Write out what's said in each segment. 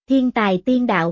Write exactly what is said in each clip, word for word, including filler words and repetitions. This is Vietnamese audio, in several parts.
Thiên tài tiên đạo.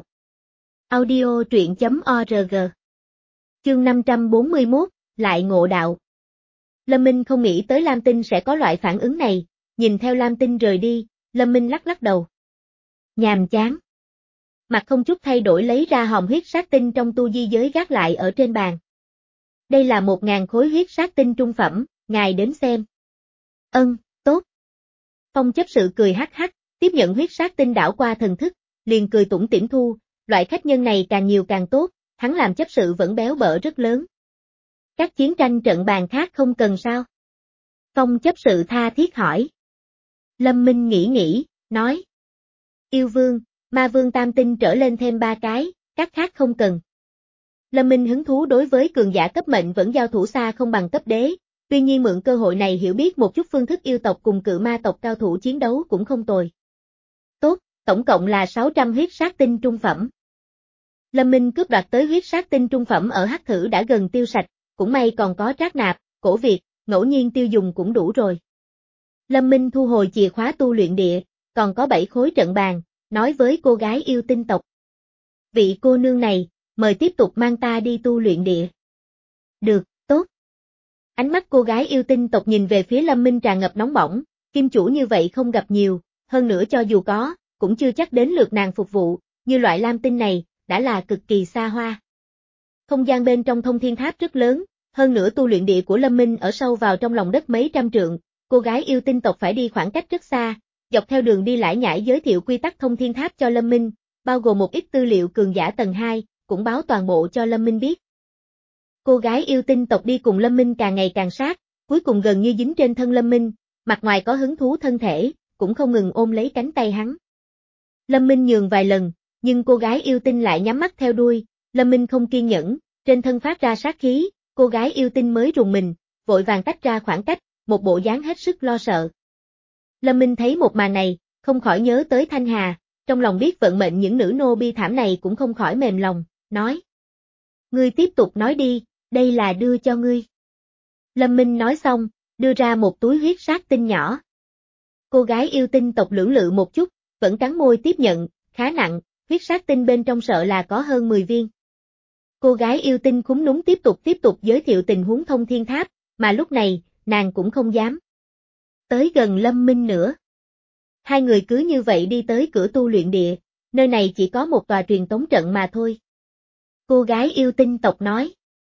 Audio truyện chấm org. Chương năm trăm bốn mươi mốt, lại ngộ đạo. Lâm Minh không nghĩ tới Lam Tinh sẽ có loại phản ứng này, nhìn theo Lam Tinh rời đi, Lâm Minh lắc lắc đầu. Nhàm chán. Mặt không chút thay đổi lấy ra hòm huyết sát tinh trong tu di giới gác lại ở trên bàn. Đây là một ngàn khối huyết sát tinh trung phẩm, ngài đến xem. Ân, tốt. Phong chấp sự cười hắc hắc, tiếp nhận huyết sát tinh đảo qua thần thức, liền cười tủm tỉm thu, loại khách nhân này càng nhiều càng tốt, hắn làm chấp sự vẫn béo bở rất lớn. Các chiến tranh trận bàn khác không cần sao? Phong chấp sự tha thiết hỏi. Lâm Minh nghĩ nghĩ, nói. Yêu vương, ma vương tam tinh trở lên thêm ba cái, các khác không cần. Lâm Minh hứng thú đối với cường giả cấp mệnh vẫn giao thủ xa không bằng cấp đế, tuy nhiên mượn cơ hội này hiểu biết một chút phương thức yêu tộc cùng cự ma tộc cao thủ chiến đấu cũng không tồi. Tốt, tổng cộng là sáu trăm huyết sát tinh trung phẩm. Lâm Minh cướp đoạt tới huyết sát tinh trung phẩm ở Hắc Thử đã gần tiêu sạch, cũng may còn có Trác Nạp, Cổ Việt, ngẫu nhiên tiêu dùng cũng đủ rồi. Lâm Minh thu hồi chìa khóa tu luyện địa, còn có bảy khối trận bàn, nói với cô gái yêu tinh tộc. Vị cô nương này, mời tiếp tục mang ta đi tu luyện địa. Được, tốt. Ánh mắt cô gái yêu tinh tộc nhìn về phía Lâm Minh tràn ngập nóng bỏng, kim chủ như vậy không gặp nhiều, hơn nữa cho dù có, cũng chưa chắc đến lượt nàng phục vụ, như loại lam tinh này, đã là cực kỳ xa hoa. Không gian bên trong thông thiên tháp rất lớn, hơn nữa tu luyện địa của Lâm Minh ở sâu vào trong lòng đất mấy trăm trượng, cô gái yêu tinh tộc phải đi khoảng cách rất xa, dọc theo đường đi lải nhải giới thiệu quy tắc thông thiên tháp cho Lâm Minh, bao gồm một ít tư liệu cường giả tầng hai, cũng báo toàn bộ cho Lâm Minh biết. Cô gái yêu tinh tộc đi cùng Lâm Minh càng ngày càng sát, cuối cùng gần như dính trên thân Lâm Minh, mặt ngoài có hứng thú thân thể, cũng không ngừng ôm lấy cánh tay hắn. Lâm Minh nhường vài lần, nhưng cô gái yêu tinh lại nhắm mắt theo đuôi, Lâm Minh không kiên nhẫn, trên thân phát ra sát khí, cô gái yêu tinh mới rùng mình, vội vàng tách ra khoảng cách, một bộ dáng hết sức lo sợ. Lâm Minh thấy một màn này, không khỏi nhớ tới Thanh Hà, trong lòng biết vận mệnh những nữ nô bi thảm này cũng không khỏi mềm lòng, nói. Ngươi tiếp tục nói đi, đây là đưa cho ngươi. Lâm Minh nói xong, đưa ra một túi huyết sát tinh nhỏ. Cô gái yêu tinh tộc lưỡng lự một chút, vẫn cắn môi tiếp nhận, khá nặng, huyết sát tinh bên trong sợ là có hơn mười viên. Cô gái yêu tinh khúm núm tiếp tục tiếp tục giới thiệu tình huống thông thiên tháp, mà lúc này, nàng cũng không dám tới gần Lâm Minh nữa. Hai người cứ như vậy đi tới cửa tu luyện địa, nơi này chỉ có một tòa truyền tống trận mà thôi. Cô gái yêu tinh tộc nói.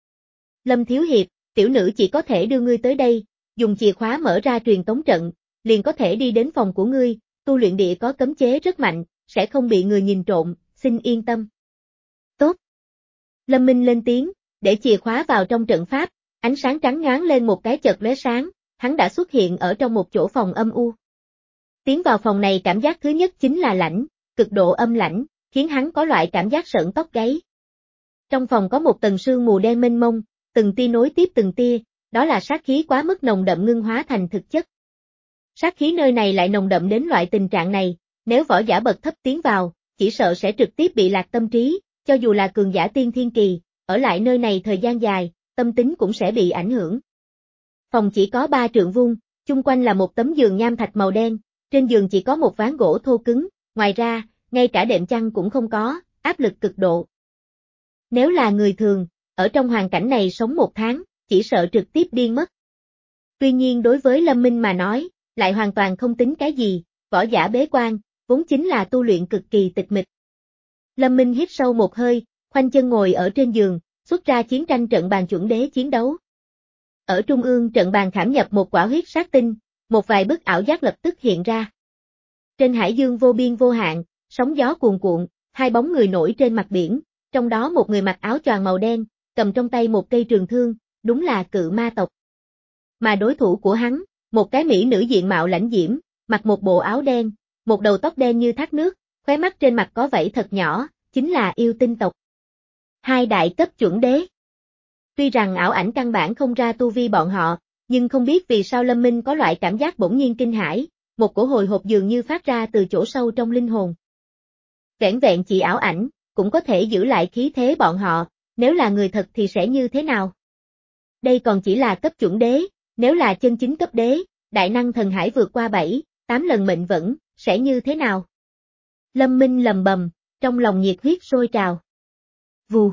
Lâm Thiếu Hiệp, tiểu nữ chỉ có thể đưa ngươi tới đây, dùng chìa khóa mở ra truyền tống trận, liền có thể đi đến phòng của ngươi, tu luyện địa có cấm chế rất mạnh, sẽ không bị người nhìn trộm, xin yên tâm. Tốt. Lâm Minh lên tiếng, để chìa khóa vào trong trận pháp, ánh sáng trắng nhoáng lên một cái chợt lóe sáng, hắn đã xuất hiện ở trong một chỗ phòng âm u. Tiến vào phòng này cảm giác thứ nhất chính là lạnh, cực độ âm lãnh, khiến hắn có loại cảm giác sởn tóc gáy. Trong phòng có một tầng sương mù đen mênh mông, từng tia nối tiếp từng tia, đó là sát khí quá mức nồng đậm ngưng hóa thành thực chất. Sát khí nơi này lại nồng đậm đến loại tình trạng này, nếu võ giả bậc thấp tiến vào, chỉ sợ sẽ trực tiếp bị lạc tâm trí, cho dù là cường giả tiên thiên kỳ, ở lại nơi này thời gian dài, tâm tính cũng sẽ bị ảnh hưởng. Phòng chỉ có ba trượng vuông, chung quanh là một tấm giường nham thạch màu đen, trên giường chỉ có một ván gỗ thô cứng, ngoài ra, ngay cả đệm chăn cũng không có, áp lực cực độ. Nếu là người thường, ở trong hoàn cảnh này sống một tháng, chỉ sợ trực tiếp điên mất. Tuy nhiên đối với Lâm Minh mà nói, lại hoàn toàn không tính cái gì, võ giả bế quan, vốn chính là tu luyện cực kỳ tịch mịch. Lâm Minh hít sâu một hơi, khoanh chân ngồi ở trên giường, xuất ra chiến tranh trận bàn chuẩn đế chiến đấu. Ở trung ương trận bàn khảm nhập một quả huyết sát tinh, một vài bức ảo giác lập tức hiện ra. Trên hải dương vô biên vô hạn, sóng gió cuồn cuộn, hai bóng người nổi trên mặt biển, trong đó một người mặc áo choàng màu đen, cầm trong tay một cây trường thương, đúng là cự ma tộc. Mà đối thủ của hắn, một cái mỹ nữ diện mạo lãnh diễm, mặc một bộ áo đen, một đầu tóc đen như thác nước, khóe mắt trên mặt có vảy thật nhỏ, chính là yêu tinh tộc. Hai đại cấp chuẩn đế. Tuy rằng ảo ảnh căn bản không ra tu vi bọn họ, nhưng không biết vì sao Lâm Minh có loại cảm giác bỗng nhiên kinh hãi, một cổ hồi hộp dường như phát ra từ chỗ sâu trong linh hồn. Vẻn vẹn chỉ ảo ảnh, cũng có thể giữ lại khí thế bọn họ, nếu là người thật thì sẽ như thế nào? Đây còn chỉ là cấp chuẩn đế, nếu là chân chính cấp đế, đại năng thần hải vượt qua bảy, tám lần mệnh vẫn, sẽ như thế nào? Lâm Minh lầm bầm, trong lòng nhiệt huyết sôi trào. Vù.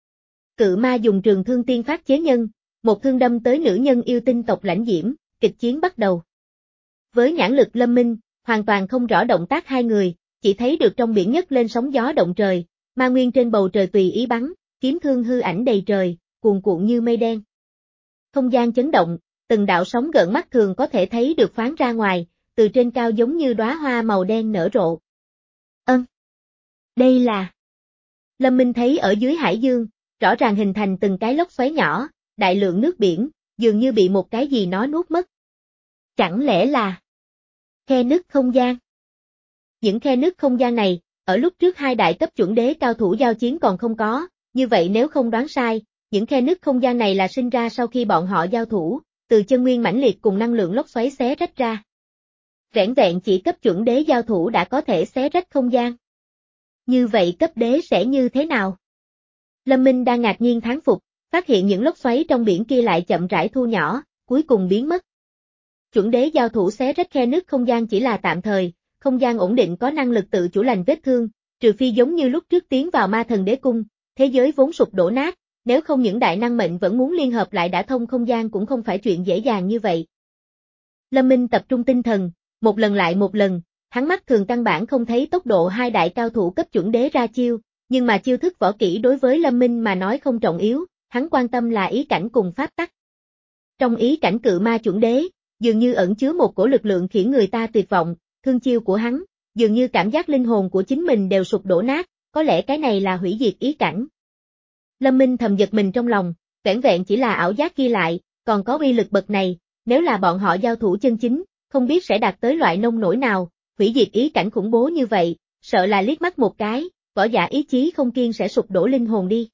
Cự ma dùng trường thương tiên phát chế nhân, một thương đâm tới nữ nhân yêu tinh tộc Lãnh Diễm, kịch chiến bắt đầu. Với nhãn lực Lâm Minh, hoàn toàn không rõ động tác hai người, chỉ thấy được trong biển nhấc lên sóng gió động trời, ma nguyên trên bầu trời tùy ý bắn, kiếm thương hư ảnh đầy trời, cuồn cuộn như mây đen. Không gian chấn động, từng đạo sóng gợn mắt thường có thể thấy được phán ra ngoài, từ trên cao giống như đóa hoa màu đen nở rộ. Ân. Đây là... Lâm Minh thấy ở dưới hải dương, rõ ràng hình thành từng cái lốc xoáy nhỏ, đại lượng nước biển, dường như bị một cái gì nó nuốt mất. Chẳng lẽ là... khe nứt không gian? Những khe nứt không gian này, ở lúc trước hai đại cấp chuẩn đế cao thủ giao chiến còn không có, như vậy nếu không đoán sai, những khe nứt không gian này là sinh ra sau khi bọn họ giao thủ, từ chân nguyên mãnh liệt cùng năng lượng lốc xoáy xé rách ra. Vẻn vẹn chỉ cấp chuẩn đế giao thủ đã có thể xé rách không gian. Như vậy cấp đế sẽ như thế nào? Lâm Minh đang ngạc nhiên thán phục, phát hiện những lốc xoáy trong biển kia lại chậm rãi thu nhỏ, cuối cùng biến mất. Chuẩn đế giao thủ xé rách khe nứt không gian chỉ là tạm thời, không gian ổn định có năng lực tự chủ lành vết thương, trừ phi giống như lúc trước tiến vào ma thần đế cung, thế giới vốn sụp đổ nát, nếu không những đại năng mệnh vẫn muốn liên hợp lại đã thông không gian cũng không phải chuyện dễ dàng như vậy. Lâm Minh tập trung tinh thần, một lần lại một lần, hắn mắt thường căn bản không thấy tốc độ hai đại cao thủ cấp chuẩn đế ra chiêu, nhưng mà chiêu thức võ kỹ đối với Lâm Minh mà nói không trọng yếu, hắn quan tâm là ý cảnh cùng pháp tắc. Trong ý cảnh cự ma chuẩn đế, dường như ẩn chứa một cổ lực lượng khiến người ta tuyệt vọng, thương chiêu của hắn, dường như cảm giác linh hồn của chính mình đều sụp đổ nát, có lẽ cái này là hủy diệt ý cảnh. Lâm Minh thầm giật mình trong lòng, vẻn vẹn chỉ là ảo giác ghi lại, còn có uy lực bậc này, nếu là bọn họ giao thủ chân chính, không biết sẽ đạt tới loại nông nổi nào, hủy diệt ý cảnh khủng bố như vậy, sợ là liếc mắt một cái, võ giả ý chí không kiên sẽ sụp đổ linh hồn đi.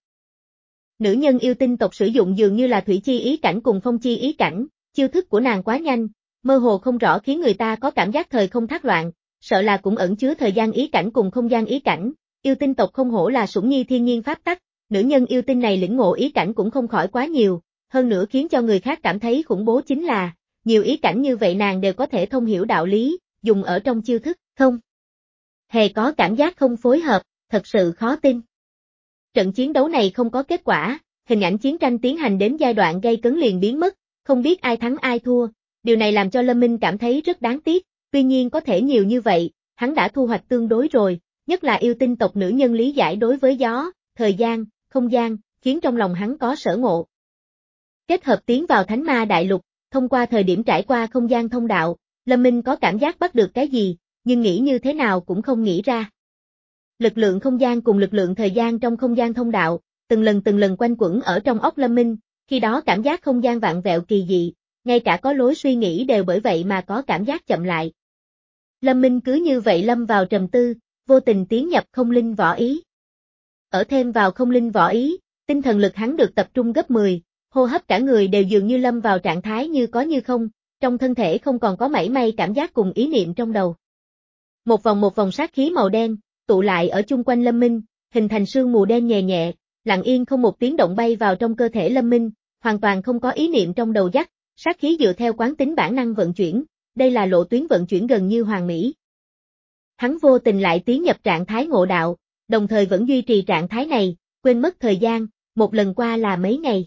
Nữ nhân yêu tinh tộc sử dụng dường như là thủy chi ý cảnh cùng phong chi ý cảnh, chiêu thức của nàng quá nhanh, mơ hồ không rõ khiến người ta có cảm giác thời không thác loạn, sợ là cũng ẩn chứa thời gian ý cảnh cùng không gian ý cảnh, yêu tinh tộc không hổ là sủng nhi thiên nhiên pháp tắc, nữ nhân yêu tinh này lĩnh ngộ ý cảnh cũng không khỏi quá nhiều, hơn nữa khiến cho người khác cảm thấy khủng bố chính là, nhiều ý cảnh như vậy nàng đều có thể thông hiểu đạo lý, dùng ở trong chiêu thức, không hề có cảm giác không phối hợp, thật sự khó tin. Trận chiến đấu này không có kết quả, hình ảnh chiến tranh tiến hành đến giai đoạn gây cấn liền biến mất, không biết ai thắng ai thua, điều này làm cho Lâm Minh cảm thấy rất đáng tiếc, tuy nhiên có thể nhiều như vậy, hắn đã thu hoạch tương đối rồi, nhất là yêu tinh tộc nữ nhân lý giải đối với gió, thời gian, không gian, khiến trong lòng hắn có sở ngộ. Kết hợp tiến vào Thánh Ma Đại Lục, thông qua thời điểm trải qua không gian thông đạo, Lâm Minh có cảm giác bắt được cái gì, nhưng nghĩ như thế nào cũng không nghĩ ra. Lực lượng không gian cùng lực lượng thời gian trong không gian thông đạo, từng lần từng lần quanh quẩn ở trong óc Lâm Minh, khi đó cảm giác không gian vạn vẹo kỳ dị, ngay cả có lối suy nghĩ đều bởi vậy mà có cảm giác chậm lại. Lâm Minh cứ như vậy lâm vào trầm tư, vô tình tiến nhập không linh võ ý. Ở thêm vào không linh võ ý, tinh thần lực hắn được tập trung gấp mười, hô hấp cả người đều dường như lâm vào trạng thái như có như không, trong thân thể không còn có mảy may cảm giác cùng ý niệm trong đầu. Một vòng một vòng sát khí màu đen, tụ lại ở chung quanh Lâm Minh, hình thành sương mù đen nhẹ nhẹ, lặng yên không một tiếng động bay vào trong cơ thể Lâm Minh, hoàn toàn không có ý niệm trong đầu dắt, sát khí dựa theo quán tính bản năng vận chuyển, đây là lộ tuyến vận chuyển gần như hoàn mỹ. Hắn vô tình lại tiến nhập trạng thái ngộ đạo, đồng thời vẫn duy trì trạng thái này, quên mất thời gian, một lần qua là mấy ngày.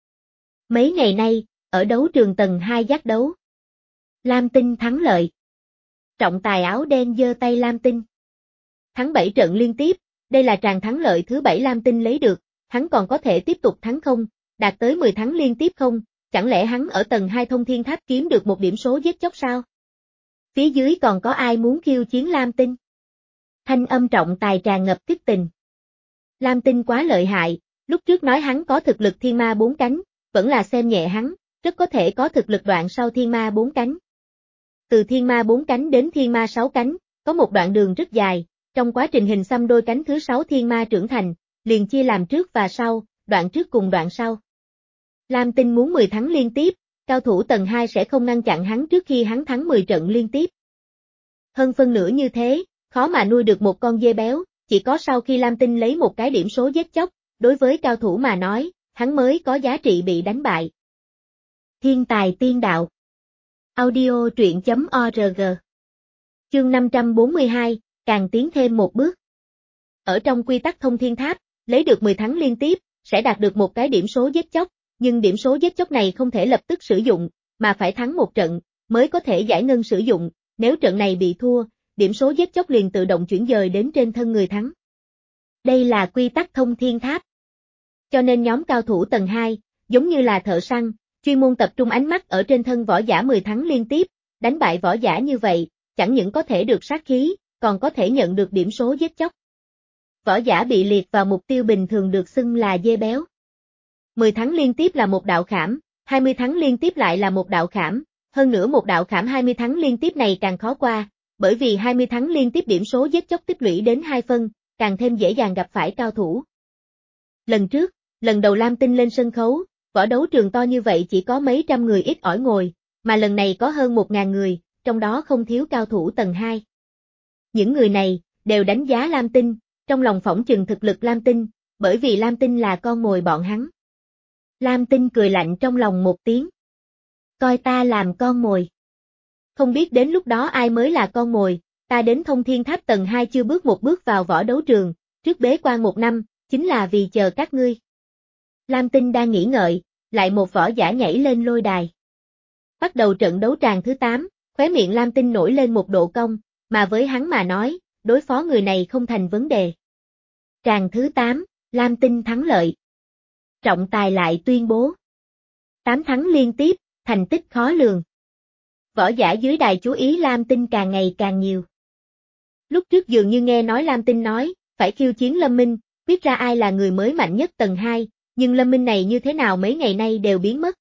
Mấy ngày nay, ở đấu trường tầng hai giác đấu, Lam Tinh thắng lợi. Trọng tài áo đen giơ tay Lam Tinh. Thắng bảy trận liên tiếp, đây là tràng thắng lợi thứ bảy Lam Tinh lấy được, hắn còn có thể tiếp tục thắng không, đạt tới mười thắng liên tiếp không, chẳng lẽ hắn ở tầng hai thông thiên tháp kiếm được một điểm số giết chóc sao? Phía dưới còn có ai muốn khiêu chiến Lam Tinh? Thanh âm trọng tài tràn ngập kích tình. Lam Tinh quá lợi hại, lúc trước nói hắn có thực lực thiên ma bốn cánh, vẫn là xem nhẹ hắn, rất có thể có thực lực đoạn sau thiên ma bốn cánh. Từ thiên ma bốn cánh đến thiên ma sáu cánh, có một đoạn đường rất dài, trong quá trình hình xăm đôi cánh thứ sáu thiên ma trưởng thành, liền chia làm trước và sau, đoạn trước cùng đoạn sau. Lam Tinh muốn mười thắng liên tiếp, cao thủ tầng hai sẽ không ngăn chặn hắn trước khi hắn thắng mười trận liên tiếp. Hơn phân nửa như thế, khó mà nuôi được một con dê béo, chỉ có sau khi Lam Tinh lấy một cái điểm số giết chóc, đối với cao thủ mà nói, hắn mới có giá trị bị đánh bại. Thiên tài tiên đạo. Audio truyện chấm org. Chương năm trăm bốn mươi hai, càng tiến thêm một bước. Ở trong quy tắc thông thiên tháp, lấy được mười thắng liên tiếp, sẽ đạt được một cái điểm số giết chóc, nhưng điểm số giết chóc này không thể lập tức sử dụng, mà phải thắng một trận, mới có thể giải ngân sử dụng, nếu trận này bị thua, điểm số giết chóc liền tự động chuyển dời đến trên thân người thắng. Đây là quy tắc thông thiên tháp. Cho nên nhóm cao thủ tầng hai, giống như là thợ săn, chuyên môn tập trung ánh mắt ở trên thân võ giả mười thắng liên tiếp, đánh bại võ giả như vậy, chẳng những có thể được sát khí, còn có thể nhận được điểm số giết chóc. Võ giả bị liệt vào mục tiêu bình thường được xưng là dê béo. mười thắng liên tiếp là một đạo khảm, hai mươi thắng liên tiếp lại là một đạo khảm, hơn nữa một đạo khảm hai mươi thắng liên tiếp này càng khó qua, bởi vì hai mươi thắng liên tiếp điểm số giết chóc tích lũy đến hai phân, càng thêm dễ dàng gặp phải cao thủ. Lần trước, lần đầu Lam Tinh lên sân khấu, võ đấu trường to như vậy chỉ có mấy trăm người ít ỏi ngồi, mà lần này có hơn một ngàn người, trong đó không thiếu cao thủ tầng hai. Những người này, đều đánh giá Lam Tinh, trong lòng phỏng chừng thực lực Lam Tinh, bởi vì Lam Tinh là con mồi bọn hắn. Lam Tinh cười lạnh trong lòng một tiếng. Coi ta làm con mồi. Không biết đến lúc đó ai mới là con mồi, ta đến thông thiên tháp tầng hai chưa bước một bước vào võ đấu trường, trước bế quan một năm, chính là vì chờ các ngươi. Lam Tinh đang nghĩ ngợi, lại một võ giả nhảy lên lôi đài. Bắt đầu trận đấu tràng thứ tám, khóe miệng Lam Tinh nổi lên một độ cong, mà với hắn mà nói, đối phó người này không thành vấn đề. Tràng thứ tám, Lam Tinh thắng lợi. Trọng tài lại tuyên bố. tám thắng liên tiếp, thành tích khó lường. Võ giả dưới đài chú ý Lam Tinh càng ngày càng nhiều. Lúc trước dường như nghe nói Lam Tinh nói, phải khiêu chiến Lâm Minh, biết ra ai là người mới mạnh nhất tầng hai, nhưng Lâm Minh này như thế nào mấy ngày nay đều biến mất.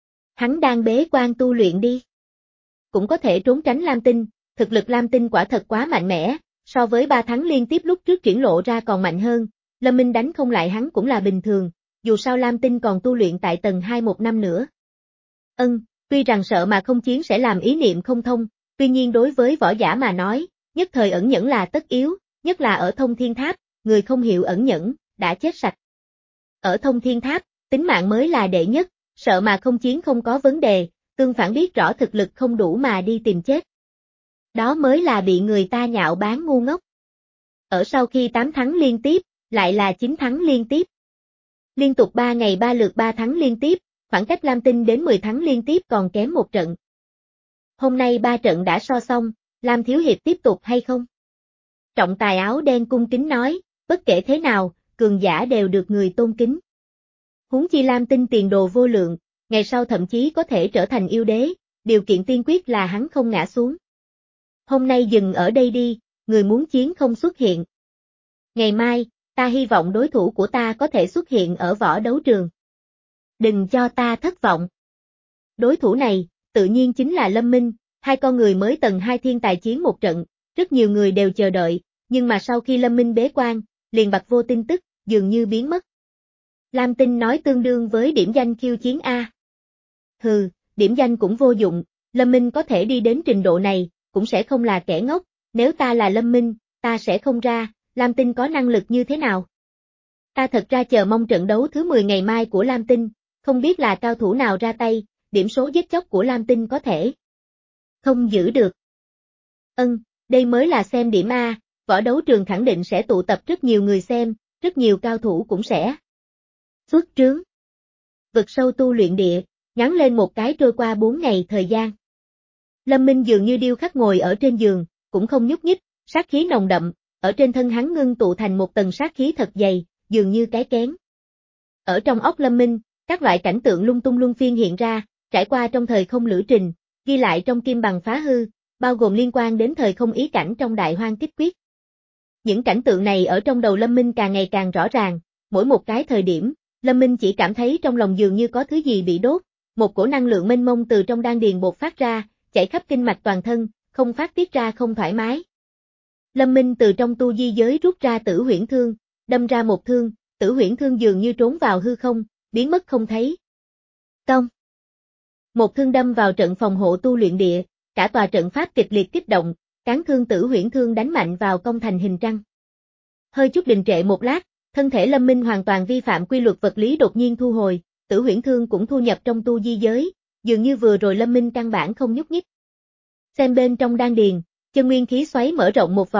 Hắn đang bế quan tu luyện đi. Cũng có thể trốn tránh Lam Tinh, thực lực Lam Tinh quả thật quá mạnh mẽ, so với ba thắng liên tiếp lúc trước triển lộ ra còn mạnh hơn, Lâm Minh đánh không lại hắn cũng là bình thường, dù sao Lam Tinh còn tu luyện tại tầng hai một năm nữa. Ân, tuy rằng sợ mà không chiến sẽ làm ý niệm không thông, tuy nhiên đối với võ giả mà nói, nhất thời ẩn nhẫn là tất yếu, nhất là ở thông thiên tháp, người không hiểu ẩn nhẫn, đã chết sạch. Ở thông thiên tháp, tính mạng mới là đệ nhất, sợ mà không chiến không có vấn đề, tương phản biết rõ thực lực không đủ mà đi tìm chết. Đó mới là bị người ta nhạo báng ngu ngốc. Ở sau khi tám thắng liên tiếp, lại là chín thắng liên tiếp. Liên tục ba ngày ba lượt ba thắng liên tiếp, khoảng cách Lam Tinh đến mười thắng liên tiếp còn kém một trận. Hôm nay ba trận đã so xong, Lam Thiếu Hiệp tiếp tục hay không? Trọng tài áo đen cung kính nói, bất kể thế nào, cường giả đều được người tôn kính. Huống chi Lam Tinh tiền đồ vô lượng, ngày sau thậm chí có thể trở thành yêu đế, điều kiện tiên quyết là hắn không ngã xuống. Hôm nay dừng ở đây đi, người muốn chiến không xuất hiện. Ngày mai, ta hy vọng đối thủ của ta có thể xuất hiện ở võ đấu trường. Đừng cho ta thất vọng. Đối thủ này, tự nhiên chính là Lâm Minh, hai con người mới tầng hai thiên tài chiến một trận, rất nhiều người đều chờ đợi, nhưng mà sau khi Lâm Minh bế quan, liền bặt vô tin tức, dường như biến mất. Lam Tinh nói tương đương với điểm danh khiêu chiến A. Hừ, điểm danh cũng vô dụng, Lâm Minh có thể đi đến trình độ này, cũng sẽ không là kẻ ngốc, nếu ta là Lâm Minh, ta sẽ không ra, Lam Tinh có năng lực như thế nào? Ta thật ra chờ mong trận đấu thứ mười ngày mai của Lam Tinh, không biết là cao thủ nào ra tay, điểm số giết chóc của Lam Tinh có thể không giữ được. Ân, đây mới là xem điểm A, võ đấu trường khẳng định sẽ tụ tập rất nhiều người xem, rất nhiều cao thủ cũng sẽ xuất trướng. Vực sâu tu luyện địa, ngắn lên một cái trôi qua bốn ngày thời gian. Lâm Minh dường như điêu khắc ngồi ở trên giường, cũng không nhúc nhích, sát khí nồng đậm, ở trên thân hắn ngưng tụ thành một tầng sát khí thật dày, dường như cái kén. Ở trong óc Lâm Minh, các loại cảnh tượng lung tung luân phiên hiện ra, trải qua trong thời không lữ trình, ghi lại trong kim bằng phá hư, bao gồm liên quan đến thời không ý cảnh trong đại hoang kích quyết. Những cảnh tượng này ở trong đầu Lâm Minh càng ngày càng rõ ràng, mỗi một cái thời điểm, Lâm Minh chỉ cảm thấy trong lòng dường như có thứ gì bị đốt, một cổ năng lượng mênh mông từ trong đan điền bộc phát ra, chảy khắp kinh mạch toàn thân, không phát tiết ra không thoải mái. Lâm Minh từ trong tu di giới rút ra Tử Huyễn Thương, đâm ra một thương, Tử Huyễn Thương dường như trốn vào hư không, biến mất không thấy. Công. Một thương đâm vào trận phòng hộ tu luyện địa, cả tòa trận pháp kịch liệt kích động, cán thương Tử Huyễn Thương đánh mạnh vào công thành hình trăng. Hơi chút đình trệ một lát, thân thể Lâm Minh hoàn toàn vi phạm quy luật vật lý đột nhiên thu hồi, Tử Huyễn Thương cũng thu nhập trong tu di giới, dường như vừa rồi Lâm Minh căn bản không nhúc nhích. Xem bên trong đan điền, chân nguyên khí xoáy mở rộng một vòng,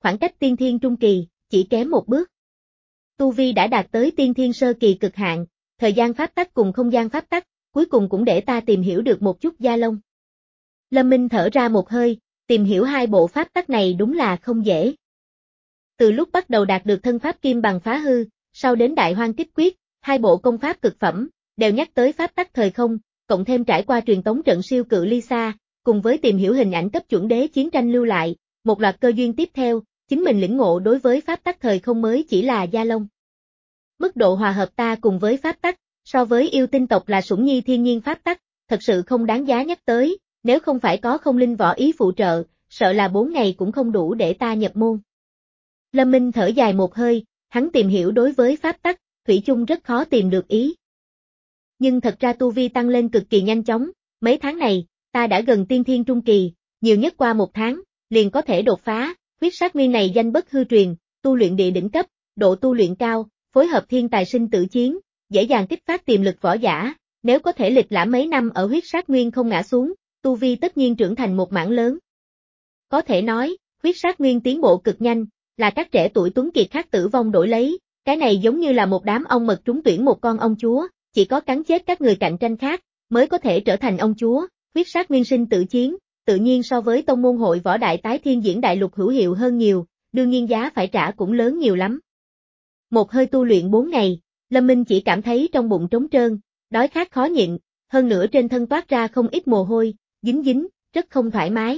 khoảng cách tiên thiên trung kỳ, chỉ kém một bước. Tu vi đã đạt tới tiên thiên sơ kỳ cực hạn, thời gian pháp tắc cùng không gian pháp tắc, cuối cùng cũng để ta tìm hiểu được một chút Gia Long. Lâm Minh thở ra một hơi, tìm hiểu hai bộ pháp tắc này đúng là không dễ. Từ lúc bắt đầu đạt được thân pháp kim bằng phá hư, sau đến đại hoang kích quyết, hai bộ công pháp cực phẩm, đều nhắc tới pháp tắc thời không, cộng thêm trải qua truyền tống trận siêu cự ly xa, cùng với tìm hiểu hình ảnh cấp chuẩn đế chiến tranh lưu lại, một loạt cơ duyên tiếp theo, chính mình lĩnh ngộ đối với pháp tắc thời không mới chỉ là Gia Long. Mức độ hòa hợp ta cùng với pháp tắc, so với yêu tinh tộc là sủng nhi thiên nhiên pháp tắc, thật sự không đáng giá nhắc tới, nếu không phải có không linh võ ý phụ trợ, sợ là bốn ngày cũng không đủ để ta nhập môn. Lâm Minh thở dài một hơi, hắn tìm hiểu đối với pháp tắc, thủy chung rất khó tìm được ý. Nhưng thật ra tu vi tăng lên cực kỳ nhanh chóng, mấy tháng này, ta đã gần tiên thiên trung kỳ, nhiều nhất qua một tháng, liền có thể đột phá, huyết sát nguyên này danh bất hư truyền, tu luyện địa đỉnh cấp, độ tu luyện cao, phối hợp thiên tài sinh tử chiến, dễ dàng kích phát tiềm lực võ giả, nếu có thể lịch lãm mấy năm ở huyết sát nguyên không ngã xuống, tu vi tất nhiên trưởng thành một mảng lớn. Có thể nói, huyết sát nguyên tiến bộ cực nhanh, là các trẻ tuổi tuấn kiệt khác tử vong đổi lấy, cái này giống như là một đám ong mật trúng tuyển một con ong chúa, chỉ có cắn chết các người cạnh tranh khác, mới có thể trở thành ong chúa, huyết sát nguyên sinh tử chiến, tự nhiên so với tông môn hội võ đại tái thiên diễn đại lục hữu hiệu hơn nhiều, đương nhiên giá phải trả cũng lớn nhiều lắm. Một hơi tu luyện bốn ngày, Lâm Minh chỉ cảm thấy trong bụng trống trơn, đói khát khó nhịn, hơn nữa trên thân toát ra không ít mồ hôi, dính dính, rất không thoải mái.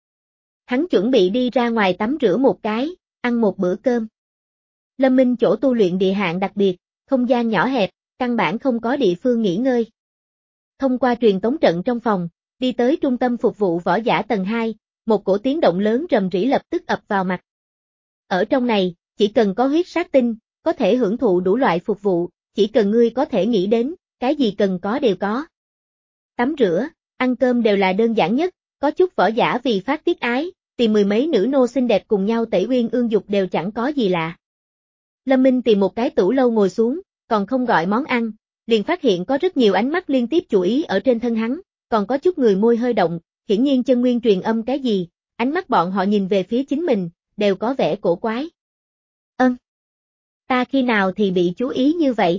Hắn chuẩn bị đi ra ngoài tắm rửa một cái, ăn một bữa cơm. Lâm Minh chỗ tu luyện địa hạng đặc biệt, không gian nhỏ hẹp, căn bản không có địa phương nghỉ ngơi. Thông qua truyền tống trận trong phòng, đi tới trung tâm phục vụ võ giả tầng hai, một cổ tiếng động lớn rầm rĩ lập tức ập vào mặt. Ở trong này, chỉ cần có huyết sát tinh, có thể hưởng thụ đủ loại phục vụ, chỉ cần ngươi có thể nghĩ đến, cái gì cần có đều có. Tắm rửa, ăn cơm đều là đơn giản nhất, có chút võ giả vì phát tiết ái, tìm mười mấy nữ nô xinh đẹp cùng nhau tẩy uyên ương dục đều chẳng có gì lạ. Lâm Minh tìm một cái tủ lâu ngồi xuống, còn không gọi món ăn, liền phát hiện có rất nhiều ánh mắt liên tiếp chú ý ở trên thân hắn, còn có chút người môi hơi động, hiển nhiên chân nguyên truyền âm cái gì, ánh mắt bọn họ nhìn về phía chính mình, đều có vẻ cổ quái. Ơn! Ta khi nào thì bị chú ý như vậy?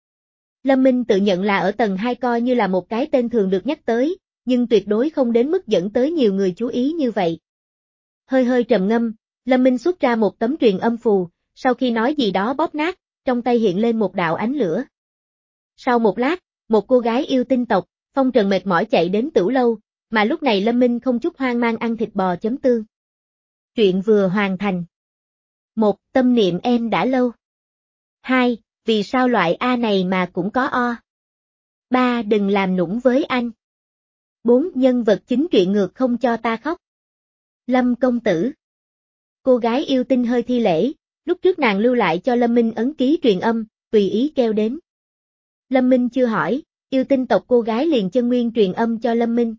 Lâm Minh tự nhận là ở tầng hai coi như là một cái tên thường được nhắc tới, nhưng tuyệt đối không đến mức dẫn tới nhiều người chú ý như vậy. Hơi hơi trầm ngâm, Lâm Minh xuất ra một tấm truyền âm phù, sau khi nói gì đó bóp nát, trong tay hiện lên một đạo ánh lửa. Sau một lát, một cô gái yêu tinh tộc, phong trần mệt mỏi chạy đến tửu lâu, mà lúc này Lâm Minh không chút hoang mang ăn thịt bò chấm tương. Chuyện vừa hoàn thành. Một, tâm niệm em đã lâu. Hai, vì sao loại A này mà cũng có O. Ba, đừng làm nũng với anh. Bốn, nhân vật chính truyện ngược không cho ta khóc. Lâm công tử. Cô gái yêu tinh hơi thi lễ, lúc trước nàng lưu lại cho Lâm Minh ấn ký truyền âm, tùy ý kêu đến. Lâm Minh chưa hỏi, yêu tinh tộc cô gái liền chân nguyên truyền âm cho Lâm Minh.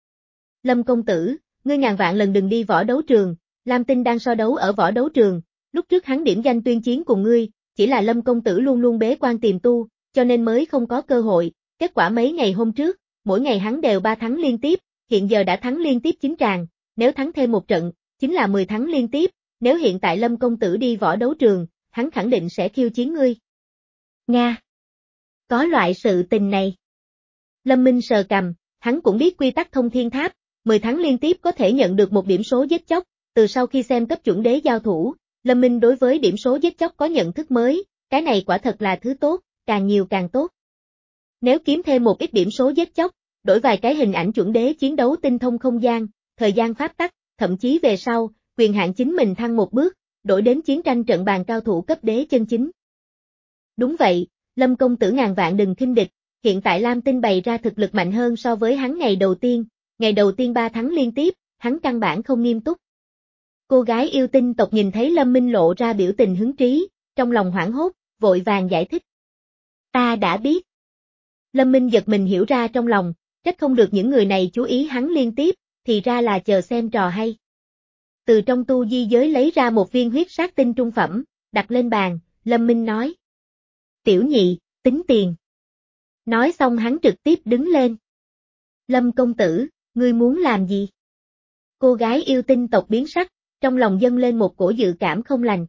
Lâm công tử, ngươi ngàn vạn lần đừng đi võ đấu trường, Lam Tinh đang so đấu ở võ đấu trường, lúc trước hắn điểm danh tuyên chiến cùng ngươi, chỉ là Lâm công tử luôn luôn bế quan tiềm tu, cho nên mới không có cơ hội, kết quả mấy ngày hôm trước, mỗi ngày hắn đều ba thắng liên tiếp, hiện giờ đã thắng liên tiếp chín tràng, nếu thắng thêm một trận, chính là mười thắng liên tiếp, nếu hiện tại Lâm công tử đi võ đấu trường, hắn khẳng định sẽ khiêu chiến ngươi. Nga! Có loại sự tình này. Lâm Minh sờ cằm, hắn cũng biết quy tắc thông thiên tháp, mười tháng liên tiếp có thể nhận được một điểm số giết chóc, từ sau khi xem cấp chuẩn đế giao thủ, Lâm Minh đối với điểm số giết chóc có nhận thức mới, cái này quả thật là thứ tốt, càng nhiều càng tốt. Nếu kiếm thêm một ít điểm số giết chóc, đổi vài cái hình ảnh chuẩn đế chiến đấu tinh thông không gian, thời gian pháp tắc, thậm chí về sau, quyền hạn chính mình thăng một bước, đổi đến chiến tranh trận bàn cao thủ cấp đế chân chính. Đúng vậy, Lâm công tử ngàn vạn đừng khinh địch, hiện tại Lam Tinh bày ra thực lực mạnh hơn so với hắn ngày đầu tiên, ngày đầu tiên ba thắng liên tiếp, hắn căn bản không nghiêm túc. Cô gái yêu tinh tộc nhìn thấy Lâm Minh lộ ra biểu tình hứng trí, trong lòng hoảng hốt, vội vàng giải thích. Ta đã biết. Lâm Minh giật mình hiểu ra trong lòng, trách không được những người này chú ý hắn liên tiếp, thì ra là chờ xem trò hay. Từ trong tu di giới lấy ra một viên huyết sát tinh trung phẩm, đặt lên bàn, Lâm Minh nói. Tiểu nhị, tính tiền. Nói xong hắn trực tiếp đứng lên. Lâm công tử, ngươi muốn làm gì? Cô gái yêu tinh tộc biến sắc, trong lòng dâng lên một cổ dự cảm không lành.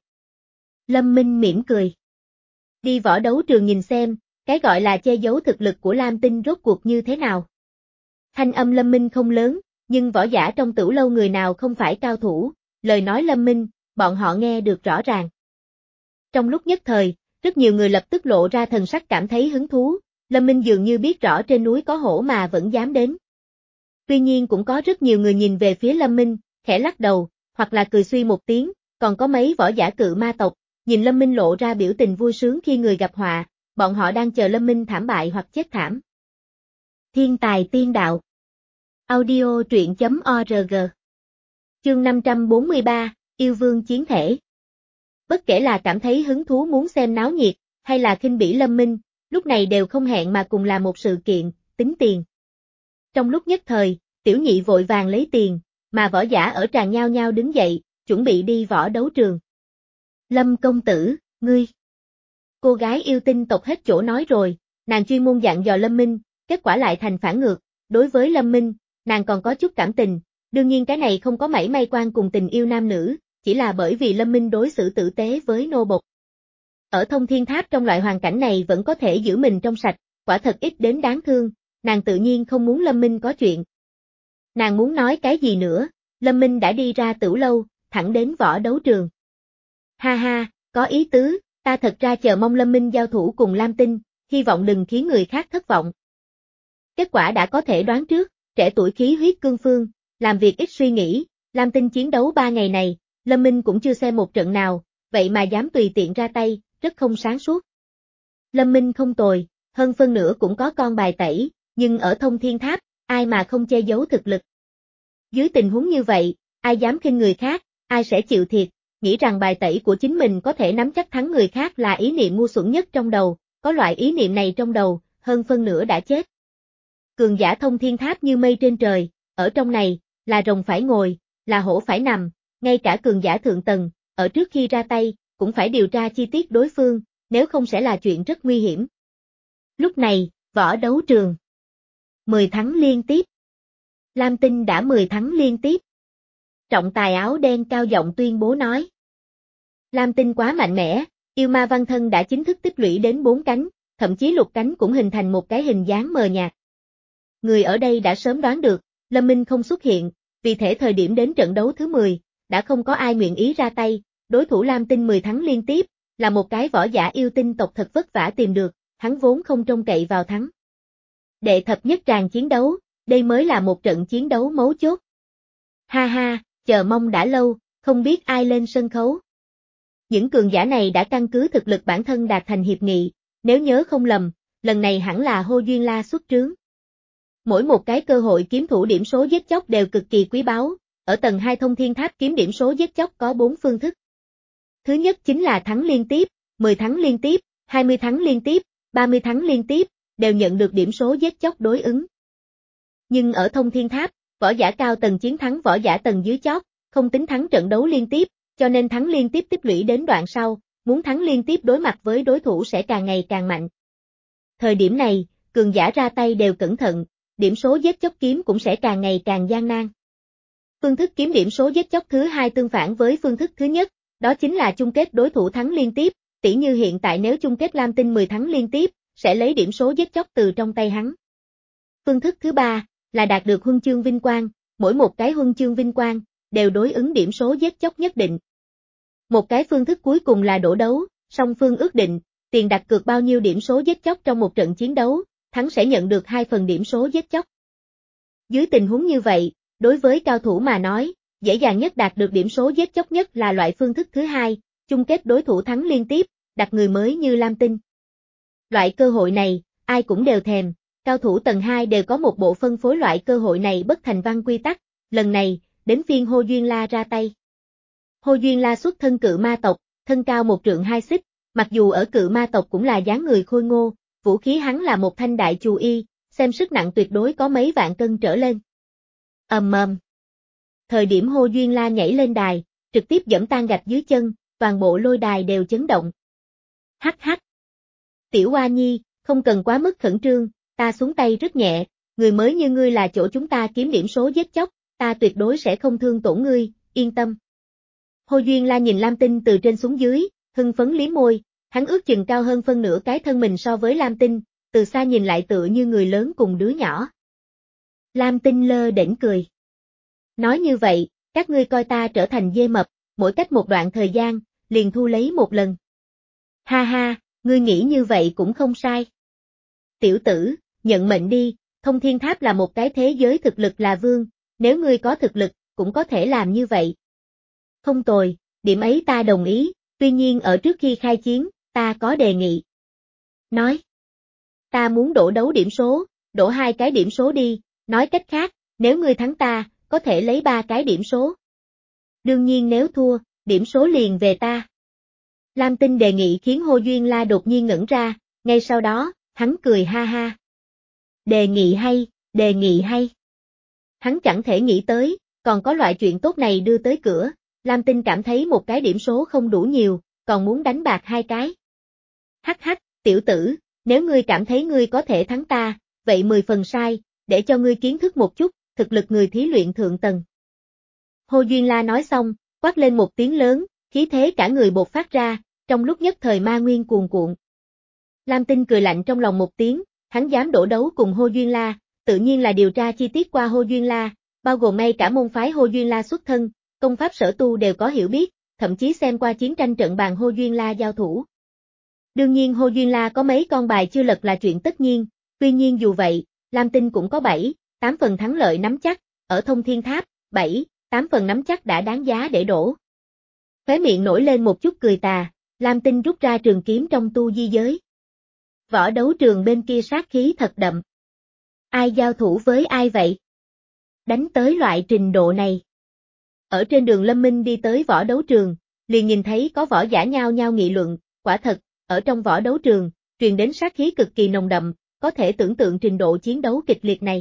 Lâm Minh mỉm cười. Đi võ đấu trường nhìn xem, cái gọi là che giấu thực lực của Lam Tinh rốt cuộc như thế nào. Thanh âm Lâm Minh không lớn, nhưng võ giả trong Tửu Lâu người nào không phải cao thủ, lời nói Lâm Minh, bọn họ nghe được rõ ràng. Trong lúc nhất thời, rất nhiều người lập tức lộ ra thần sắc cảm thấy hứng thú, Lâm Minh dường như biết rõ trên núi có hổ mà vẫn dám đến. Tuy nhiên cũng có rất nhiều người nhìn về phía Lâm Minh, khẽ lắc đầu, hoặc là cười suy một tiếng, còn có mấy võ giả cự ma tộc, nhìn Lâm Minh lộ ra biểu tình vui sướng khi người gặp họa, bọn họ đang chờ Lâm Minh thảm bại hoặc chết thảm. Thiên tài tiên đạo. Audio truyện chấm org. Chương năm trăm bốn mươi ba, Yêu Vương chiến thể. Bất kể là cảm thấy hứng thú muốn xem náo nhiệt, hay là khinh bỉ Lâm Minh, lúc này đều không hẹn mà cùng làm một sự kiện, tính tiền. Trong lúc nhất thời, tiểu nhị vội vàng lấy tiền, mà võ giả ở tràng nhao nhao đứng dậy, chuẩn bị đi võ đấu trường. Lâm công tử, ngươi. Cô gái yêu tinh tộc hết chỗ nói rồi, nàng chuyên môn dặn dò Lâm Minh, kết quả lại thành phản ngược, đối với Lâm Minh, nàng còn có chút cảm tình, đương nhiên cái này không có mảy may quan cùng tình yêu nam nữ, chỉ là bởi vì Lâm Minh đối xử tử tế với nô bộc. Ở Thông Thiên Tháp trong loại hoàn cảnh này vẫn có thể giữ mình trong sạch, quả thật ít đến đáng thương, nàng tự nhiên không muốn Lâm Minh có chuyện. Nàng muốn nói cái gì nữa, Lâm Minh đã đi ra Tửu Lâu, thẳng đến võ đấu trường. Ha ha, có ý tứ, ta thật ra chờ mong Lâm Minh giao thủ cùng Lam Tinh, hy vọng đừng khiến người khác thất vọng. Kết quả đã có thể đoán trước, trẻ tuổi khí huyết cương phương, làm việc ít suy nghĩ, Lam Tinh chiến đấu ba ngày này, Lâm Minh cũng chưa xem một trận nào, vậy mà dám tùy tiện ra tay, rất không sáng suốt. Lâm Minh không tồi, hơn phân nửa cũng có con bài tẩy, nhưng ở Thông Thiên Tháp, ai mà không che giấu thực lực. Dưới tình huống như vậy, ai dám khinh người khác, ai sẽ chịu thiệt, nghĩ rằng bài tẩy của chính mình có thể nắm chắc thắng người khác là ý niệm ngu xuẩn nhất trong đầu, có loại ý niệm này trong đầu, hơn phân nửa đã chết. Cường giả Thông Thiên Tháp như mây trên trời, ở trong này, là rồng phải ngồi, là hổ phải nằm, ngay cả cường giả thượng tầng, ở trước khi ra tay, cũng phải điều tra chi tiết đối phương, nếu không sẽ là chuyện rất nguy hiểm. Lúc này, võ đấu trường. mười thắng liên tiếp. Lam Tinh đã mười thắng liên tiếp. Trọng tài áo đen cao giọng tuyên bố nói. Lam Tinh quá mạnh mẽ, yêu ma văn thân đã chính thức tích lũy đến bốn cánh, thậm chí lục cánh cũng hình thành một cái hình dáng mờ nhạt. Người ở đây đã sớm đoán được, Lâm Minh không xuất hiện, vì thế thời điểm đến trận đấu thứ mười, đã không có ai nguyện ý ra tay, đối thủ Lam Tinh mười thắng liên tiếp, là một cái võ giả yêu tinh tộc thật vất vả tìm được, hắn vốn không trông cậy vào thắng. Đệ thập nhất tràng chiến đấu, đây mới là một trận chiến đấu mấu chốt. Ha ha, chờ mong đã lâu, không biết ai lên sân khấu. Những cường giả này đã căn cứ thực lực bản thân đạt thành hiệp nghị, nếu nhớ không lầm, lần này hẳn là Hô Duyên La xuất trướng. Mỗi một cái cơ hội kiếm thủ điểm số giết chóc đều cực kỳ quý báu, ở tầng hai Thông Thiên Tháp kiếm điểm số giết chóc có bốn phương thức. Thứ nhất chính là thắng liên tiếp, mười thắng liên tiếp, hai mươi thắng liên tiếp, ba mươi thắng liên tiếp, đều nhận được điểm số giết chóc đối ứng. Nhưng ở Thông Thiên Tháp, võ giả cao tầng chiến thắng võ giả tầng dưới chót, không tính thắng trận đấu liên tiếp, cho nên thắng liên tiếp tích lũy đến đoạn sau, muốn thắng liên tiếp đối mặt với đối thủ sẽ càng ngày càng mạnh. Thời điểm này, cường giả ra tay đều cẩn thận, điểm số giết chóc kiếm cũng sẽ càng ngày càng gian nan. Phương thức kiếm điểm số giết chóc thứ hai tương phản với phương thức thứ nhất, đó chính là chung kết đối thủ thắng liên tiếp, tỉ như hiện tại nếu chung kết Lam Tinh mười thắng liên tiếp, sẽ lấy điểm số giết chóc từ trong tay hắn. Phương thức thứ ba, là đạt được huân chương vinh quang, mỗi một cái huân chương vinh quang, đều đối ứng điểm số giết chóc nhất định. Một cái phương thức cuối cùng là đổ đấu, song phương ước định, tiền đặt cược bao nhiêu điểm số giết chóc trong một trận chiến đấu, thắng sẽ nhận được hai phần điểm số giết chóc. Dưới tình huống như vậy, đối với cao thủ mà nói, dễ dàng nhất đạt được điểm số giết chóc nhất là loại phương thức thứ hai, chung kết đối thủ thắng liên tiếp, đặt người mới như Lam Tinh. Loại cơ hội này, ai cũng đều thèm, cao thủ tầng hai đều có một bộ phân phối loại cơ hội này bất thành văn quy tắc, lần này, đến phiên Hô Duyên La ra tay. Hô Duyên La xuất thân cự ma tộc, thân cao một trượng hai xích, mặc dù ở cự ma tộc cũng là dáng người khôi ngô, vũ khí hắn là một thanh đại chù y, xem sức nặng tuyệt đối có mấy vạn cân trở lên. Ầm ầm. Thời điểm Hô Duyên La nhảy lên đài, trực tiếp giẫm tan gạch dưới chân, toàn bộ lôi đài đều chấn động. Hắc hắc. Tiểu Oa Nhi, không cần quá mức khẩn trương, ta xuống tay rất nhẹ, người mới như ngươi là chỗ chúng ta kiếm điểm số giết chóc, ta tuyệt đối sẽ không thương tổn ngươi, yên tâm. Hồ Duyên La nhìn Lam Tinh từ trên xuống dưới, hưng phấn liếm môi, hắn ước chừng cao hơn phân nửa cái thân mình so với Lam Tinh, từ xa nhìn lại tựa như người lớn cùng đứa nhỏ. Lam Tinh lơ đễnh cười. Nói như vậy, các ngươi coi ta trở thành dê mập, mỗi cách một đoạn thời gian, liền thu lấy một lần. Ha ha, ngươi nghĩ như vậy cũng không sai. Tiểu tử, nhận mệnh đi, Thông Thiên Tháp là một cái thế giới thực lực là vương, nếu ngươi có thực lực, cũng có thể làm như vậy. Không tồi, điểm ấy ta đồng ý, tuy nhiên ở trước khi khai chiến, ta có đề nghị. Nói. Ta muốn đổ đấu điểm số, đổ hai cái điểm số đi, nói cách khác, nếu ngươi thắng ta, có thể lấy ba cái điểm số. Đương nhiên nếu thua, điểm số liền về ta. Lam Tinh đề nghị khiến Hồ Duyên La đột nhiên ngẩn ra, ngay sau đó, hắn cười ha ha. Đề nghị hay, đề nghị hay. Hắn chẳng thể nghĩ tới, còn có loại chuyện tốt này đưa tới cửa, Lam Tinh cảm thấy một cái điểm số không đủ nhiều, còn muốn đánh bạc hai cái. Hắc hắc, tiểu tử, nếu ngươi cảm thấy ngươi có thể thắng ta, vậy mười phần sai, để cho ngươi kiến thức một chút, thực lực người thí luyện thượng tầng. Hồ Duyên La nói xong, quát lên một tiếng lớn, khí thế cả người bột phát ra, trong lúc nhất thời ma nguyên cuồn cuộn. Lam Tinh cười lạnh trong lòng một tiếng, hắn dám đổ đấu cùng Hồ Duyên La, tự nhiên là điều tra chi tiết qua Hồ Duyên La, bao gồm ngay cả môn phái Hồ Duyên La xuất thân, công pháp sở tu đều có hiểu biết, thậm chí xem qua chiến tranh trận bàn Hồ Duyên La giao thủ. Đương nhiên Hồ Duyên La có mấy con bài chưa lật là chuyện tất nhiên, tuy nhiên dù vậy, Lam Tinh cũng có bảy, tám phần thắng lợi nắm chắc, ở Thông Thiên Tháp, bảy, tám phần nắm chắc đã đáng giá để đổ. Khóe miệng nổi lên một chút cười tà, Lam Tinh rút ra trường kiếm trong tu di giới. Võ đấu trường bên kia sát khí thật đậm. Ai giao thủ với ai vậy? Đánh tới loại trình độ này. Ở trên đường Lâm Minh đi tới võ đấu trường, liền nhìn thấy có võ giả nhao nhao nghị luận, quả thật, ở trong võ đấu trường, truyền đến sát khí cực kỳ nồng đậm, có thể tưởng tượng trình độ chiến đấu kịch liệt này.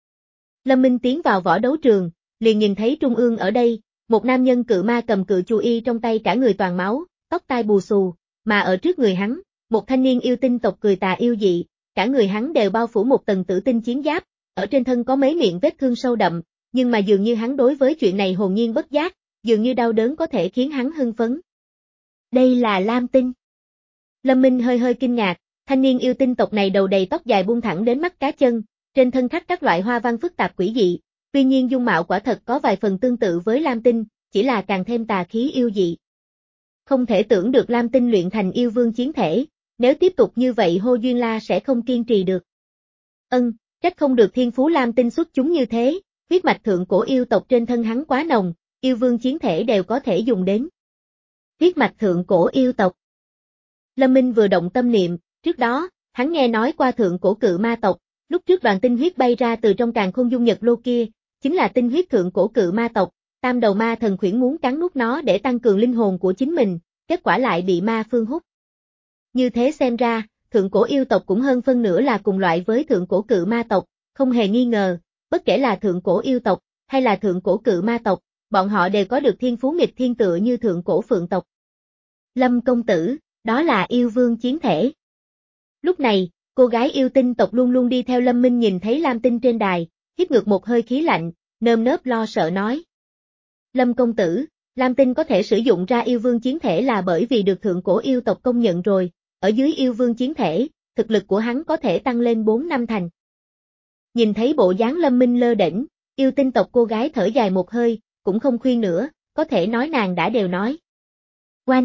Lâm Minh tiến vào võ đấu trường, liền nhìn thấy trung ương ở đây, một nam nhân cự ma cầm cự chu y trong tay cả người toàn máu, tóc tai bù xù, mà ở trước người hắn, một thanh niên yêu tinh tộc cười tà yêu dị, cả người hắn đều bao phủ một tầng tử tinh chiến giáp, ở trên thân có mấy miệng vết thương sâu đậm, nhưng mà dường như hắn đối với chuyện này hồn nhiên bất giác, dường như đau đớn có thể khiến hắn hưng phấn. Đây là Lam Tinh. Lâm Minh hơi hơi kinh ngạc, thanh niên yêu tinh tộc này đầu đầy tóc dài buông thẳng đến mắt cá chân, trên thân khắc các loại hoa văn phức tạp quỷ dị, tuy nhiên dung mạo quả thật có vài phần tương tự với Lam Tinh, chỉ là càng thêm tà khí yêu dị. Không thể tưởng được Lam Tinh luyện thành yêu vương chiến thể, nếu tiếp tục như vậy Hồ Duyên La sẽ không kiên trì được. Ân, trách không được thiên phú Lam Tinh xuất chúng như thế, huyết mạch thượng cổ yêu tộc trên thân hắn quá nồng, yêu vương chiến thể đều có thể dùng đến. Huyết mạch thượng cổ yêu tộc. Lâm Minh vừa động tâm niệm, trước đó, hắn nghe nói qua thượng cổ cự ma tộc, lúc trước đoàn tinh huyết bay ra từ trong càn khôn dung nhật lô kia, chính là tinh huyết thượng cổ cự ma tộc, tam đầu ma thần khuyển muốn cắn nuốt nó để tăng cường linh hồn của chính mình, kết quả lại bị ma phương hút. Như thế xem ra, thượng cổ yêu tộc cũng hơn phân nửa là cùng loại với thượng cổ cự ma tộc, không hề nghi ngờ, bất kể là thượng cổ yêu tộc, hay là thượng cổ cự ma tộc, bọn họ đều có được thiên phú nghịch thiên tựa như thượng cổ phượng tộc. Lâm công tử, đó là yêu vương chiến thể. Lúc này, cô gái yêu tinh tộc luôn luôn đi theo Lâm Minh nhìn thấy Lam Tinh trên đài, hít ngược một hơi khí lạnh, nơm nớp lo sợ nói. Lâm công tử, Lam Tinh có thể sử dụng ra yêu vương chiến thể là bởi vì được thượng cổ yêu tộc công nhận rồi, ở dưới yêu vương chiến thể, thực lực của hắn có thể tăng lên bốn năm thành. Nhìn thấy bộ dáng Lâm Minh lơ đễnh, yêu tinh tộc cô gái thở dài một hơi, cũng không khuyên nữa, có thể nói nàng đã đều nói. Oanh!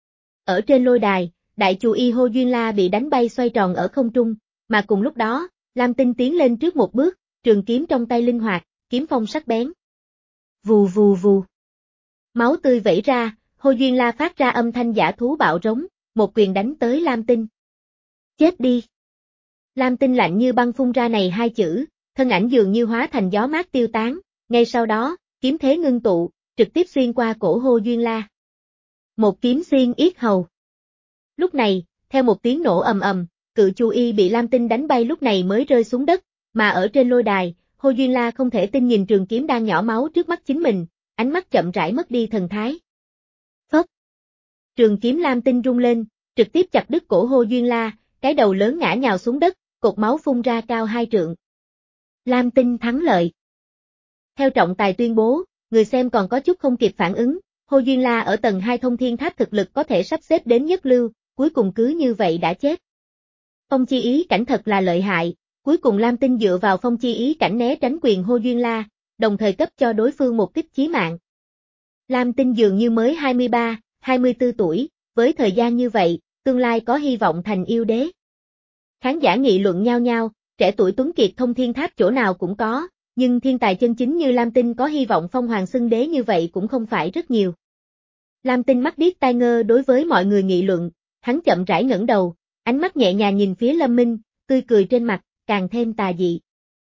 Ở trên lôi đài, đại chu y Hồ Duyên La bị đánh bay xoay tròn ở không trung, mà cùng lúc đó, Lam Tinh tiến lên trước một bước, trường kiếm trong tay linh hoạt, kiếm phong sắc bén. Vù vù vù. Máu tươi vẩy ra, Hồ Duyên La phát ra âm thanh giả thú bạo rống, một quyền đánh tới Lam Tinh. Chết đi! Lam Tinh lạnh như băng phun ra này hai chữ, thân ảnh dường như hóa thành gió mát tiêu tán, ngay sau đó, kiếm thế ngưng tụ, trực tiếp xuyên qua cổ Hồ Duyên La. Một kiếm xuyên yết hầu. Lúc này, theo một tiếng nổ ầm ầm, cự chu y bị Lam Tinh đánh bay lúc này mới rơi xuống đất, mà ở trên lôi đài, Hồ Duyên La không thể tin nhìn trường kiếm đang nhỏ máu trước mắt chính mình, ánh mắt chậm rãi mất đi thần thái. Phốc. Trường kiếm Lam Tinh rung lên, trực tiếp chặt đứt cổ Hồ Duyên La, cái đầu lớn ngã nhào xuống đất, cột máu phun ra cao hai trượng. Lam Tinh thắng lợi. Theo trọng tài tuyên bố, người xem còn có chút không kịp phản ứng, Hồ Duyên La ở tầng hai thông thiên tháp thực lực có thể sắp xếp đến nhất lưu, cuối cùng cứ như vậy đã chết. Phong chi ý cảnh thật là lợi hại, cuối cùng Lam Tinh dựa vào phong chi ý cảnh né tránh quyền Hồ Duyên La, đồng thời cấp cho đối phương một kích chí mạng. Lam Tinh dường như mới hai mươi ba, hai mươi tư tuổi, với thời gian như vậy, tương lai có hy vọng thành yêu đế. Khán giả nghị luận nhao nhao, trẻ tuổi tuấn kiệt thông thiên tháp chỗ nào cũng có, nhưng thiên tài chân chính như Lam Tinh có hy vọng phong hoàng xưng đế như vậy cũng không phải rất nhiều. Lam Tinh mắt điếc tai ngơ đối với mọi người nghị luận, hắn chậm rãi ngẩng đầu, ánh mắt nhẹ nhàng nhìn phía Lâm Minh, tươi cười trên mặt, càng thêm tà dị.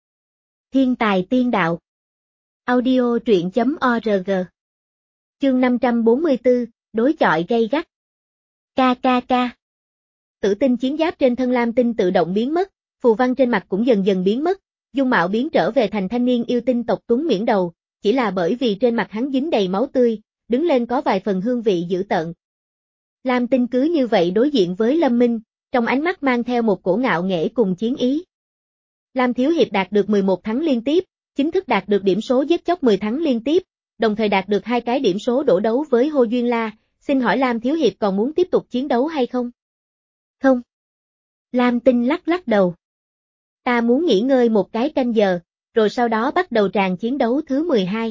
Thiên tài tiên đạo. Audio truyện chấm org. Chương năm trăm bốn mươi tư, đối chọi gay gắt. Ca ca ca. Tử tinh chiến giáp trên thân Lam Tinh tự động biến mất, phù văn trên mặt cũng dần dần biến mất, dung mạo biến trở về thành thanh niên yêu tinh tộc tuấn miễn đầu, chỉ là bởi vì trên mặt hắn dính đầy máu tươi, đứng lên có vài phần hương vị dữ tợn. Lam Tinh cứ như vậy đối diện với Lâm Minh, trong ánh mắt mang theo một cổ ngạo nghễ cùng chiến ý. Lam Thiếu Hiệp đạt được mười một thắng liên tiếp, chính thức đạt được điểm số giết chóc mười thắng liên tiếp, đồng thời đạt được hai cái điểm số đổ đấu với Hồ Duyên La, xin hỏi Lam Thiếu Hiệp còn muốn tiếp tục chiến đấu hay không? Không. Lam Tinh lắc lắc đầu. Ta muốn nghỉ ngơi một cái canh giờ, rồi sau đó bắt đầu tràng chiến đấu thứ mười hai.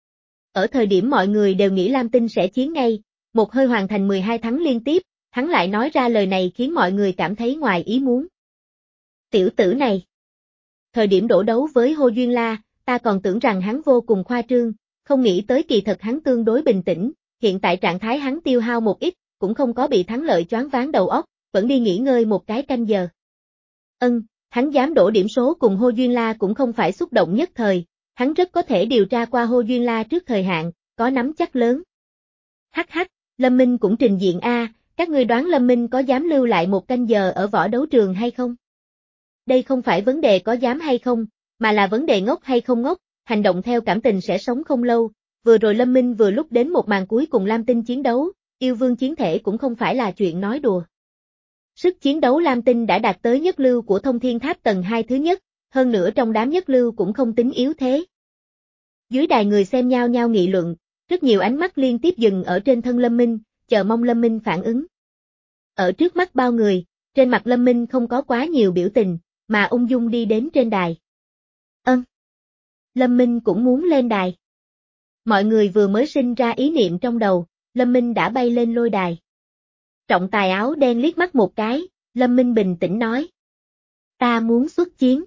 Ở thời điểm mọi người đều nghĩ Lam Tinh sẽ chiến ngay, một hơi hoàn thành mười hai thắng liên tiếp, hắn lại nói ra lời này khiến mọi người cảm thấy ngoài ý muốn. Tiểu tử này. Thời điểm đổ đấu với Hồ Duyên La, ta còn tưởng rằng hắn vô cùng khoa trương, không nghĩ tới kỳ thật hắn tương đối bình tĩnh, hiện tại trạng thái hắn tiêu hao một ít, cũng không có bị thắng lợi choáng váng đầu óc, vẫn đi nghỉ ngơi một cái canh giờ. Ân, hắn dám đổ điểm số cùng Hồ Duyên La cũng không phải xúc động nhất thời, hắn rất có thể điều tra qua Hồ Duyên La trước thời hạn, có nắm chắc lớn. Hắc hắc, Lâm Minh cũng trình diện a, các ngươi đoán Lâm Minh có dám lưu lại một canh giờ ở võ đấu trường hay không? Đây không phải vấn đề có dám hay không, mà là vấn đề ngốc hay không ngốc, hành động theo cảm tình sẽ sống không lâu, vừa rồi Lâm Minh vừa lúc đến một màn cuối cùng Lam Tinh chiến đấu, yêu vương chiến thể cũng không phải là chuyện nói đùa. Sức chiến đấu Lam Tinh đã đạt tới nhất lưu của thông thiên tháp tầng hai thứ nhất, hơn nữa trong đám nhất lưu cũng không tính yếu thế. Dưới đài người xem nhao nhao nghị luận, rất nhiều ánh mắt liên tiếp dừng ở trên thân Lâm Minh, chờ mong Lâm Minh phản ứng. Ở trước mắt bao người, trên mặt Lâm Minh không có quá nhiều biểu tình, mà ung dung đi đến trên đài. Ân. Lâm Minh cũng muốn lên đài. Mọi người vừa mới sinh ra ý niệm trong đầu, Lâm Minh đã bay lên lôi đài. Trọng tài áo đen liếc mắt một cái, Lâm Minh bình tĩnh nói. Ta muốn xuất chiến.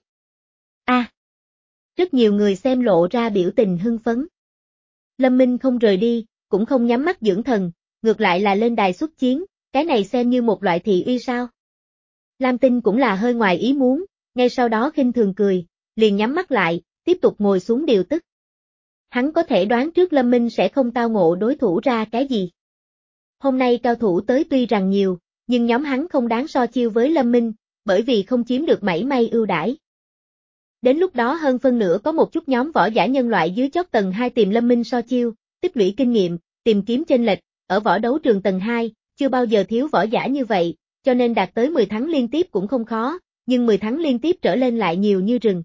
A. À. Rất nhiều người xem lộ ra biểu tình hưng phấn. Lâm Minh không rời đi, cũng không nhắm mắt dưỡng thần, ngược lại là lên đài xuất chiến, cái này xem như một loại thị uy sao. Lam Tinh cũng là hơi ngoài ý muốn, ngay sau đó khinh thường cười, liền nhắm mắt lại, tiếp tục ngồi xuống điều tức. Hắn có thể đoán trước Lâm Minh sẽ không tao ngộ đối thủ ra cái gì. Hôm nay cao thủ tới tuy rằng nhiều, nhưng nhóm hắn không đáng so chiêu với Lâm Minh, bởi vì không chiếm được mảy may ưu đãi. Đến lúc đó hơn phân nửa có một chút nhóm võ giả nhân loại dưới chót tầng hai tìm Lâm Minh so chiêu, tích lũy kinh nghiệm, tìm kiếm chênh lệch, ở võ đấu trường tầng hai, chưa bao giờ thiếu võ giả như vậy, cho nên đạt tới mười thắng liên tiếp cũng không khó, nhưng mười thắng liên tiếp trở lên lại nhiều như rừng.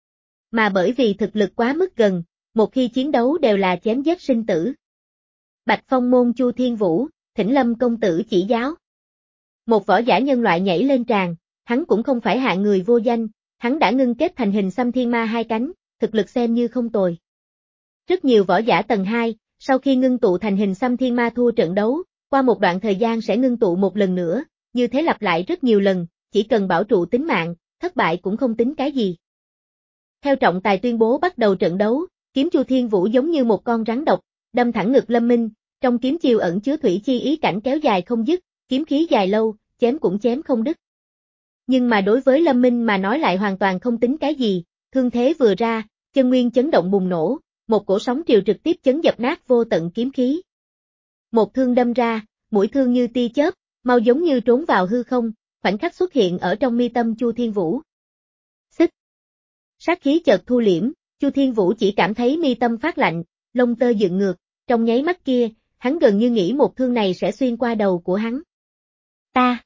Mà bởi vì thực lực quá mức gần, một khi chiến đấu đều là chém giết sinh tử. Bạch Phong môn Chu Thiên Vũ, thỉnh Lâm công tử chỉ giáo. Một võ giả nhân loại nhảy lên tràng, hắn cũng không phải hạng người vô danh, hắn đã ngưng kết thành hình xăm thiên ma hai cánh, thực lực xem như không tồi. Rất nhiều võ giả tầng hai, sau khi ngưng tụ thành hình xăm thiên ma thua trận đấu, qua một đoạn thời gian sẽ ngưng tụ một lần nữa, như thế lặp lại rất nhiều lần, chỉ cần bảo trụ tính mạng, thất bại cũng không tính cái gì. Theo trọng tài tuyên bố bắt đầu trận đấu, kiếm Chu Thiên Vũ giống như một con rắn độc, đâm thẳng ngực Lâm Minh, trong kiếm chiêu ẩn chứa thủy chi ý cảnh kéo dài không dứt, kiếm khí dài lâu, chém cũng chém không đứt. Nhưng mà đối với Lâm Minh mà nói lại hoàn toàn không tính cái gì, thương thế vừa ra, chân nguyên chấn động bùng nổ, một cổ sóng triều trực tiếp chấn dập nát vô tận kiếm khí. Một thương đâm ra, mũi thương như tia chớp, mau giống như trốn vào hư không, khoảnh khắc xuất hiện ở trong mi tâm Chu Thiên Vũ. Xích. Sát khí chợt thu liễm, Chu Thiên Vũ chỉ cảm thấy mi tâm phát lạnh, lông tơ dựng ngược, trong nháy mắt kia, hắn gần như nghĩ một thương này sẽ xuyên qua đầu của hắn. Ta.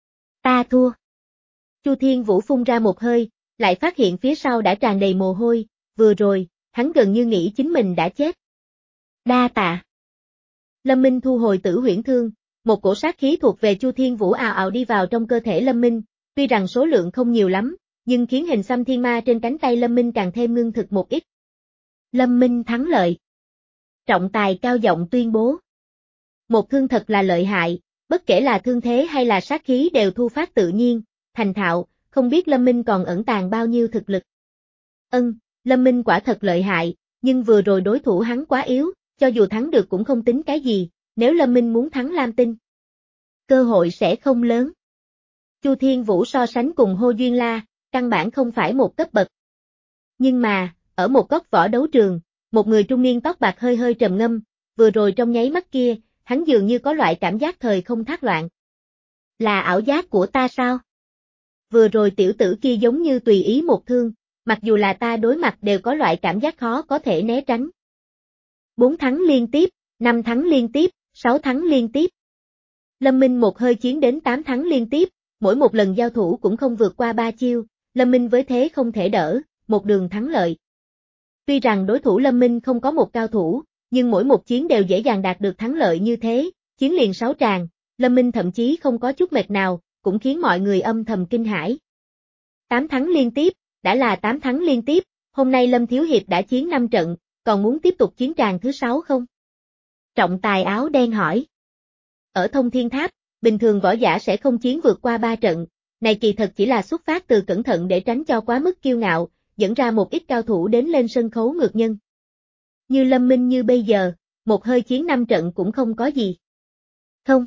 Ta thua. Chu Thiên Vũ phun ra một hơi, lại phát hiện phía sau đã tràn đầy mồ hôi, vừa rồi, hắn gần như nghĩ chính mình đã chết. Đa tạ. Lâm Minh thu hồi Tử Huyễn Thương, một cổ sát khí thuộc về Chu Thiên Vũ ào ào đi vào trong cơ thể Lâm Minh, tuy rằng số lượng không nhiều lắm, nhưng khiến hình xăm thiên ma trên cánh tay Lâm Minh càng thêm ngưng thực một ít. Lâm Minh thắng lợi. Trọng tài cao giọng tuyên bố. Một thương thật là lợi hại, bất kể là thương thế hay là sát khí đều thu phát tự nhiên, thành thạo, không biết Lâm Minh còn ẩn tàng bao nhiêu thực lực. Ân, Lâm Minh quả thật lợi hại, nhưng vừa rồi đối thủ hắn quá yếu, cho dù thắng được cũng không tính cái gì, nếu Lâm Minh muốn thắng Lam Tinh, cơ hội sẽ không lớn. Chu Thiên Vũ so sánh cùng Hồ Duyên La, căn bản không phải một cấp bậc. Nhưng mà, ở một góc võ đấu trường, một người trung niên tóc bạc hơi hơi trầm ngâm, vừa rồi trong nháy mắt kia, hắn dường như có loại cảm giác thời không thác loạn. Là ảo giác của ta sao? Vừa rồi tiểu tử kia giống như tùy ý một thương, mặc dù là ta đối mặt đều có loại cảm giác khó có thể né tránh. Bốn thắng liên tiếp, năm thắng liên tiếp, sáu thắng liên tiếp. Lâm Minh một hơi chiến đến tám thắng liên tiếp, mỗi một lần giao thủ cũng không vượt qua ba chiêu, Lâm Minh với thế không thể đỡ, một đường thắng lợi. Tuy rằng đối thủ Lâm Minh không có một cao thủ, nhưng mỗi một chiến đều dễ dàng đạt được thắng lợi như thế, chiến liền sáu tràng, Lâm Minh thậm chí không có chút mệt nào, cũng khiến mọi người âm thầm kinh hãi. Tám thắng liên tiếp, đã là tám thắng liên tiếp, hôm nay Lâm Thiếu Hiệp đã chiến năm trận, còn muốn tiếp tục chiến tràng thứ sáu không? Trọng tài áo đen hỏi. Ở Thông Thiên Tháp, bình thường võ giả sẽ không chiến vượt qua ba trận, này kỳ thật chỉ là xuất phát từ cẩn thận để tránh cho quá mức kiêu ngạo, dẫn ra một ít cao thủ đến lên sân khấu ngược nhân. Như Lâm Minh như bây giờ, một hơi chiến năm trận cũng không có gì. Không.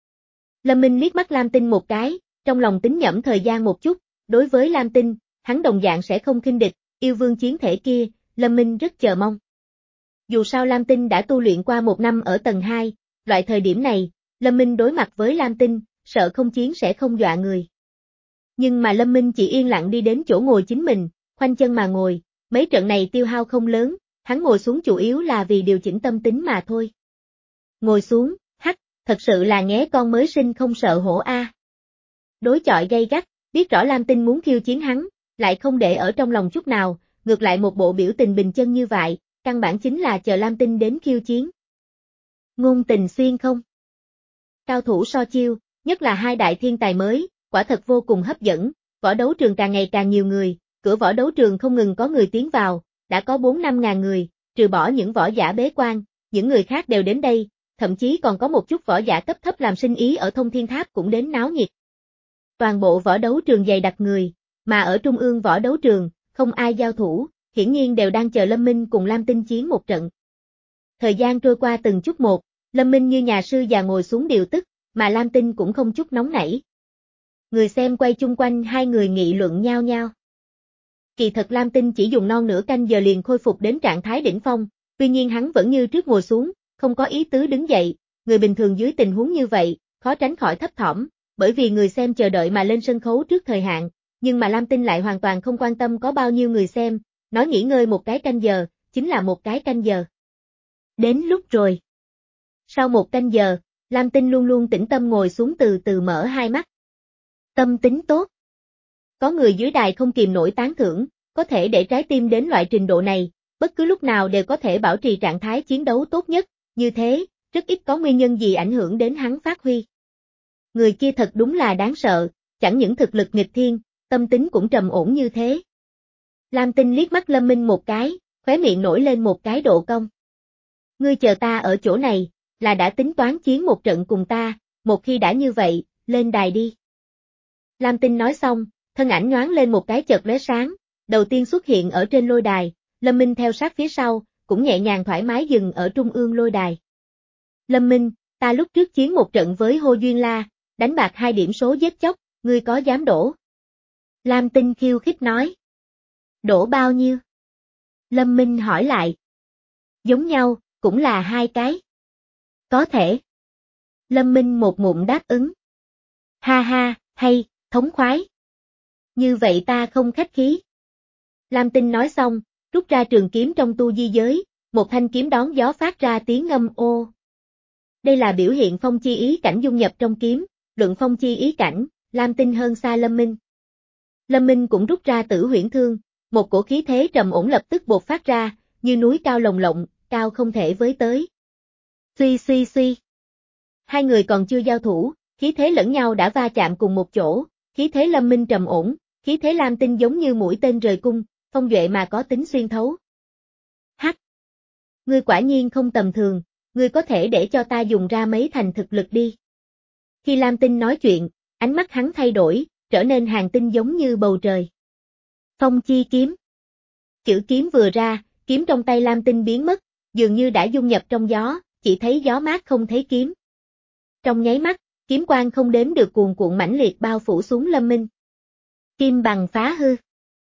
Lâm Minh liếc mắt Lam Tinh một cái, trong lòng tính nhẩm thời gian một chút, đối với Lam Tinh, hắn đồng dạng sẽ không khinh địch, yêu vương chiến thể kia, Lâm Minh rất chờ mong. Dù sao Lam Tinh đã tu luyện qua một năm ở tầng hai, loại thời điểm này, Lâm Minh đối mặt với Lam Tinh, sợ không chiến sẽ không dọa người. Nhưng mà Lâm Minh chỉ yên lặng đi đến chỗ ngồi chính mình, khoanh chân mà ngồi, mấy trận này tiêu hao không lớn, hắn ngồi xuống chủ yếu là vì điều chỉnh tâm tính mà thôi. Ngồi xuống, hắc, thật sự là nghé con mới sinh không sợ hổ a. Đối chọi gay gắt, biết rõ Lam Tinh muốn khiêu chiến hắn, lại không để ở trong lòng chút nào, ngược lại một bộ biểu tình bình chân như vậy, căn bản chính là chờ Lam Tinh đến khiêu chiến. Ngôn tình xuyên không? Cao thủ so chiêu, nhất là hai đại thiên tài mới, quả thật vô cùng hấp dẫn, võ đấu trường càng ngày càng nhiều người, cửa võ đấu trường không ngừng có người tiến vào, đã có bốn năm ngàn người, trừ bỏ những võ giả bế quan, những người khác đều đến đây, thậm chí còn có một chút võ giả cấp thấp làm sinh ý ở Thông Thiên Tháp cũng đến náo nhiệt. Toàn bộ võ đấu trường dày đặc người, mà ở trung ương võ đấu trường, không ai giao thủ, hiển nhiên đều đang chờ Lâm Minh cùng Lam Tinh chiến một trận. Thời gian trôi qua từng chút một, Lâm Minh như nhà sư già ngồi xuống điều tức, mà Lam Tinh cũng không chút nóng nảy. Người xem quay chung quanh hai người nghị luận nhau nhau. Kỳ thật Lam Tinh chỉ dùng non nửa canh giờ liền khôi phục đến trạng thái đỉnh phong, tuy nhiên hắn vẫn như trước ngồi xuống, không có ý tứ đứng dậy, người bình thường dưới tình huống như vậy, khó tránh khỏi thấp thỏm, bởi vì người xem chờ đợi mà lên sân khấu trước thời hạn, nhưng mà Lam Tinh lại hoàn toàn không quan tâm có bao nhiêu người xem, nói nghỉ ngơi một cái canh giờ, chính là một cái canh giờ. Đến lúc rồi. Sau một canh giờ, Lam Tinh luôn luôn tĩnh tâm ngồi xuống từ từ mở hai mắt. Tâm tính tốt. Có người dưới đài không kìm nổi tán thưởng, có thể để trái tim đến loại trình độ này, bất cứ lúc nào đều có thể bảo trì trạng thái chiến đấu tốt nhất, như thế, rất ít có nguyên nhân gì ảnh hưởng đến hắn phát huy. Người kia thật đúng là đáng sợ, chẳng những thực lực nghịch thiên, tâm tính cũng trầm ổn như thế. Lam Tinh liếc mắt Lâm Minh một cái, khóe miệng nổi lên một cái độ cong. Ngươi chờ ta ở chỗ này, là đã tính toán chiến một trận cùng ta, một khi đã như vậy, lên đài đi. Lam Tinh nói xong, thân ảnh nhoáng lên một cái chợt lóe sáng, đầu tiên xuất hiện ở trên lôi đài, Lâm Minh theo sát phía sau, cũng nhẹ nhàng thoải mái dừng ở trung ương lôi đài. Lâm Minh, ta lúc trước chiến một trận với Hồ Duyên La, đánh bạc hai điểm số giết chóc, ngươi có dám đổ? Lam Tinh khiêu khích nói. Đổ bao nhiêu? Lâm Minh hỏi lại. Giống nhau, cũng là hai cái. Có thể. Lâm Minh một ngụm đáp ứng. Ha ha, hay, thống khoái. Như vậy ta không khách khí. Lam Tinh nói xong, rút ra trường kiếm trong tu di giới, một thanh kiếm đón gió phát ra tiếng ngâm ô. Đây là biểu hiện phong chi ý cảnh dung nhập trong kiếm, luận phong chi ý cảnh, Lam Tinh hơn xa Lâm Minh. Lâm Minh cũng rút ra Tử Huyễn Thương, một cổ khí thế trầm ổn lập tức bột phát ra, như núi cao lồng lộng, cao không thể với tới. Suy suy suy. Hai người còn chưa giao thủ, khí thế lẫn nhau đã va chạm cùng một chỗ, khí thế Lâm Minh trầm ổn, khí thế Lam Tinh giống như mũi tên rời cung, phong duệ mà có tính xuyên thấu. Hắc! Ngươi quả nhiên không tầm thường, ngươi có thể để cho ta dùng ra mấy thành thực lực đi. Khi Lam Tinh nói chuyện, ánh mắt hắn thay đổi, trở nên hàng tinh giống như bầu trời. Phong chi kiếm. Chữ kiếm vừa ra, kiếm trong tay Lam Tinh biến mất, dường như đã dung nhập trong gió, chỉ thấy gió mát không thấy kiếm. Trong nháy mắt, kiếm quang không đếm được cuồn cuộn mãnh liệt bao phủ xuống Lâm Minh. Kim bằng phá hư.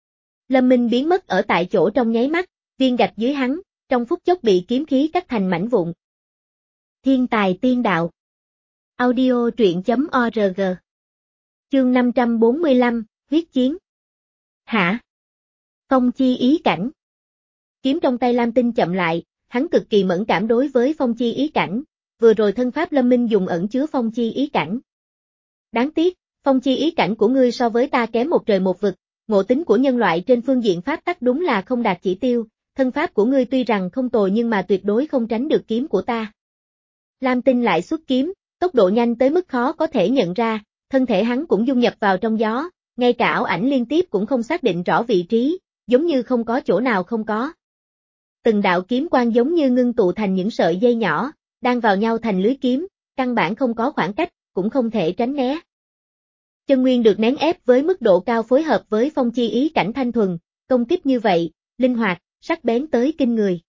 Lâm Minh biến mất ở tại chỗ trong nháy mắt, viên gạch dưới hắn, trong phút chốc bị kiếm khí cắt thành mảnh vụn. Thiên tài tiên đạo. Audio truyện chấm org. Chương năm trăm bốn mươi lăm, huyết chiến. Hả? Phong chi ý cảnh. Kiếm trong tay Lam Tinh chậm lại, hắn cực kỳ mẫn cảm đối với phong chi ý cảnh, vừa rồi thân pháp Lâm Minh dùng ẩn chứa phong chi ý cảnh. Đáng tiếc, phong chi ý cảnh của ngươi so với ta kém một trời một vực, ngộ tính của nhân loại trên phương diện pháp tắc đúng là không đạt chỉ tiêu, thân pháp của ngươi tuy rằng không tồi nhưng mà tuyệt đối không tránh được kiếm của ta. Lam Tinh lại xuất kiếm, tốc độ nhanh tới mức khó có thể nhận ra, thân thể hắn cũng dung nhập vào trong gió, ngay cả ảo ảnh liên tiếp cũng không xác định rõ vị trí, giống như không có chỗ nào không có. Từng đạo kiếm quang giống như ngưng tụ thành những sợi dây nhỏ, đang vào nhau thành lưới kiếm, căn bản không có khoảng cách, cũng không thể tránh né. Chân nguyên được nén ép với mức độ cao phối hợp với phong chi ý cảnh thanh thuần, công kích như vậy, linh hoạt, sắc bén tới kinh người.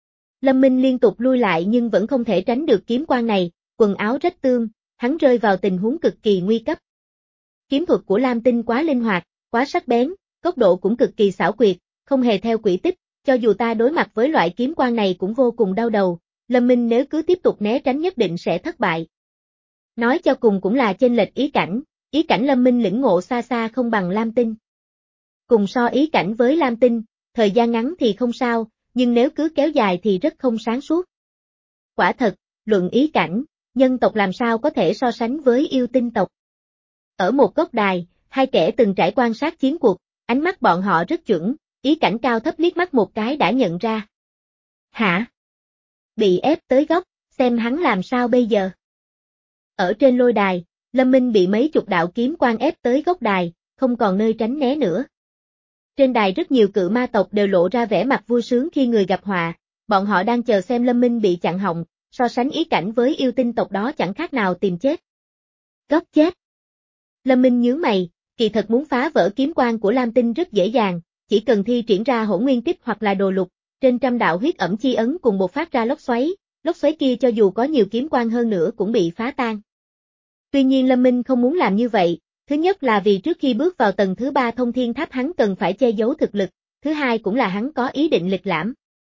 Lâm Minh liên tục lui lại nhưng vẫn không thể tránh được kiếm quang này, quần áo rách tươm, hắn rơi vào tình huống cực kỳ nguy cấp. Kiếm thuật của Lam Tinh quá linh hoạt, quá sắc bén, góc độ cũng cực kỳ xảo quyệt, không hề theo quỹ tích, cho dù ta đối mặt với loại kiếm quang này cũng vô cùng đau đầu, Lâm Minh nếu cứ tiếp tục né tránh nhất định sẽ thất bại. Nói cho cùng cũng là chênh lệch ý cảnh, ý cảnh Lâm Minh lĩnh ngộ xa xa không bằng Lam Tinh. Cùng so ý cảnh với Lam Tinh, thời gian ngắn thì không sao, nhưng nếu cứ kéo dài thì rất không sáng suốt. Quả thật, luận ý cảnh, nhân tộc làm sao có thể so sánh với yêu tinh tộc. Ở một góc đài, hai kẻ từng trải quan sát chiến cuộc, ánh mắt bọn họ rất chuẩn, ý cảnh cao thấp liếc mắt một cái đã nhận ra. Hả? Bị ép tới góc, xem hắn làm sao bây giờ. Ở trên lôi đài, Lâm Minh bị mấy chục đạo kiếm quang ép tới góc đài, không còn nơi tránh né nữa. Trên đài rất nhiều cự ma tộc đều lộ ra vẻ mặt vui sướng khi người gặp họa, bọn họ đang chờ xem Lâm Minh bị chặn họng, so sánh ý cảnh với yêu tinh tộc đó chẳng khác nào tìm chết. Góc chết. Lâm Minh nhướng mày, kỳ thật muốn phá vỡ kiếm quang của Lam Tinh rất dễ dàng, chỉ cần thi triển ra hỗn nguyên tích hoặc là đồ lục, trên trăm đạo huyết ẩm chi ấn cùng bộc phát ra lốc xoáy, lốc xoáy kia cho dù có nhiều kiếm quang hơn nữa cũng bị phá tan. Tuy nhiên Lâm Minh không muốn làm như vậy, thứ nhất là vì trước khi bước vào tầng thứ ba thông thiên tháp hắn cần phải che giấu thực lực, thứ hai cũng là hắn có ý định lịch lãm.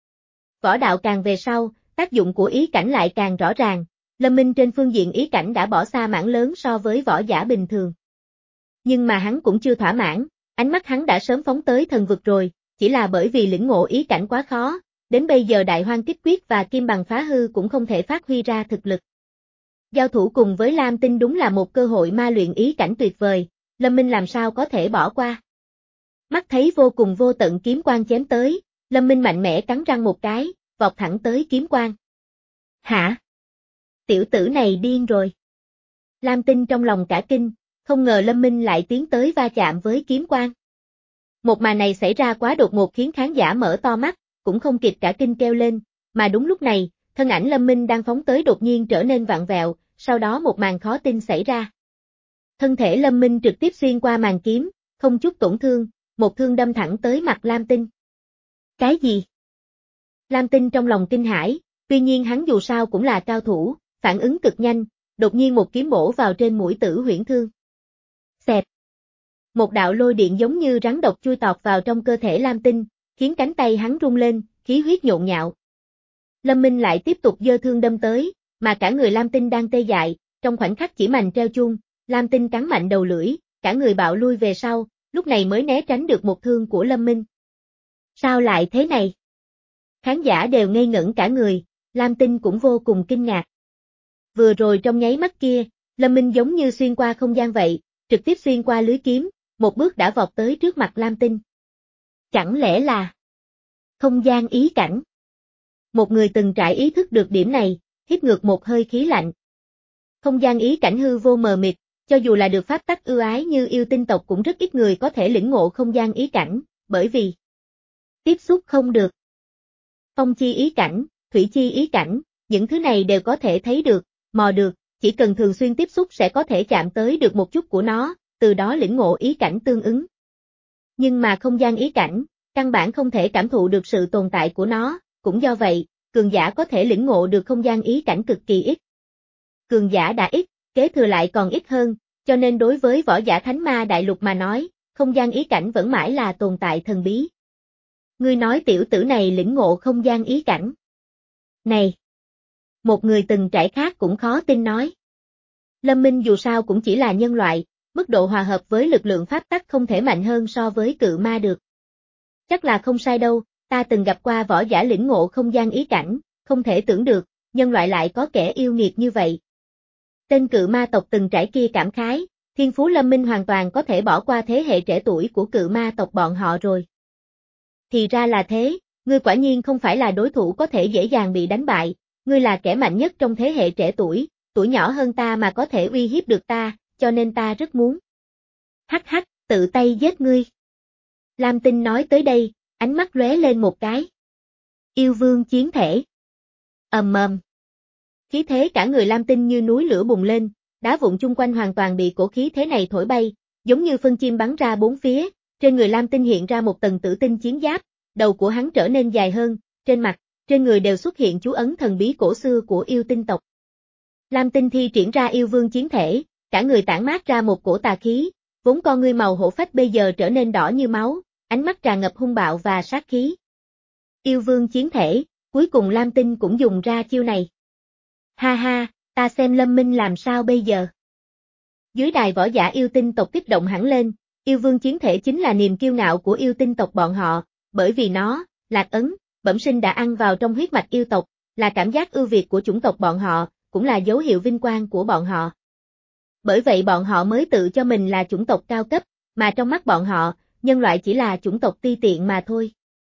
Võ đạo càng về sau, tác dụng của ý cảnh lại càng rõ ràng, Lâm Minh trên phương diện ý cảnh đã bỏ xa mảng lớn so với võ giả bình thường. Nhưng mà hắn cũng chưa thỏa mãn, ánh mắt hắn đã sớm phóng tới thần vực rồi, chỉ là bởi vì lĩnh ngộ ý cảnh quá khó, đến bây giờ đại hoang kích quyết và kim bằng phá hư cũng không thể phát huy ra thực lực. Giao thủ cùng với Lam Tinh đúng là một cơ hội ma luyện ý cảnh tuyệt vời, Lâm Minh làm sao có thể bỏ qua. Mắt thấy vô cùng vô tận kiếm quang chém tới, Lâm Minh mạnh mẽ cắn răng một cái, vọt thẳng tới kiếm quang. Hả? Tiểu tử này điên rồi. Lam Tinh trong lòng cả kinh, không ngờ Lâm Minh lại tiến tới va chạm với kiếm quang. Một màn này xảy ra quá đột ngột khiến khán giả mở to mắt, cũng không kịp cả kinh kêu lên, mà đúng lúc này, thân ảnh Lâm Minh đang phóng tới đột nhiên trở nên vặn vẹo, sau đó một màn khó tin xảy ra. Thân thể Lâm Minh trực tiếp xuyên qua màn kiếm, không chút tổn thương, một thương đâm thẳng tới mặt Lam Tinh. Cái gì? Lam Tinh trong lòng kinh hãi, tuy nhiên hắn dù sao cũng là cao thủ, phản ứng cực nhanh, đột nhiên một kiếm bổ vào trên mũi Tử Huyễn Thương. Xẹt. Một đạo lôi điện giống như rắn độc chui tọt vào trong cơ thể Lam Tinh, khiến cánh tay hắn rung lên, khí huyết nhộn nhạo. Lâm Minh lại tiếp tục giơ thương đâm tới, mà cả người Lam Tinh đang tê dại, trong khoảnh khắc chỉ mành treo chuông, Lam Tinh cắn mạnh đầu lưỡi, cả người bạo lui về sau, lúc này mới né tránh được một thương của Lâm Minh. Sao lại thế này? Khán giả đều ngây ngẩn cả người, Lam Tinh cũng vô cùng kinh ngạc. Vừa rồi trong nháy mắt kia, Lâm Minh giống như xuyên qua không gian vậy, trực tiếp xuyên qua lưới kiếm, một bước đã vọt tới trước mặt Lam Tinh. Chẳng lẽ là không gian ý cảnh? Một người từng trải ý thức được điểm này, hít ngược một hơi khí lạnh. Không gian ý cảnh hư vô mờ mịt, cho dù là được pháp tắc ưu ái như yêu tinh tộc cũng rất ít người có thể lĩnh ngộ không gian ý cảnh, bởi vì tiếp xúc không được. Phong chi ý cảnh, thủy chi ý cảnh, những thứ này đều có thể thấy được, mò được, chỉ cần thường xuyên tiếp xúc sẽ có thể chạm tới được một chút của nó, từ đó lĩnh ngộ ý cảnh tương ứng. Nhưng mà không gian ý cảnh, căn bản không thể cảm thụ được sự tồn tại của nó, cũng do vậy, cường giả có thể lĩnh ngộ được không gian ý cảnh cực kỳ ít. Cường giả đã ít, kế thừa lại còn ít hơn, cho nên đối với võ giả Thánh Ma Đại Lục mà nói, không gian ý cảnh vẫn mãi là tồn tại thần bí. Ngươi nói tiểu tử này lĩnh ngộ không gian ý cảnh. Này! Một người từng trải khác cũng khó tin nói. Lâm Minh dù sao cũng chỉ là nhân loại, mức độ hòa hợp với lực lượng pháp tắc không thể mạnh hơn so với cự ma được. Chắc là không sai đâu, ta từng gặp qua võ giả lĩnh ngộ không gian ý cảnh, không thể tưởng được, nhân loại lại có kẻ yêu nghiệt như vậy. Tên cự ma tộc từng trải kia cảm khái, thiên phú Lâm Minh hoàn toàn có thể bỏ qua thế hệ trẻ tuổi của cự ma tộc bọn họ rồi. Thì ra là thế, ngươi quả nhiên không phải là đối thủ có thể dễ dàng bị đánh bại, ngươi là kẻ mạnh nhất trong thế hệ trẻ tuổi, tuổi nhỏ hơn ta mà có thể uy hiếp được ta, cho nên ta rất muốn. Hắc hắc, tự tay giết ngươi. Lam Tinh nói tới đây, ánh mắt lóe lên một cái. Yêu vương chiến thể. Ầm ầm. Khí thế cả người Lam Tinh như núi lửa bùng lên, đá vụn chung quanh hoàn toàn bị cổ khí thế này thổi bay, giống như phân chim bắn ra bốn phía, trên người Lam Tinh hiện ra một tầng tử tinh chiến giáp, đầu của hắn trở nên dài hơn, trên mặt, trên người đều xuất hiện chú ấn thần bí cổ xưa của yêu tinh tộc. Lam Tinh thi triển ra yêu vương chiến thể, cả người tản mát ra một cổ tà khí, vốn con ngươi màu hổ phách bây giờ trở nên đỏ như máu, ánh mắt tràn ngập hung bạo và sát khí. Yêu vương chiến thể, cuối cùng Lam Tinh cũng dùng ra chiêu này. Ha ha, ta xem Lâm Minh làm sao bây giờ. Dưới đài võ giả yêu tinh tộc kích động hẳn lên, yêu vương chiến thể chính là niềm kiêu ngạo của yêu tinh tộc bọn họ, bởi vì nó, lạc ấn, bẩm sinh đã ăn vào trong huyết mạch yêu tộc, là cảm giác ưu việt của chủng tộc bọn họ, cũng là dấu hiệu vinh quang của bọn họ. Bởi vậy bọn họ mới tự cho mình là chủng tộc cao cấp, mà trong mắt bọn họ, nhân loại chỉ là chủng tộc ti tiện mà thôi.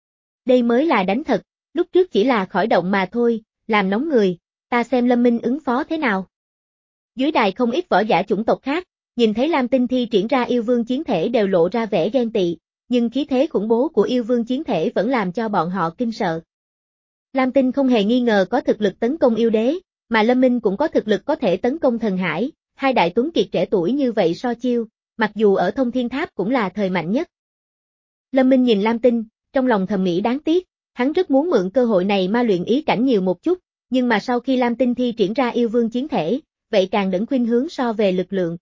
Đây mới là đánh thật, lúc trước chỉ là khởi động mà thôi, làm nóng người, ta xem Lâm Minh ứng phó thế nào. Dưới đài không ít võ giả chủng tộc khác, nhìn thấy Lam Tinh thi triển ra yêu vương chiến thể đều lộ ra vẻ ghen tị, nhưng khí thế khủng bố của yêu vương chiến thể vẫn làm cho bọn họ kinh sợ. Lam Tinh không hề nghi ngờ có thực lực tấn công yêu đế, mà Lâm Minh cũng có thực lực có thể tấn công thần hải, hai đại tuấn kiệt trẻ tuổi như vậy so chiêu, mặc dù ở Thông Thiên Tháp cũng là thời mạnh nhất. Lâm Minh nhìn Lam Tinh, trong lòng thầm nghĩ đáng tiếc, hắn rất muốn mượn cơ hội này ma luyện ý cảnh nhiều một chút, nhưng mà sau khi Lam Tinh thi triển ra yêu vương chiến thể, vậy càng đẫn khuynh hướng so về lực lượng.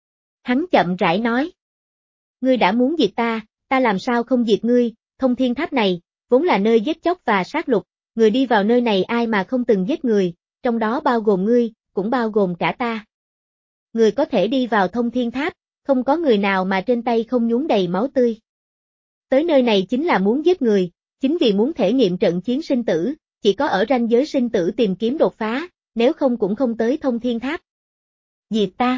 Hắn chậm rãi nói. Ngươi đã muốn diệt ta, ta làm sao không diệt ngươi, Thông Thiên Tháp này, vốn là nơi giết chóc và sát lục, người đi vào nơi này ai mà không từng giết người, trong đó bao gồm ngươi, cũng bao gồm cả ta. Người có thể đi vào Thông Thiên Tháp, không có người nào mà trên tay không nhuốm đầy máu tươi. Tới nơi này chính là muốn giết người, chính vì muốn thể nghiệm trận chiến sinh tử, chỉ có ở ranh giới sinh tử tìm kiếm đột phá, nếu không cũng không tới Thông Thiên Tháp. Diệt ta.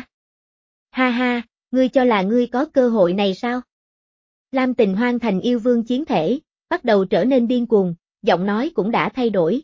Ha ha, ngươi cho là ngươi có cơ hội này sao? Lam Tình hoan thành yêu vương chiến thể, bắt đầu trở nên điên cuồng, giọng nói cũng đã thay đổi.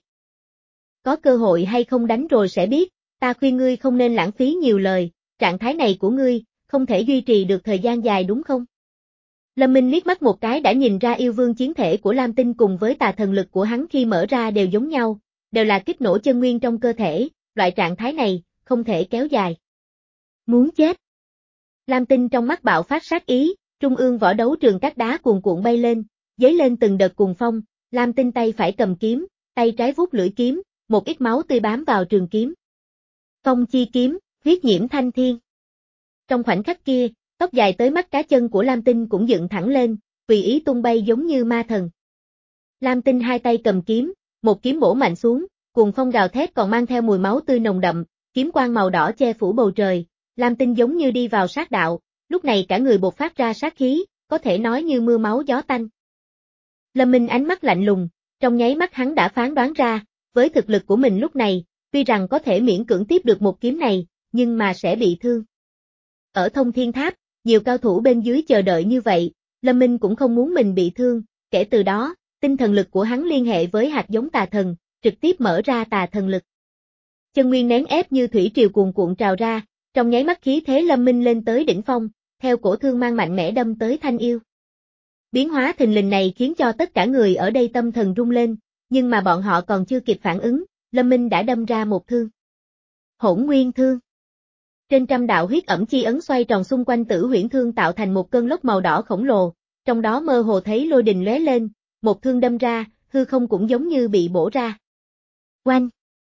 Có cơ hội hay không đánh rồi sẽ biết, ta khuyên ngươi không nên lãng phí nhiều lời, trạng thái này của ngươi, không thể duy trì được thời gian dài đúng không? Lâm Minh liếc mắt một cái đã nhìn ra yêu vương chiến thể của Lam Tinh cùng với tà thần lực của hắn khi mở ra đều giống nhau, đều là kích nổ chân nguyên trong cơ thể, loại trạng thái này, không thể kéo dài. Muốn chết. Lam Tinh trong mắt bạo phát sát ý, trung ương võ đấu trường các đá cuồn cuộn bay lên, dấy lên từng đợt cuồng phong, Lam Tinh tay phải cầm kiếm, tay trái vuốt lưỡi kiếm, một ít máu tươi bám vào trường kiếm. Phong chi kiếm, huyết nhiễm thanh thiên. Trong khoảnh khắc kia, tóc dài tới mắt cá chân của Lam Tinh cũng dựng thẳng lên, tùy ý tung bay giống như ma thần. Lam Tinh hai tay cầm kiếm, một kiếm bổ mạnh xuống, cuồng phong gào thét còn mang theo mùi máu tươi nồng đậm, kiếm quang màu đỏ che phủ bầu trời, Lam Tinh giống như đi vào sát đạo, lúc này cả người bộc phát ra sát khí, có thể nói như mưa máu gió tanh. Lâm Minh ánh mắt lạnh lùng, trong nháy mắt hắn đã phán đoán ra, với thực lực của mình lúc này, tuy rằng có thể miễn cưỡng tiếp được một kiếm này, nhưng mà sẽ bị thương. Ở Thông Thiên Tháp, nhiều cao thủ bên dưới chờ đợi như vậy, Lâm Minh cũng không muốn mình bị thương, kể từ đó, tinh thần lực của hắn liên hệ với hạt giống tà thần, trực tiếp mở ra tà thần lực. Chân nguyên nén ép như thủy triều cuồn cuộn trào ra, trong nháy mắt khí thế Lâm Minh lên tới đỉnh phong, theo cổ thương mang mạnh mẽ đâm tới Thanh Yêu. Biến hóa thình lình này khiến cho tất cả người ở đây tâm thần rung lên, nhưng mà bọn họ còn chưa kịp phản ứng, Lâm Minh đã đâm ra một thương. Hỗn Nguyên Thương. Trên trăm đạo huyết ẩm chi ấn xoay tròn xung quanh Tử Huyễn Thương tạo thành một cơn lốc màu đỏ khổng lồ, trong đó mơ hồ thấy lôi đình lóe lên, một thương đâm ra, hư không cũng giống như bị bổ ra. Oanh!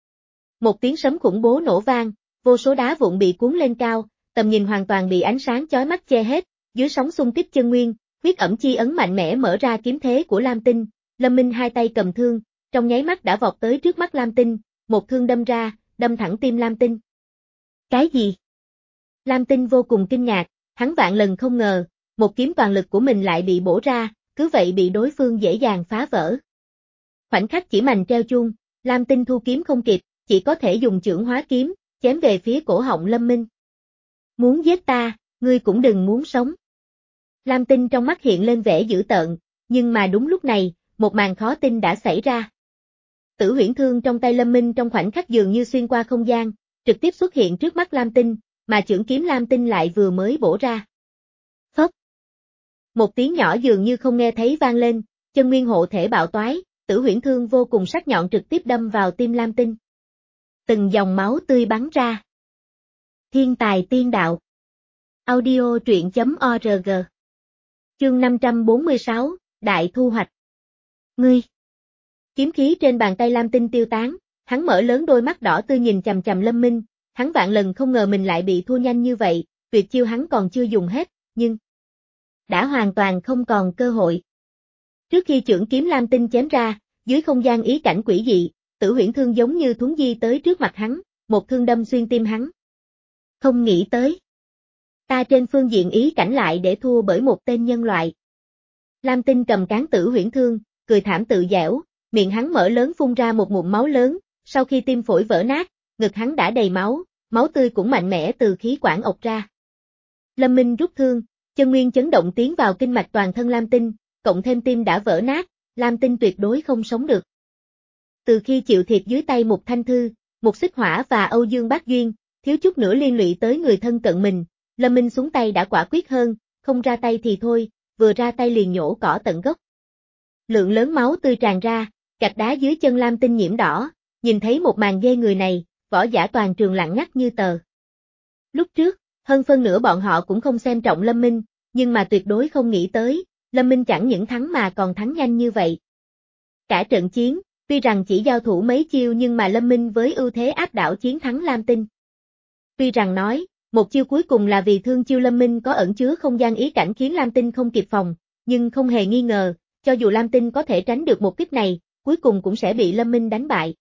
Một tiếng sấm khủng bố nổ vang, vô số đá vụn bị cuốn lên cao, tầm nhìn hoàn toàn bị ánh sáng chói mắt che hết, dưới sóng xung kích chân nguyên, huyết ẩm chi ấn mạnh mẽ mở ra kiếm thế của Lam Tinh, Lâm Minh hai tay cầm thương, trong nháy mắt đã vọt tới trước mắt Lam Tinh, một thương đâm ra, đâm thẳng tim Lam Tinh. Cái gì? Lam Tinh vô cùng kinh ngạc, hắn vạn lần không ngờ, một kiếm toàn lực của mình lại bị bổ ra, cứ vậy bị đối phương dễ dàng phá vỡ. Khoảnh khắc chỉ mành treo chuông, Lam Tinh thu kiếm không kịp, chỉ có thể dùng chưởng hóa kiếm, chém về phía cổ họng Lâm Minh. Muốn giết ta, ngươi cũng đừng muốn sống. Lam Tinh trong mắt hiện lên vẻ dữ tợn, nhưng mà đúng lúc này, một màn khó tin đã xảy ra. Tử Huyễn Thương trong tay Lâm Minh trong khoảnh khắc dường như xuyên qua không gian, trực tiếp xuất hiện trước mắt Lam Tinh, mà chưởng kiếm Lam Tinh lại vừa mới bổ ra. Phốc. Một tiếng nhỏ dường như không nghe thấy vang lên, chân nguyên hộ thể bạo toái, Tử Huyễn Thương vô cùng sắc nhọn trực tiếp đâm vào tim Lam Tinh. Từng dòng máu tươi bắn ra. Thiên tài tiên đạo. Audio truyện chấm org. Chương năm trăm bốn mươi sáu, Đại thu hoạch. Ngươi. Kiếm khí trên bàn tay Lam Tinh tiêu tán, hắn mở lớn đôi mắt đỏ tươi nhìn chằm chằm Lâm Minh, hắn vạn lần không ngờ mình lại bị thua nhanh như vậy, tuyệt chiêu hắn còn chưa dùng hết, nhưng đã hoàn toàn không còn cơ hội. Trước khi chưởng kiếm Lam Tinh chém ra, dưới không gian ý cảnh quỷ dị, Tử Huyễn Thương giống như thuấn di tới trước mặt hắn, một thương đâm xuyên tim hắn. Không nghĩ tới. Ta trên phương diện ý cảnh lại để thua bởi một tên nhân loại. Lam Tinh cầm cán Tử Huyễn Thương, cười thảm tự giễu, miệng hắn mở lớn phun ra một ngụm máu lớn, sau khi tim phổi vỡ nát, ngực hắn đã đầy máu, máu tươi cũng mạnh mẽ từ khí quản ộc ra. Lâm Minh rút thương, chân nguyên chấn động tiến vào kinh mạch toàn thân Lam Tinh, cộng thêm tim đã vỡ nát, Lam Tinh tuyệt đối không sống được. Từ khi chịu thiệt dưới tay Mục Thanh Thư, Mục Xích Hỏa và Âu Dương Bác Duyên, thiếu chút nữa liên lụy tới người thân cận mình, Lâm Minh xuống tay đã quả quyết hơn, không ra tay thì thôi, vừa ra tay liền nhổ cỏ tận gốc. Lượng lớn máu tươi tràn ra, gạch đá dưới chân Lam Tinh nhiễm đỏ, nhìn thấy một màn ghê người này, võ giả toàn trường lặng ngắt như tờ. Lúc trước, hơn phân nửa bọn họ cũng không xem trọng Lâm Minh, nhưng mà tuyệt đối không nghĩ tới, Lâm Minh chẳng những thắng mà còn thắng nhanh như vậy. Cả trận chiến, tuy rằng chỉ giao thủ mấy chiêu nhưng mà Lâm Minh với ưu thế áp đảo chiến thắng Lam Tinh. Tuy rằng nói, một chiêu cuối cùng là vì thương chiêu Lâm Minh có ẩn chứa không gian ý cảnh khiến Lam Tinh không kịp phòng, nhưng không hề nghi ngờ, cho dù Lam Tinh có thể tránh được một kích này, cuối cùng cũng sẽ bị Lâm Minh đánh bại.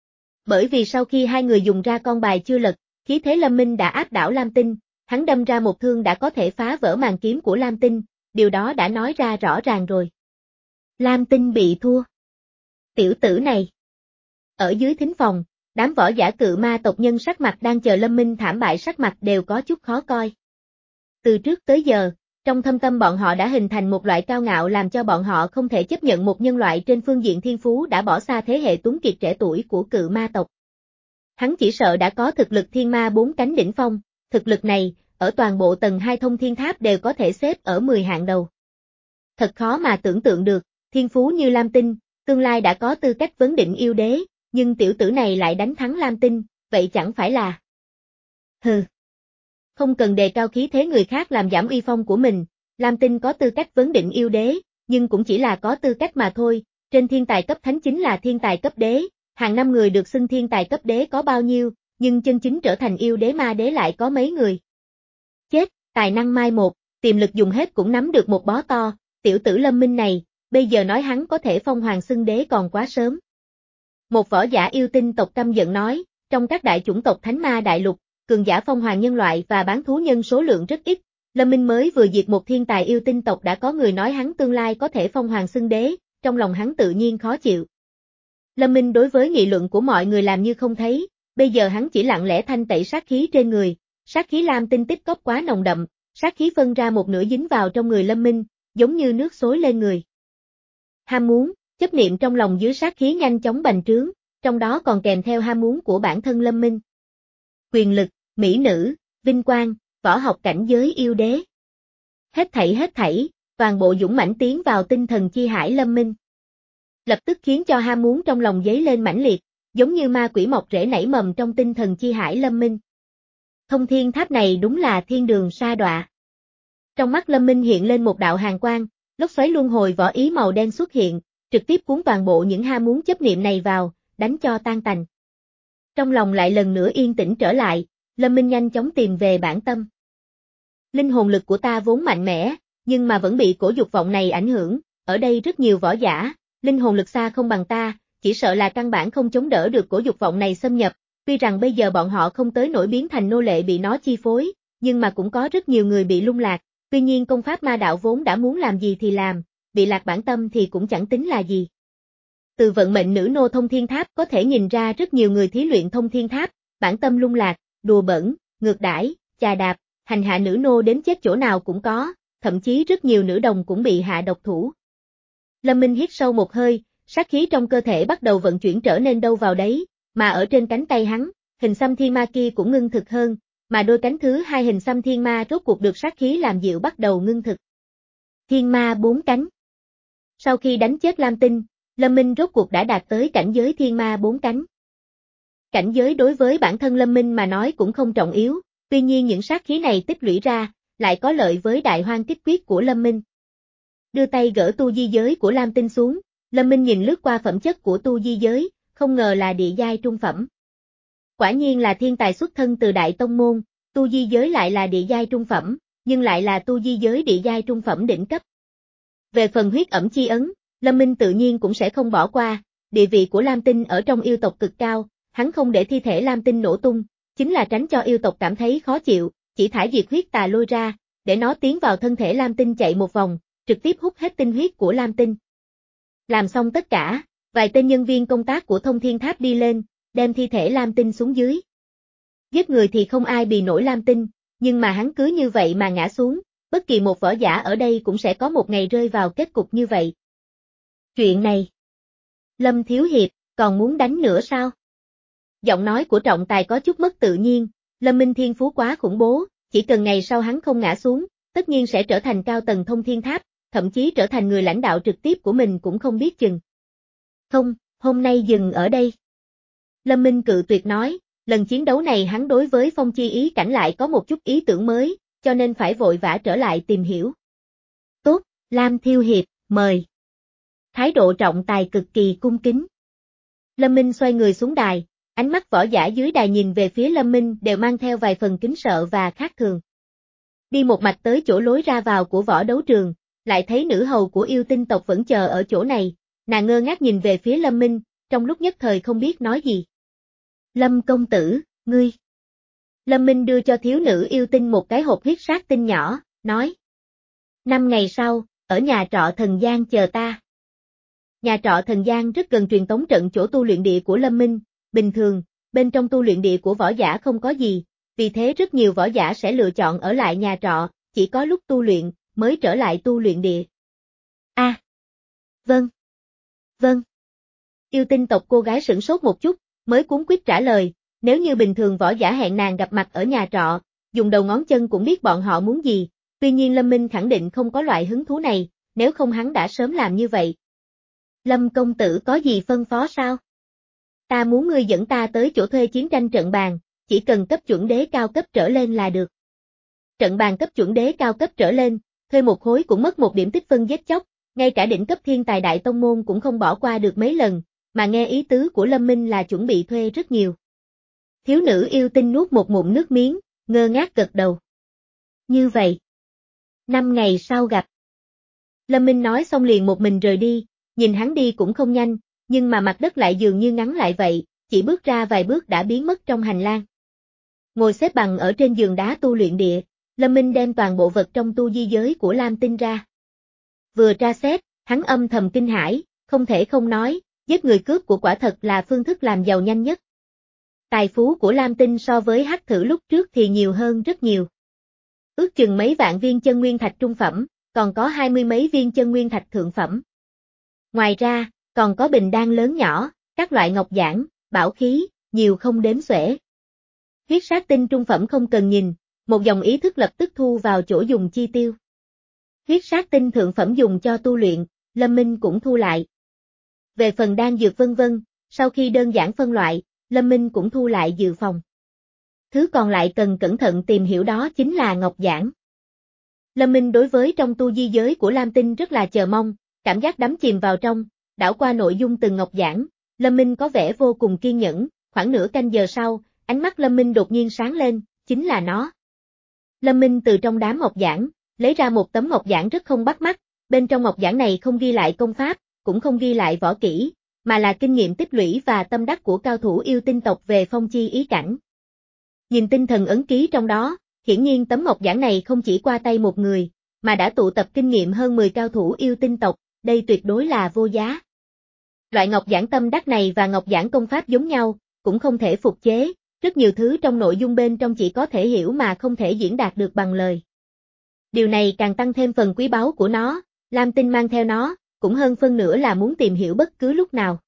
Bởi vì sau khi hai người dùng ra con bài chưa lật, khí thế Lâm Minh đã áp đảo Lam Tinh, hắn đâm ra một thương đã có thể phá vỡ màn kiếm của Lam Tinh, điều đó đã nói ra rõ ràng rồi. Lam Tinh bị thua. Tiểu tử này. Ở dưới thính phòng, đám võ giả cự ma tộc nhân sắc mặt đang chờ Lâm Minh thảm bại sắc mặt đều có chút khó coi. Từ trước tới giờ, trong thâm tâm bọn họ đã hình thành một loại cao ngạo làm cho bọn họ không thể chấp nhận một nhân loại trên phương diện thiên phú đã bỏ xa thế hệ tuấn kiệt trẻ tuổi của cự ma tộc. Hắn chỉ sợ đã có thực lực thiên ma bốn cánh đỉnh phong, thực lực này, ở toàn bộ tầng hai thông thiên tháp đều có thể xếp ở mười hạng đầu. Thật khó mà tưởng tượng được, thiên phú như Lam Tinh, tương lai đã có tư cách vấn đỉnh yêu đế, nhưng tiểu tử này lại đánh thắng Lam Tinh, vậy chẳng phải là... Hừ. Không cần đề cao khí thế người khác làm giảm uy phong của mình, Lam Tinh có tư cách vấn đỉnh yêu đế, nhưng cũng chỉ là có tư cách mà thôi, trên thiên tài cấp thánh chính là thiên tài cấp đế, hàng năm người được xưng thiên tài cấp đế có bao nhiêu, nhưng chân chính trở thành yêu đế ma đế lại có mấy người. Chết, tài năng mai một, tiềm lực dùng hết cũng nắm được một bó to, tiểu tử Lâm Minh này, bây giờ nói hắn có thể phong hoàng xưng đế còn quá sớm. Một võ giả yêu tinh tộc căm giận nói, trong các đại chủng tộc Thánh Ma Đại Lục, cường giả phong hoàng nhân loại và bán thú nhân số lượng rất ít, Lâm Minh mới vừa diệt một thiên tài yêu tinh tộc đã có người nói hắn tương lai có thể phong hoàng xưng đế, trong lòng hắn tự nhiên khó chịu. Lâm Minh đối với nghị luận của mọi người làm như không thấy, bây giờ hắn chỉ lặng lẽ thanh tẩy sát khí trên người, sát khí Lam Tinh tích cóp quá nồng đậm, sát khí phân ra một nửa dính vào trong người Lâm Minh, giống như nước xối lên người. Ham muốn, chấp niệm trong lòng dưới sát khí nhanh chóng bành trướng, trong đó còn kèm theo ham muốn của bản thân Lâm Minh. Quyền lực, mỹ nữ, vinh quang, võ học cảnh giới yêu đế. Hết thảy hết thảy, toàn bộ dũng mãnh tiến vào tinh thần chi hải Lâm Minh. Lập tức khiến cho ham muốn trong lòng dấy lên mãnh liệt, giống như ma quỷ mọc rễ nảy mầm trong tinh thần chi hải Lâm Minh. Thông thiên tháp này đúng là thiên đường sa đọa. Trong mắt Lâm Minh hiện lên một đạo hàn quang, lốc xoáy luân hồi võ ý màu đen xuất hiện, trực tiếp cuốn toàn bộ những ham muốn chấp niệm này vào, đánh cho tan tành. Trong lòng lại lần nữa yên tĩnh trở lại, Lâm Minh nhanh chóng tìm về bản tâm. Linh hồn lực của ta vốn mạnh mẽ, nhưng mà vẫn bị cổ dục vọng này ảnh hưởng, ở đây rất nhiều võ giả, linh hồn lực xa không bằng ta, chỉ sợ là căn bản không chống đỡ được cổ dục vọng này xâm nhập, tuy rằng bây giờ bọn họ không tới nổi biến thành nô lệ bị nó chi phối, nhưng mà cũng có rất nhiều người bị lung lạc, tuy nhiên công pháp ma đạo vốn đã muốn làm gì thì làm, bị lạc bản tâm thì cũng chẳng tính là gì. Từ vận mệnh nữ nô thông thiên tháp có thể nhìn ra rất nhiều người thí luyện thông thiên tháp, bản tâm lung lạc, đùa bẩn, ngược đãi, chà đạp, hành hạ nữ nô đến chết chỗ nào cũng có, thậm chí rất nhiều nữ đồng cũng bị hạ độc thủ. Lâm Minh hít sâu một hơi, sát khí trong cơ thể bắt đầu vận chuyển trở nên đâu vào đấy, mà ở trên cánh tay hắn, hình xăm thiên ma kia cũng ngưng thực hơn, mà đôi cánh thứ hai hình xăm thiên ma rốt cuộc được sát khí làm dịu bắt đầu ngưng thực. Thiên ma bốn cánh. Sau khi đánh chết Lam Tinh, Lâm Minh rốt cuộc đã đạt tới cảnh giới thiên ma bốn cánh. Cảnh giới đối với bản thân Lâm Minh mà nói cũng không trọng yếu, tuy nhiên những sát khí này tích lũy ra, lại có lợi với đại hoang kích quyết của Lâm Minh. Đưa tay gỡ tu di giới của Lam Tinh xuống, Lâm Minh nhìn lướt qua phẩm chất của tu di giới, không ngờ là địa giai trung phẩm. Quả nhiên là thiên tài xuất thân từ đại tông môn, tu di giới lại là địa giai trung phẩm, nhưng lại là tu di giới địa giai trung phẩm đỉnh cấp. Về phần huyết ẩm chi ấn, Lâm Minh tự nhiên cũng sẽ không bỏ qua, địa vị của Lam Tinh ở trong yêu tộc cực cao, hắn không để thi thể Lam Tinh nổ tung, chính là tránh cho yêu tộc cảm thấy khó chịu, chỉ thả diệt huyết tà lôi ra, để nó tiến vào thân thể Lam Tinh chạy một vòng, trực tiếp hút hết tinh huyết của Lam Tinh. Làm xong tất cả, vài tên nhân viên công tác của thông thiên tháp đi lên, đem thi thể Lam Tinh xuống dưới. Giết người thì không ai bì nổi Lam Tinh, nhưng mà hắn cứ như vậy mà ngã xuống, bất kỳ một võ giả ở đây cũng sẽ có một ngày rơi vào kết cục như vậy. Chuyện này, Lâm Thiếu Hiệp, còn muốn đánh nữa sao? Giọng nói của trọng tài có chút mất tự nhiên, Lâm Minh thiên phú quá khủng bố, chỉ cần ngày sau hắn không ngã xuống, tất nhiên sẽ trở thành cao tầng thông thiên tháp, thậm chí trở thành người lãnh đạo trực tiếp của mình cũng không biết chừng. Không, hôm nay dừng ở đây. Lâm Minh cự tuyệt nói, lần chiến đấu này hắn đối với phong chi ý cảnh lại có một chút ý tưởng mới, cho nên phải vội vã trở lại tìm hiểu. Tốt, Lam Thiếu Hiệp, mời. Thái độ trọng tài cực kỳ cung kính. Lâm Minh xoay người xuống đài, ánh mắt võ giả dưới đài nhìn về phía Lâm Minh đều mang theo vài phần kính sợ và khác thường. Đi một mạch tới chỗ lối ra vào của võ đấu trường, lại thấy nữ hầu của yêu tinh tộc vẫn chờ ở chỗ này, nàng ngơ ngác nhìn về phía Lâm Minh, trong lúc nhất thời không biết nói gì. Lâm công tử, ngươi. Lâm Minh đưa cho thiếu nữ yêu tinh một cái hộp huyết sát tinh nhỏ, nói. Năm ngày sau, ở nhà trọ Thần Giang chờ ta. Nhà trọ Thần Giang rất gần truyền tống trận chỗ tu luyện địa của Lâm Minh, bình thường, bên trong tu luyện địa của võ giả không có gì, vì thế rất nhiều võ giả sẽ lựa chọn ở lại nhà trọ, chỉ có lúc tu luyện, mới trở lại tu luyện địa. A. À, vâng. Vâng. Yêu tinh tộc cô gái sửng sốt một chút, mới cuống quýt trả lời, nếu như bình thường võ giả hẹn nàng gặp mặt ở nhà trọ, dùng đầu ngón chân cũng biết bọn họ muốn gì, tuy nhiên Lâm Minh khẳng định không có loại hứng thú này, nếu không hắn đã sớm làm như vậy. Lâm công tử có gì phân phó sao? Ta muốn ngươi dẫn ta tới chỗ thuê chiến tranh trận bàn, chỉ cần cấp chuẩn đế cao cấp trở lên là được. Trận bàn cấp chuẩn đế cao cấp trở lên, thuê một khối cũng mất một điểm tích phân giết chóc, ngay cả đỉnh cấp thiên tài đại tông môn cũng không bỏ qua được mấy lần, mà nghe ý tứ của Lâm Minh là chuẩn bị thuê rất nhiều. Thiếu nữ yêu tinh nuốt một ngụm nước miếng, ngơ ngác gật đầu. Như vậy. Năm ngày sau gặp. Lâm Minh nói xong liền một mình rời đi, nhìn hắn đi cũng không nhanh, nhưng mà mặt đất lại dường như ngắn lại vậy, chỉ bước ra vài bước đã biến mất trong hành lang. Ngồi xếp bằng ở trên giường đá tu luyện địa, Lâm Minh đem toàn bộ vật trong tu di giới của Lam Tinh ra. Vừa tra xét, hắn âm thầm kinh hãi, không thể không nói, giết người cướp của quả thật là phương thức làm giàu nhanh nhất. Tài phú của Lam Tinh so với hắc thử lúc trước thì nhiều hơn rất nhiều. Ước chừng mấy vạn viên chân nguyên thạch trung phẩm, còn có hai mươi mấy viên chân nguyên thạch thượng phẩm. Ngoài ra, còn có bình đan lớn nhỏ, các loại ngọc giản, bảo khí, nhiều không đếm xuể. Huyết sát tinh trung phẩm không cần nhìn, một dòng ý thức lập tức thu vào chỗ dùng chi tiêu. Huyết sát tinh thượng phẩm dùng cho tu luyện, Lâm Minh cũng thu lại. Về phần đan dược vân vân, sau khi đơn giản phân loại, Lâm Minh cũng thu lại dự phòng. Thứ còn lại cần cẩn thận tìm hiểu đó chính là ngọc giản. Lâm Minh đối với trong tu di giới của Lam Tinh rất là chờ mong, cảm giác đắm chìm vào trong, đảo qua nội dung từng ngọc giản, Lâm Minh có vẻ vô cùng kiên nhẫn, khoảng nửa canh giờ sau, ánh mắt Lâm Minh đột nhiên sáng lên, chính là nó. Lâm Minh từ trong đám ngọc giản, lấy ra một tấm ngọc giản rất không bắt mắt, bên trong ngọc giản này không ghi lại công pháp, cũng không ghi lại võ kỹ, mà là kinh nghiệm tích lũy và tâm đắc của cao thủ yêu tinh tộc về phong chi ý cảnh. Nhìn tinh thần ấn ký trong đó, hiển nhiên tấm ngọc giản này không chỉ qua tay một người, mà đã tụ tập kinh nghiệm hơn mười cao thủ yêu tinh tộc, đây tuyệt đối là vô giá. Loại ngọc giản tâm đắc này và ngọc giản công pháp giống nhau, cũng không thể phục chế, rất nhiều thứ trong nội dung bên trong chỉ có thể hiểu mà không thể diễn đạt được bằng lời. Điều này càng tăng thêm phần quý báu của nó, Lam Tinh mang theo nó, cũng hơn phân nửa là muốn tìm hiểu bất cứ lúc nào.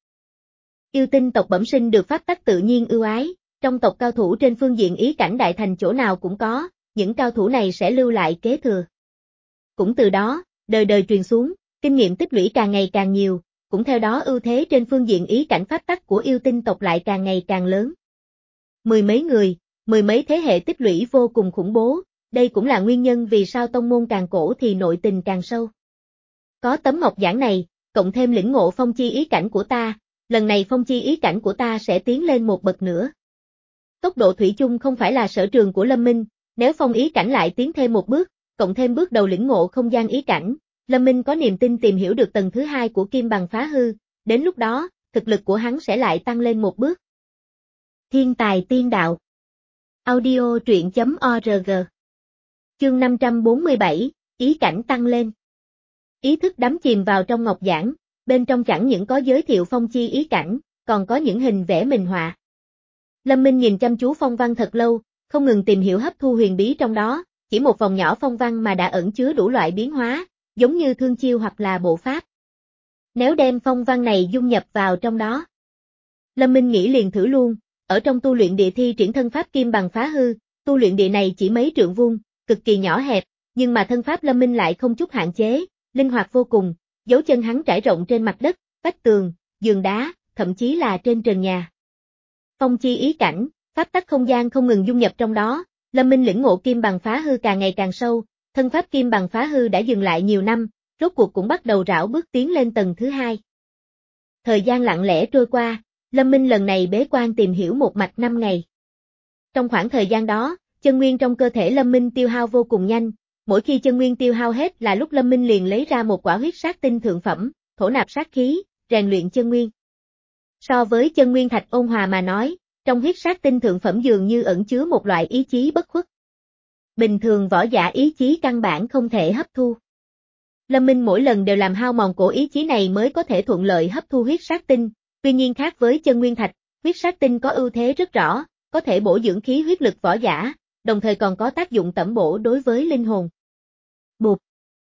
Yêu tinh tộc bẩm sinh được pháp tắc tự nhiên ưu ái, trong tộc cao thủ trên phương diện ý cảnh đại thành chỗ nào cũng có, những cao thủ này sẽ lưu lại kế thừa. Cũng từ đó, đời đời truyền xuống, kinh nghiệm tích lũy càng ngày càng nhiều, cũng theo đó ưu thế trên phương diện ý cảnh pháp tắc của yêu tinh tộc lại càng ngày càng lớn. Mười mấy người, mười mấy thế hệ tích lũy vô cùng khủng bố, đây cũng là nguyên nhân vì sao tông môn càng cổ thì nội tình càng sâu. Có tấm ngọc giản này, cộng thêm lĩnh ngộ phong chi ý cảnh của ta, lần này phong chi ý cảnh của ta sẽ tiến lên một bậc nữa. Tốc độ thủy chung không phải là sở trường của Lâm Minh, nếu phong ý cảnh lại tiến thêm một bước, cộng thêm bước đầu lĩnh ngộ không gian ý cảnh, Lâm Minh có niềm tin tìm hiểu được tầng thứ hai của kim bằng phá hư, đến lúc đó, thực lực của hắn sẽ lại tăng lên một bước. Thiên tài tiên đạo. Audio truyện chấm org. Chương năm trăm bốn mươi bảy, ý cảnh tăng lên. Ý thức đắm chìm vào trong ngọc giản, bên trong chẳng những có giới thiệu phong chi ý cảnh, còn có những hình vẽ minh họa. Lâm Minh nhìn chăm chú phong văn thật lâu, không ngừng tìm hiểu hấp thu huyền bí trong đó, chỉ một vòng nhỏ phong văn mà đã ẩn chứa đủ loại biến hóa, giống như thương chiêu hoặc là bộ pháp. Nếu đem phong văn này dung nhập vào trong đó. Lâm Minh nghĩ liền thử luôn, ở trong tu luyện địa thi triển thân pháp kim bằng phá hư, tu luyện địa này chỉ mấy trượng vuông, cực kỳ nhỏ hẹp, nhưng mà thân pháp Lâm Minh lại không chút hạn chế, linh hoạt vô cùng, dấu chân hắn trải rộng trên mặt đất, vách tường, giường đá, thậm chí là trên trần nhà. Phong chi ý cảnh, pháp tắc không gian không ngừng dung nhập trong đó, Lâm Minh lĩnh ngộ kim bằng phá hư càng ngày càng sâu, thân pháp kim bằng phá hư đã dừng lại nhiều năm, rốt cuộc cũng bắt đầu rảo bước tiến lên tầng thứ hai. Thời gian lặng lẽ trôi qua, Lâm Minh lần này bế quan tìm hiểu một mạch năm ngày. Trong khoảng thời gian đó, chân nguyên trong cơ thể Lâm Minh tiêu hao vô cùng nhanh, mỗi khi chân nguyên tiêu hao hết là lúc Lâm Minh liền lấy ra một quả huyết sát tinh thượng phẩm, thổ nạp sát khí, rèn luyện chân nguyên. So với chân nguyên thạch ôn hòa mà nói, trong huyết sát tinh thượng phẩm dường như ẩn chứa một loại ý chí bất khuất. Bình thường võ giả ý chí căn bản không thể hấp thu. Lâm Minh mỗi lần đều làm hao mòn cổ ý chí này mới có thể thuận lợi hấp thu huyết sát tinh, tuy nhiên khác với chân nguyên thạch, huyết sát tinh có ưu thế rất rõ, có thể bổ dưỡng khí huyết lực võ giả, đồng thời còn có tác dụng tẩm bổ đối với linh hồn. Bụp.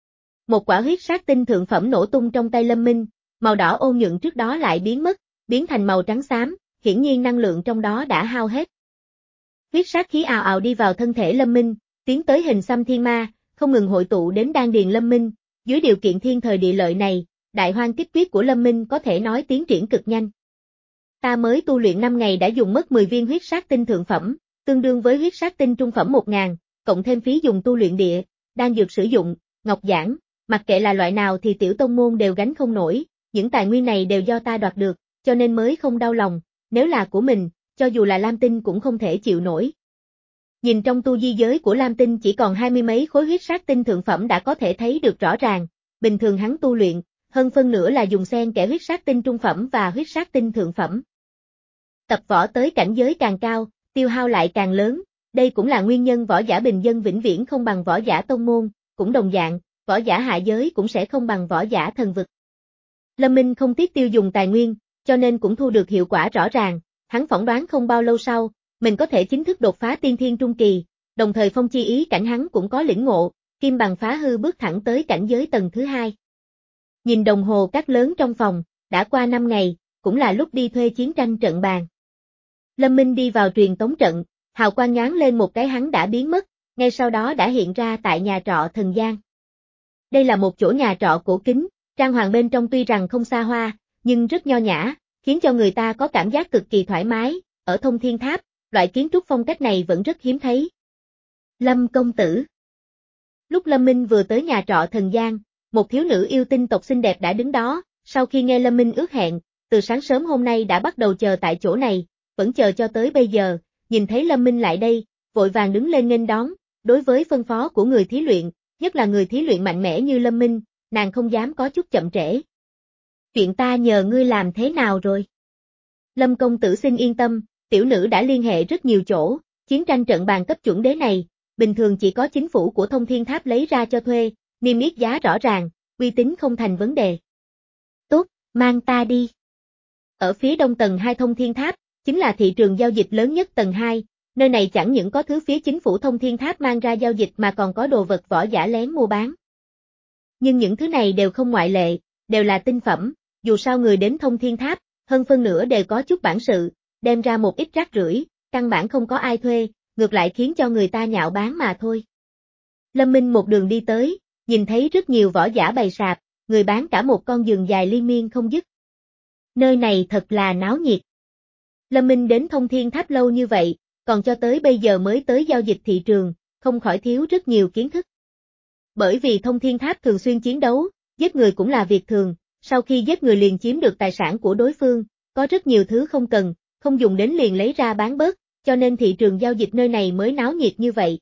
Một quả huyết sát tinh thượng phẩm nổ tung trong tay Lâm Minh, màu đỏ ôn nhuận trước đó lại biến mất, biến thành màu trắng xám, hiển nhiên năng lượng trong đó đã hao hết. Huyết sát khí ào ào đi vào thân thể Lâm Minh, tiến tới hình xăm thiên ma, không ngừng hội tụ đến đan điền Lâm Minh, dưới điều kiện thiên thời địa lợi này, đại hoang kích quyết của Lâm Minh có thể nói tiến triển cực nhanh. Ta mới tu luyện năm ngày đã dùng mất mười viên huyết sát tinh thượng phẩm, tương đương với huyết sát tinh trung phẩm một nghìn, cộng thêm phí dùng tu luyện địa, đan dược sử dụng, ngọc giản, mặc kệ là loại nào thì tiểu tông môn đều gánh không nổi, những tài nguyên này đều do ta đoạt được, cho nên mới không đau lòng, nếu là của mình, cho dù là Lam Tinh cũng không thể chịu nổi. Nhìn trong tu di giới của Lam Tinh chỉ còn hai mươi mấy khối huyết sát tinh thượng phẩm đã có thể thấy được rõ ràng, bình thường hắn tu luyện, hơn phân nửa là dùng xen kẽ huyết sát tinh trung phẩm và huyết sát tinh thượng phẩm. Tập võ tới cảnh giới càng cao, tiêu hao lại càng lớn, đây cũng là nguyên nhân võ giả bình dân vĩnh viễn không bằng võ giả tông môn, cũng đồng dạng, võ giả hạ giới cũng sẽ không bằng võ giả thần vực. Lâm Minh không tiếc tiêu dùng tài nguyên, cho nên cũng thu được hiệu quả rõ ràng, hắn phỏng đoán không bao lâu sau, mình có thể chính thức đột phá tiên thiên trung kỳ, đồng thời phong chi ý cảnh hắn cũng có lĩnh ngộ, kim bằng phá hư bước thẳng tới cảnh giới tầng thứ hai. Nhìn đồng hồ cát lớn trong phòng, đã qua năm ngày, cũng là lúc đi thuê chiến tranh trận bàn. Lâm Minh đi vào truyền tống trận, hào quang nhoáng lên một cái hắn đã biến mất, ngay sau đó đã hiện ra tại nhà trọ Thần Giang. Đây là một chỗ nhà trọ cổ kính, trang hoàng bên trong tuy rằng không xa hoa, nhưng rất nho nhã, khiến cho người ta có cảm giác cực kỳ thoải mái, ở Thông Thiên Tháp, loại kiến trúc phong cách này vẫn rất hiếm thấy. Lâm công tử. Lúc Lâm Minh vừa tới nhà trọ Thần Giang, một thiếu nữ yêu tinh tộc xinh đẹp đã đứng đó, sau khi nghe Lâm Minh ước hẹn, từ sáng sớm hôm nay đã bắt đầu chờ tại chỗ này, vẫn chờ cho tới bây giờ, nhìn thấy Lâm Minh lại đây, vội vàng đứng lên nghênh đón, đối với phân phó của người thí luyện, nhất là người thí luyện mạnh mẽ như Lâm Minh, nàng không dám có chút chậm trễ. Chuyện ta nhờ ngươi làm thế nào rồi? Lâm công tử xin yên tâm, tiểu nữ đã liên hệ rất nhiều chỗ, chiến tranh trận bàn cấp chuẩn đế này, bình thường chỉ có chính phủ của Thông Thiên Tháp lấy ra cho thuê, niêm yết giá rõ ràng, uy tín không thành vấn đề. Tốt, mang ta đi. Ở phía đông tầng hai Thông Thiên Tháp, chính là thị trường giao dịch lớn nhất tầng hai, nơi này chẳng những có thứ phía chính phủ Thông Thiên Tháp mang ra giao dịch mà còn có đồ vật võ giả lén mua bán. Nhưng những thứ này đều không ngoại lệ, đều là tinh phẩm, dù sao người đến Thông Thiên Tháp, hơn phân nửa đều có chút bản sự, đem ra một ít rác rưởi, căn bản không có ai thuê, ngược lại khiến cho người ta nhạo báng mà thôi. Lâm Minh một đường đi tới, nhìn thấy rất nhiều võ giả bày sạp, người bán cả một con giường dài liên miên không dứt. Nơi này thật là náo nhiệt. Lâm Minh đến Thông Thiên Tháp lâu như vậy, còn cho tới bây giờ mới tới giao dịch thị trường, không khỏi thiếu rất nhiều kiến thức. Bởi vì Thông Thiên Tháp thường xuyên chiến đấu, giết người cũng là việc thường, sau khi giết người liền chiếm được tài sản của đối phương, có rất nhiều thứ không cần, không dùng đến liền lấy ra bán bớt, cho nên thị trường giao dịch nơi này mới náo nhiệt như vậy.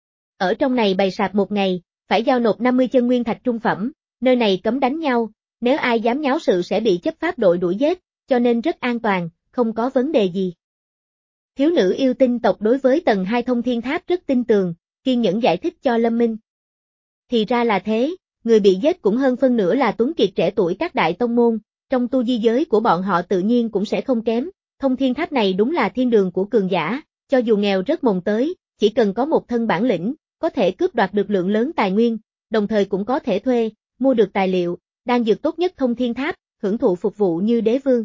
Ở trong này bày sạp một ngày, phải giao nộp năm mươi chân nguyên thạch trung phẩm, nơi này cấm đánh nhau, nếu ai dám nháo sự sẽ bị chấp pháp đội đuổi giết, cho nên rất an toàn, không có vấn đề gì. Thiếu nữ yêu tinh tộc đối với tầng hai Thông Thiên Tháp rất tin tường, kiên nhẫn giải thích cho Lâm Minh. Thì ra là thế, người bị giết cũng hơn phân nửa là tuấn kiệt trẻ tuổi các đại tông môn, trong tu di giới của bọn họ tự nhiên cũng sẽ không kém, Thông Thiên Tháp này đúng là thiên đường của cường giả, cho dù nghèo rất mồng tới, chỉ cần có một thân bản lĩnh, có thể cướp đoạt được lượng lớn tài nguyên, đồng thời cũng có thể thuê, mua được tài liệu, đan dược tốt nhất Thông Thiên Tháp, hưởng thụ phục vụ như đế vương.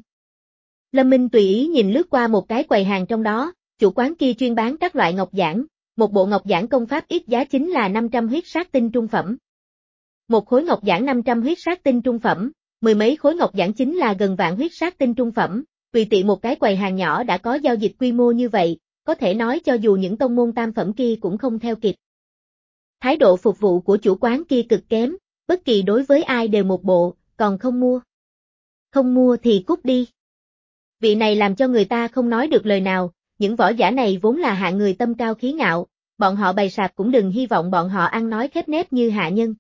Lâm Minh tùy ý nhìn lướt qua một cái quầy hàng trong đó, chủ quán kia chuyên bán các loại ngọc giản, một bộ ngọc giản công pháp ít giá chính là năm trăm huyết sát tinh trung phẩm. Một khối ngọc giản năm trăm huyết sát tinh trung phẩm, mười mấy khối ngọc giản chính là gần vạn huyết sát tinh trung phẩm, tùy tiện một cái quầy hàng nhỏ đã có giao dịch quy mô như vậy, có thể nói cho dù những tông môn tam phẩm kia cũng không theo kịp. Thái độ phục vụ của chủ quán kia cực kém, bất kỳ đối với ai đều một bộ, còn không mua. Không mua thì cút đi. Vị này làm cho người ta không nói được lời nào, những võ giả này vốn là hạng người tâm cao khí ngạo, bọn họ bày sạp cũng đừng hy vọng bọn họ ăn nói khép nép như hạ nhân.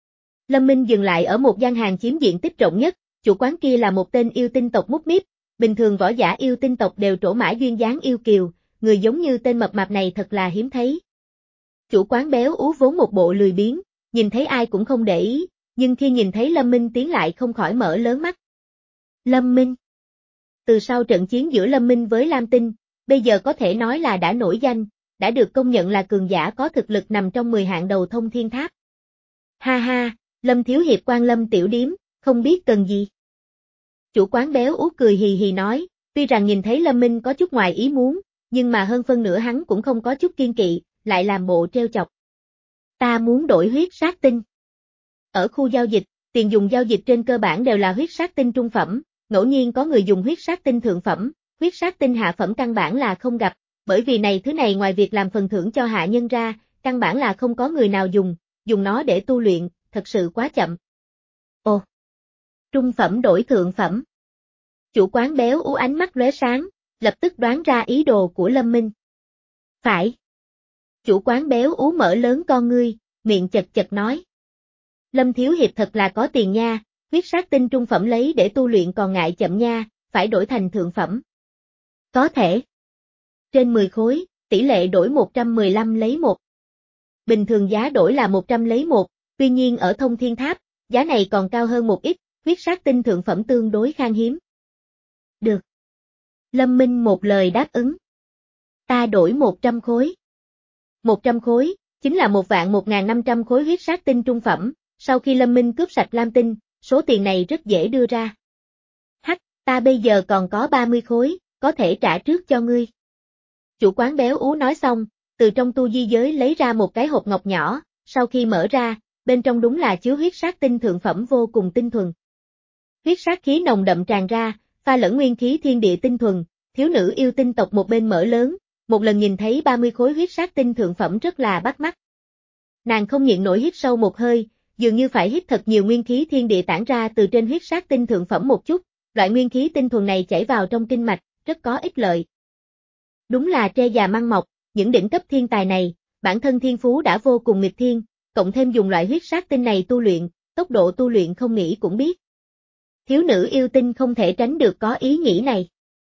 Lâm Minh dừng lại ở một gian hàng chiếm diện tích rộng nhất, chủ quán kia là một tên yêu tinh tộc mút míp, bình thường võ giả yêu tinh tộc đều trổ mã duyên dáng yêu kiều, người giống như tên mập mạp này thật là hiếm thấy. Chủ quán béo ú vốn một bộ lười biếng, nhìn thấy ai cũng không để ý, nhưng khi nhìn thấy Lâm Minh tiến lại không khỏi mở lớn mắt. Lâm Minh. Từ sau trận chiến giữa Lâm Minh với Lam Tinh, bây giờ có thể nói là đã nổi danh, đã được công nhận là cường giả có thực lực nằm trong mười hạng đầu Thông Thiên Tháp. Ha ha, Lâm thiếu hiệp quan Lâm tiểu điếm, không biết cần gì. Chủ quán béo ú cười hì hì nói, tuy rằng nhìn thấy Lâm Minh có chút ngoài ý muốn, nhưng mà hơn phân nửa hắn cũng không có chút kiên kỵ, lại làm bộ trêu chọc. Ta muốn đổi huyết sát tinh. Ở khu giao dịch, tiền dùng giao dịch trên cơ bản đều là huyết sát tinh trung phẩm, ngẫu nhiên có người dùng huyết sát tinh thượng phẩm, huyết sát tinh hạ phẩm căn bản là không gặp, bởi vì này thứ này ngoài việc làm phần thưởng cho hạ nhân ra, căn bản là không có người nào dùng, dùng nó để tu luyện, thật sự quá chậm. Ồ! Trung phẩm đổi thượng phẩm. Chủ quán béo ú ánh mắt lóe sáng, lập tức đoán ra ý đồ của Lâm Minh. Phải. Chủ quán béo ú mở lớn con ngươi, miệng chật chật nói. Lâm thiếu hiệp thật là có tiền nha, huyết sát tinh trung phẩm lấy để tu luyện còn ngại chậm nha, phải đổi thành thượng phẩm. Có thể. Trên mười khối, tỷ lệ đổi một trăm mười lăm lấy một. Bình thường giá đổi là một trăm lấy một, tuy nhiên ở Thông Thiên Tháp, giá này còn cao hơn một ít, huyết sát tinh thượng phẩm tương đối khan hiếm. Được. Lâm Minh một lời đáp ứng. Ta đổi một trăm khối. một trăm khối, chính là một vạn một ngàn năm trăm khối huyết sát tinh trung phẩm, sau khi Lâm Minh cướp sạch Lam Tinh, số tiền này rất dễ đưa ra. Hắc, Ta bây giờ còn có ba mươi khối, có thể trả trước cho ngươi. Chủ quán béo ú nói xong, từ trong tu di giới lấy ra một cái hộp ngọc nhỏ, sau khi mở ra, bên trong đúng là chứa huyết sát tinh thượng phẩm vô cùng tinh thuần. Huyết sát khí nồng đậm tràn ra, pha lẫn nguyên khí thiên địa tinh thuần, thiếu nữ yêu tinh tộc một bên mở lớn, một lần nhìn thấy ba mươi khối huyết sát tinh thượng phẩm rất là bắt mắt. Nàng không nhịn nổi hít sâu một hơi, dường như phải hít thật nhiều nguyên khí thiên địa tản ra từ trên huyết sát tinh thượng phẩm một chút, loại nguyên khí tinh thuần này chảy vào trong kinh mạch, rất có ích lợi. Đúng là tre già măng mọc, những đỉnh cấp thiên tài này, bản thân thiên phú đã vô cùng nghịch thiên, cộng thêm dùng loại huyết sát tinh này tu luyện, tốc độ tu luyện không nghĩ cũng biết. Thiếu nữ yêu tinh không thể tránh được có ý nghĩ này.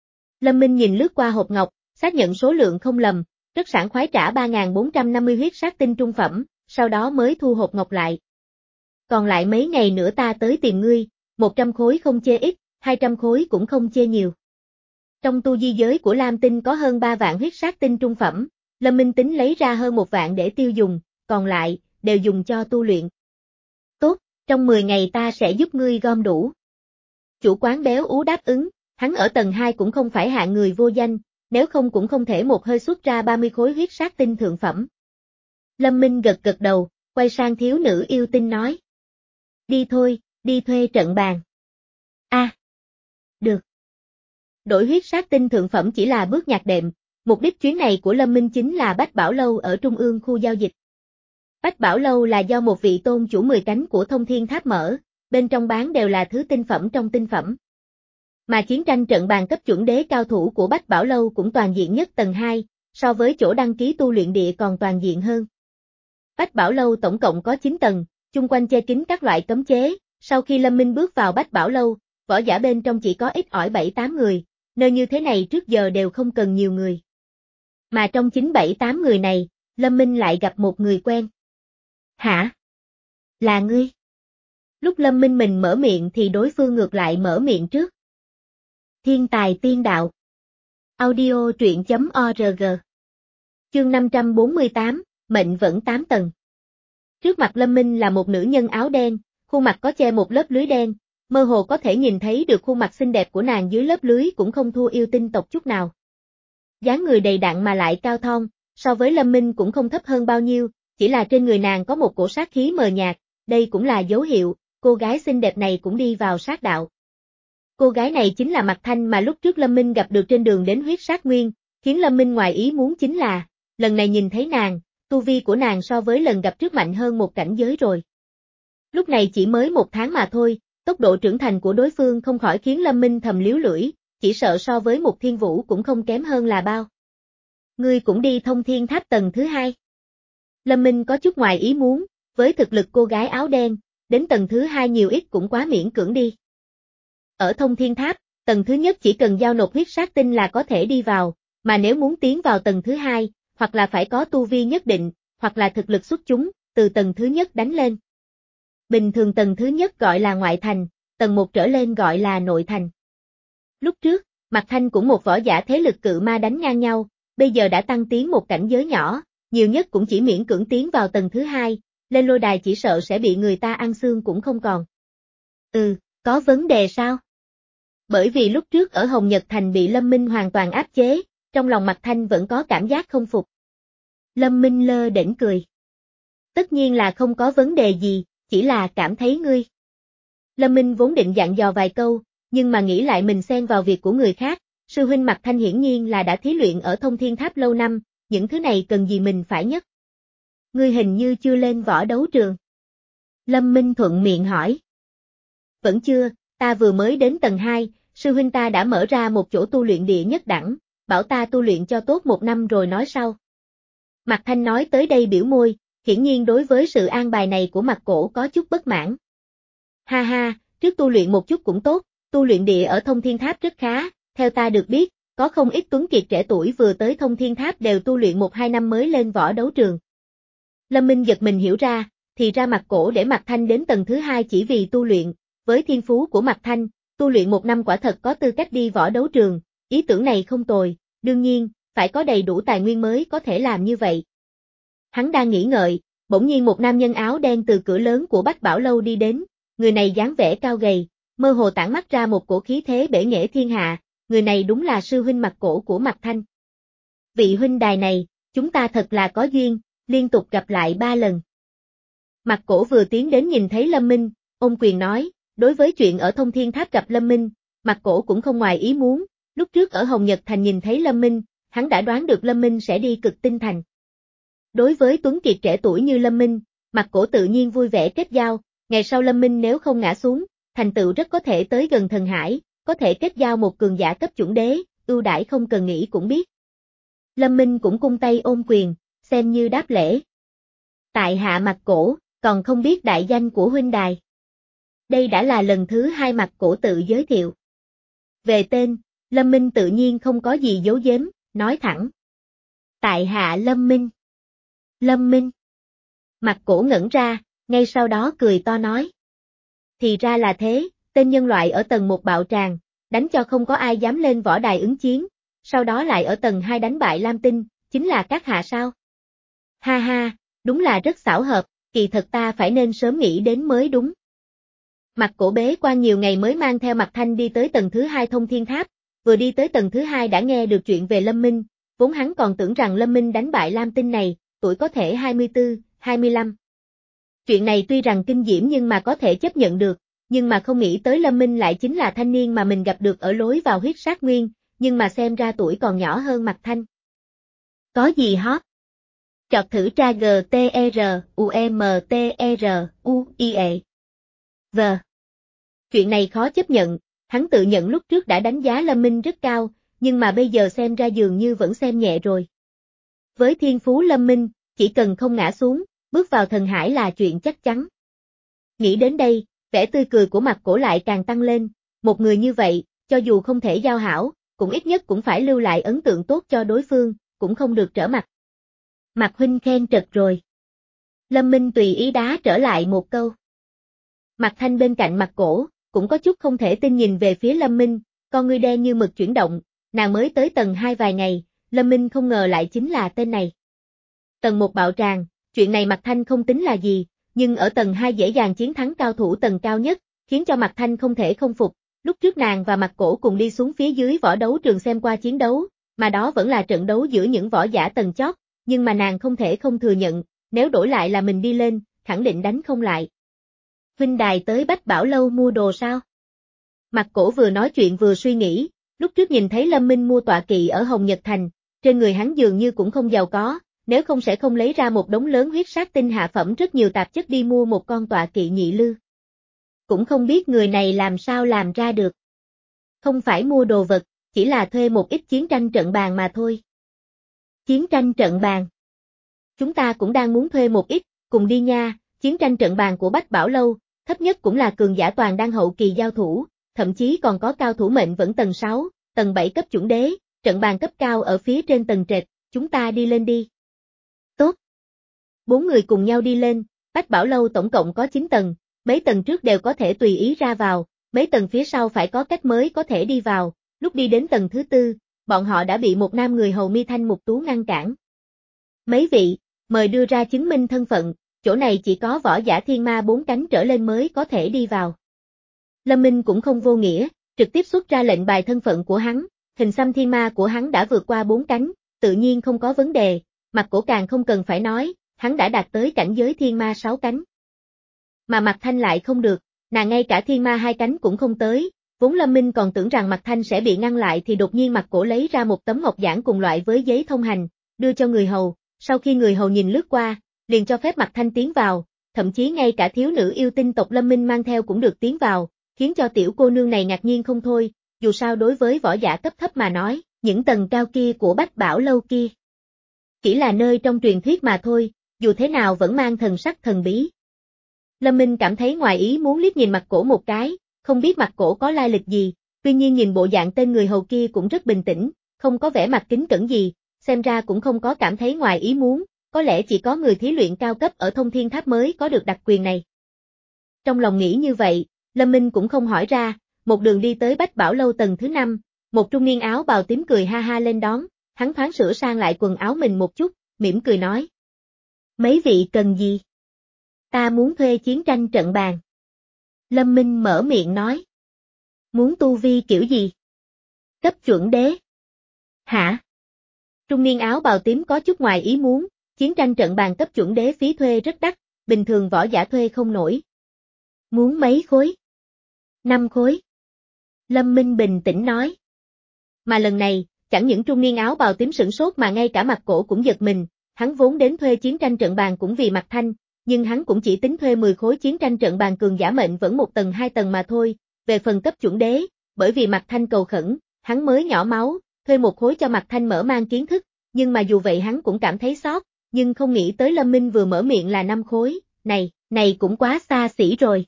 Lâm Minh nhìn lướt qua hộp ngọc, xác nhận số lượng không lầm, rất sảng khoái trả ba nghìn bốn trăm năm mươi huyết sát tinh trung phẩm, sau đó mới thu hộp ngọc lại. Còn lại mấy ngày nữa ta tới tìm ngươi, một trăm khối không chê ít, hai trăm khối cũng không chê nhiều. Trong tu di giới của Lam Tinh có hơn ba vạn huyết sát tinh trung phẩm, Lâm Minh tính lấy ra hơn một vạn để tiêu dùng, còn lại, đều dùng cho tu luyện. Tốt, trong mười ngày ta sẽ giúp ngươi gom đủ. Chủ quán béo ú đáp ứng, hắn ở tầng hai cũng không phải hạng người vô danh, nếu không cũng không thể một hơi xuất ra ba mươi khối huyết sát tinh thượng phẩm. Lâm Minh gật gật đầu, quay sang thiếu nữ yêu tinh nói. Đi thôi, đi thuê trận bàn. A, à, được. Đổi huyết sát tinh thượng phẩm chỉ là bước nhạc đệm, mục đích chuyến này của Lâm Minh chính là Bách Bảo Lâu ở trung ương khu giao dịch. Bách Bảo Lâu là do một vị tôn chủ mười cánh của Thông Thiên Tháp mở, bên trong bán đều là thứ tinh phẩm trong tinh phẩm. Mà chiến tranh trận bàn cấp chuẩn đế cao thủ của Bách Bảo Lâu cũng toàn diện nhất tầng hai, so với chỗ đăng ký tu luyện địa còn toàn diện hơn. Bách Bảo Lâu tổng cộng có chín tầng, chung quanh che kín các loại cấm chế, sau khi Lâm Minh bước vào Bách Bảo Lâu, võ giả bên trong chỉ có ít ỏi bảy tám người, nơi như thế này trước giờ đều không cần nhiều người. Mà trong chín bảy tám người này, Lâm Minh lại gặp một người quen. Hả? Là ngươi? Lúc Lâm Minh mình mở miệng thì đối phương ngược lại mở miệng trước. Thiên tài tiên đạo. Audio truyện chấm org. Chương năm trăm bốn mươi tám, mệnh vẫn tám tầng. Trước mặt Lâm Minh là một nữ nhân áo đen, khuôn mặt có che một lớp lưới đen, mơ hồ có thể nhìn thấy được khuôn mặt xinh đẹp của nàng dưới lớp lưới cũng không thua yêu tinh tộc chút nào. Dáng người đầy đặn mà lại cao thon, so với Lâm Minh cũng không thấp hơn bao nhiêu, chỉ là trên người nàng có một cổ sát khí mờ nhạt, đây cũng là dấu hiệu, cô gái xinh đẹp này cũng đi vào sát đạo. Cô gái này chính là Mạc Thanh mà lúc trước Lâm Minh gặp được trên đường đến huyết sát nguyên, khiến Lâm Minh ngoài ý muốn chính là, lần này nhìn thấy nàng, tu vi của nàng so với lần gặp trước mạnh hơn một cảnh giới rồi. Lúc này chỉ mới một tháng mà thôi, tốc độ trưởng thành của đối phương không khỏi khiến Lâm Minh thầm liếu lưỡi, chỉ sợ so với một thiên vũ cũng không kém hơn là bao. Ngươi cũng đi Thông Thiên Tháp tầng thứ hai. Lâm Minh có chút ngoài ý muốn, với thực lực cô gái áo đen, đến tầng thứ hai nhiều ít cũng quá miễn cưỡng đi. Ở Thông Thiên Tháp, tầng thứ nhất chỉ cần giao nộp huyết sát tinh là có thể đi vào, mà nếu muốn tiến vào tầng thứ hai, hoặc là phải có tu vi nhất định, hoặc là thực lực xuất chúng, từ tầng thứ nhất đánh lên. Bình thường tầng thứ nhất gọi là ngoại thành, tầng một trở lên gọi là nội thành. Lúc trước, Mạc Thanh cũng một võ giả thế lực cự ma đánh ngang nhau, bây giờ đã tăng tiến một cảnh giới nhỏ, nhiều nhất cũng chỉ miễn cưỡng tiến vào tầng thứ hai, lên lôi đài chỉ sợ sẽ bị người ta ăn xương cũng không còn. Ừ, có vấn đề sao? Bởi vì lúc trước ở Hồng Nhật Thành bị Lâm Minh hoàn toàn áp chế, trong lòng Mạc Thanh vẫn có cảm giác không phục. Lâm Minh lơ đễnh cười. Tất nhiên là không có vấn đề gì, chỉ là cảm thấy ngươi. Lâm Minh vốn định dặn dò vài câu, nhưng mà nghĩ lại mình xen vào việc của người khác, sư huynh Mạc Thanh hiển nhiên là đã thí luyện ở Thông Thiên Tháp lâu năm, những thứ này cần gì mình phải nhất. Ngươi hình như chưa lên võ đấu trường. Lâm Minh thuận miệng hỏi. Vẫn chưa, ta vừa mới đến tầng hai, sư huynh ta đã mở ra một chỗ tu luyện địa nhất đẳng, bảo ta tu luyện cho tốt một năm rồi nói sau. Mạc Thanh nói tới đây biểu môi, hiển nhiên đối với sự an bài này của Mạc Cổ có chút bất mãn. Ha ha, trước tu luyện một chút cũng tốt, tu luyện địa ở Thông Thiên Tháp rất khá, theo ta được biết, có không ít tuấn kiệt trẻ tuổi vừa tới Thông Thiên Tháp đều tu luyện một hai năm mới lên võ đấu trường. Lâm Minh giật mình hiểu ra, thì ra Mạc Cổ để Mạc Thanh đến tầng thứ hai chỉ vì tu luyện, với thiên phú của Mạc Thanh, tu luyện một năm quả thật có tư cách đi võ đấu trường, ý tưởng này không tồi, đương nhiên, phải có đầy đủ tài nguyên mới có thể làm như vậy. Hắn đang nghĩ ngợi, bỗng nhiên một nam nhân áo đen từ cửa lớn của Bách Bảo Lâu đi đến, người này dáng vẻ cao gầy, mơ hồ tản mắt ra một cổ khí thế bể nghệ thiên hạ, người này đúng là sư huynh Mạc Cổ của Mạc Thanh. Vị huynh đài này, chúng ta thật là có duyên, liên tục gặp lại ba lần. Mạc Cổ vừa tiến đến nhìn thấy Lâm Minh, ôm quyền nói, đối với chuyện ở Thông Thiên Tháp gặp Lâm Minh, Mạc Cổ cũng không ngoài ý muốn, lúc trước ở Hồng Nhật Thành nhìn thấy Lâm Minh, hắn đã đoán được Lâm Minh sẽ đi Cực Tinh Thành. Đối với tuấn kiệt trẻ tuổi như Lâm Minh, Mạc Cổ tự nhiên vui vẻ kết giao, ngày sau Lâm Minh nếu không ngã xuống, thành tựu rất có thể tới gần thần hải, có thể kết giao một cường giả cấp chuẩn đế, ưu đãi không cần nghĩ cũng biết. Lâm Minh cũng cung tay ôm quyền, xem như đáp lễ. Tại hạ Mạc Cổ, còn không biết đại danh của huynh đài. Đây đã là lần thứ hai Mạc Cổ tự giới thiệu. Về tên, Lâm Minh tự nhiên không có gì giấu giếm, nói thẳng. Tại hạ Lâm Minh. Lâm Minh. Mạc Cổ ngẩn ra, ngay sau đó cười to nói. Thì ra là thế, tên nhân loại ở tầng một bạo tràng, đánh cho không có ai dám lên võ đài ứng chiến, sau đó lại ở tầng hai đánh bại Lam Tinh, chính là các hạ sao? Ha ha, đúng là rất xảo hợp, kỳ thật ta phải nên sớm nghĩ đến mới đúng. Mạc Cổ bế quan nhiều ngày mới mang theo Mạc Thanh đi tới tầng thứ hai Thông Thiên Tháp, vừa đi tới tầng thứ hai đã nghe được chuyện về Lâm Minh, vốn hắn còn tưởng rằng Lâm Minh đánh bại Lam Tinh này, tuổi có thể hai mươi tư, hai mươi lăm. Chuyện này tuy rằng kinh diễm nhưng mà có thể chấp nhận được, nhưng mà không nghĩ tới Lâm Minh lại chính là thanh niên mà mình gặp được ở lối vào huyết sát nguyên, nhưng mà xem ra tuổi còn nhỏ hơn Mạc Thanh. Có gì hot? Chọt thử tra G T E R U M T E R U I E. V. Chuyện này khó chấp nhận, hắn tự nhận lúc trước đã đánh giá Lâm Minh rất cao, nhưng mà bây giờ xem ra dường như vẫn xem nhẹ rồi. Với thiên phú Lâm Minh, chỉ cần không ngã xuống, bước vào thần hải là chuyện chắc chắn. Nghĩ đến đây, vẻ tươi cười của Mạc Cổ lại càng tăng lên, một người như vậy, cho dù không thể giao hảo, cũng ít nhất cũng phải lưu lại ấn tượng tốt cho đối phương, cũng không được trở mặt. Mạc huynh khen trật rồi. Lâm Minh tùy ý đá trở lại một câu. Mạc Thanh bên cạnh Mạc Cổ, cũng có chút không thể tin nhìn về phía Lâm Minh, con ngươi đen như mực chuyển động, nàng mới tới tầng hai vài ngày, Lâm Minh không ngờ lại chính là tên này. Tầng một bạo tràng, chuyện này Mạc Thanh không tính là gì, nhưng ở tầng hai dễ dàng chiến thắng cao thủ tầng cao nhất, khiến cho Mạc Thanh không thể không phục. Lúc trước nàng và Mạc Cổ cùng đi xuống phía dưới võ đấu trường xem qua chiến đấu, mà đó vẫn là trận đấu giữa những võ giả tầng chót, nhưng mà nàng không thể không thừa nhận, nếu đổi lại là mình đi lên, khẳng định đánh không lại. Huynh đài tới Bách Bảo Lâu mua đồ sao? Mạc Cổ vừa nói chuyện vừa suy nghĩ, lúc trước nhìn thấy Lâm Minh mua tọa kỵ ở Hồng Nhật Thành, trên người hắn dường như cũng không giàu có, nếu không sẽ không lấy ra một đống lớn huyết sát tinh hạ phẩm rất nhiều tạp chất đi mua một con tọa kỵ nhị lư. Cũng không biết người này làm sao làm ra được. Không phải mua đồ vật, chỉ là thuê một ít chiến tranh trận bàn mà thôi. Chiến tranh trận bàn. Chúng ta cũng đang muốn thuê một ít, cùng đi nha, chiến tranh trận bàn của Bách Bảo Lâu, thấp nhất cũng là cường giả toàn đang hậu kỳ giao thủ, thậm chí còn có cao thủ mệnh vẫn tầng sáu, tầng bảy cấp chuẩn đế, trận bàn cấp cao ở phía trên tầng trệt, chúng ta đi lên đi. Tốt. Bốn người cùng nhau đi lên, Bách Bảo Lâu tổng cộng có chín tầng, mấy tầng trước đều có thể tùy ý ra vào, mấy tầng phía sau phải có cách mới có thể đi vào, lúc đi đến tầng thứ tư, bọn họ đã bị một nam người hầu mi thanh mục tú ngăn cản. Mấy vị, mời đưa ra chứng minh thân phận, chỗ này chỉ có võ giả thiên ma bốn cánh trở lên mới có thể đi vào. Lâm Minh cũng không vô nghĩa, trực tiếp xuất ra lệnh bài thân phận của hắn, hình xăm thiên ma của hắn đã vượt qua bốn cánh, tự nhiên không có vấn đề, Mạc Cổ càng không cần phải nói, hắn đã đạt tới cảnh giới thiên ma sáu cánh. Mà Mạc Thanh lại không được, nàng ngay cả thiên ma hai cánh cũng không tới, vốn Lâm Minh còn tưởng rằng Mạc Thanh sẽ bị ngăn lại thì đột nhiên Mạc Cổ lấy ra một tấm ngọc giản cùng loại với giấy thông hành, đưa cho người hầu, sau khi người hầu nhìn lướt qua, liền cho phép Mạc Thanh tiến vào, thậm chí ngay cả thiếu nữ yêu tinh tộc Lâm Minh mang theo cũng được tiến vào, khiến cho tiểu cô nương này ngạc nhiên không thôi, dù sao đối với võ giả cấp thấp mà nói, những tầng cao kia của Bách Bảo Lâu kia chỉ là nơi trong truyền thuyết mà thôi, dù thế nào vẫn mang thần sắc thần bí. Lâm Minh cảm thấy ngoài ý muốn liếc nhìn Mạc Cổ một cái, không biết Mạc Cổ có lai lịch gì, tuy nhiên nhìn bộ dạng tên người hầu kia cũng rất bình tĩnh, không có vẻ mặt kính cẩn gì, xem ra cũng không có cảm thấy ngoài ý muốn, có lẽ chỉ có người thí luyện cao cấp ở Thông Thiên Tháp mới có được đặc quyền này. Trong lòng nghĩ như vậy, Lâm Minh cũng không hỏi ra, một đường đi tới Bách Bảo Lâu tầng thứ năm, một trung niên áo bào tím cười ha ha lên đón, hắn thoáng sửa sang lại quần áo mình một chút, mỉm cười nói. Mấy vị cần gì? Ta muốn thuê chiến tranh trận bàn. Lâm Minh mở miệng nói. Muốn tu vi kiểu gì? Cấp chuẩn đế. Hả? Trung niên áo bào tím có chút ngoài ý muốn, chiến tranh trận bàn cấp chuẩn đế phí thuê rất đắt, bình thường võ giả thuê không nổi. Muốn mấy khối? Năm khối. Lâm Minh bình tĩnh nói. Mà lần này, chẳng những trung niên áo bào tím sửng sốt mà ngay cả mặt cổ cũng giật mình, hắn vốn đến thuê chiến tranh trận bàn cũng vì Mạc Thanh, nhưng hắn cũng chỉ tính thuê mười khối chiến tranh trận bàn cường giả mệnh vẫn một tầng hai tầng mà thôi, về phần cấp chuẩn đế, bởi vì Mạc Thanh cầu khẩn, hắn mới nhỏ máu, thuê một khối cho Mạc Thanh mở mang kiến thức, nhưng mà dù vậy hắn cũng cảm thấy sót, nhưng không nghĩ tới Lâm Minh vừa mở miệng là năm khối, này, này cũng quá xa xỉ rồi.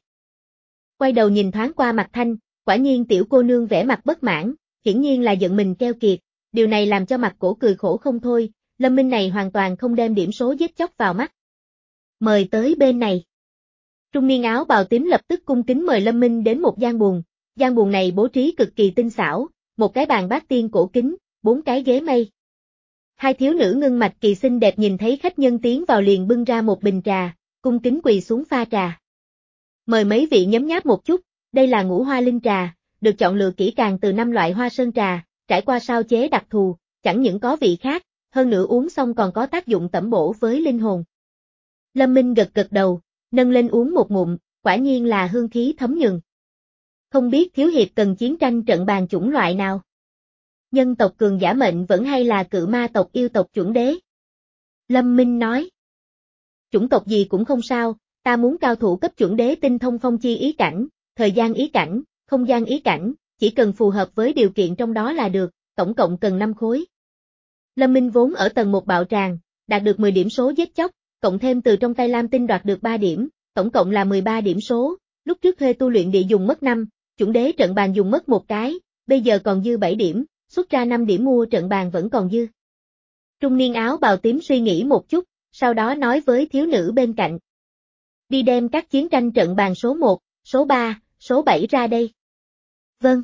Quay đầu nhìn thoáng qua Mạc Thanh, quả nhiên tiểu cô nương vẻ mặt bất mãn, hiển nhiên là giận mình keo kiệt, điều này làm cho mặt cổ cười khổ không thôi, Lâm Minh này hoàn toàn không đem điểm số giết chóc vào mắt. Mời tới bên này. Trung niên áo bào tím lập tức cung kính mời Lâm Minh đến một gian buồng, gian buồng này bố trí cực kỳ tinh xảo, một cái bàn bát tiên cổ kính, bốn cái ghế mây. Hai thiếu nữ ngưng mạch kỳ xinh đẹp nhìn thấy khách nhân tiến vào liền bưng ra một bình trà, cung kính quỳ xuống pha trà. Mời mấy vị nhấm nháp một chút, đây là ngũ hoa linh trà, được chọn lựa kỹ càng từ năm loại hoa sơn trà, trải qua sao chế đặc thù, chẳng những có vị khác, hơn nữa uống xong còn có tác dụng tẩm bổ với linh hồn. Lâm Minh gật gật đầu, nâng lên uống một ngụm, quả nhiên là hương khí thấm nhường. Không biết thiếu hiệp cần chiến tranh trận bàn chủng loại nào? Nhân tộc cường giả mệnh vẫn hay là cự ma tộc yêu tộc chuẩn đế? Lâm Minh nói. Chủng tộc gì cũng không sao, ta muốn cao thủ cấp chuẩn đế tinh thông phong chi ý cảnh, thời gian ý cảnh, không gian ý cảnh, chỉ cần phù hợp với điều kiện trong đó là được, tổng cộng cần năm khối. Lâm Minh vốn ở tầng một bạo tràng, đạt được mười điểm số giết chóc, cộng thêm từ trong tay Lam Tinh đoạt được ba điểm, tổng cộng là mười ba điểm số, lúc trước thuê tu luyện địa dùng mất năm, chuẩn đế trận bàn dùng mất một cái, bây giờ còn dư bảy điểm, xuất ra năm điểm mua trận bàn vẫn còn dư. Trung niên áo bào tím suy nghĩ một chút, sau đó nói với thiếu nữ bên cạnh. Đi đem các chiến tranh trận bàn số một, số ba, số bảy ra đây. Vâng.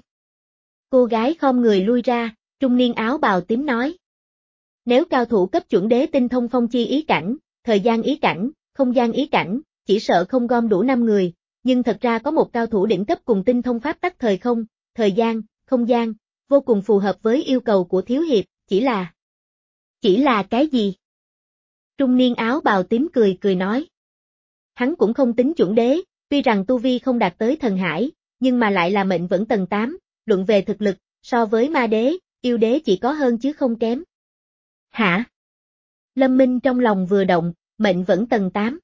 Cô gái khom người lui ra, trung niên áo bào tím nói. Nếu cao thủ cấp chuẩn đế tinh thông phong chi ý cảnh, thời gian ý cảnh, không gian ý cảnh, chỉ sợ không gom đủ năm người, nhưng thật ra có một cao thủ đỉnh cấp cùng tinh thông pháp tắc thời không, thời gian, không gian, vô cùng phù hợp với yêu cầu của thiếu hiệp, chỉ là... Chỉ là cái gì? Trung niên áo bào tím cười cười nói. Hắn cũng không tính chuẩn đế, tuy rằng tu vi không đạt tới thần hải, nhưng mà lại là mệnh vẫn tầng tám, luận về thực lực, so với ma đế, yêu đế chỉ có hơn chứ không kém. Hả? Lâm Minh trong lòng vừa động, mệnh vẫn tầng tám.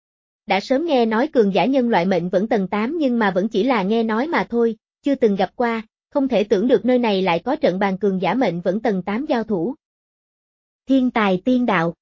Đã sớm nghe nói cường giả nhân loại mệnh vẫn tầng tám nhưng mà vẫn chỉ là nghe nói mà thôi, chưa từng gặp qua, không thể tưởng được nơi này lại có trận bàn cường giả mệnh vẫn tầng tám giao thủ. Thiên tài tiên đạo.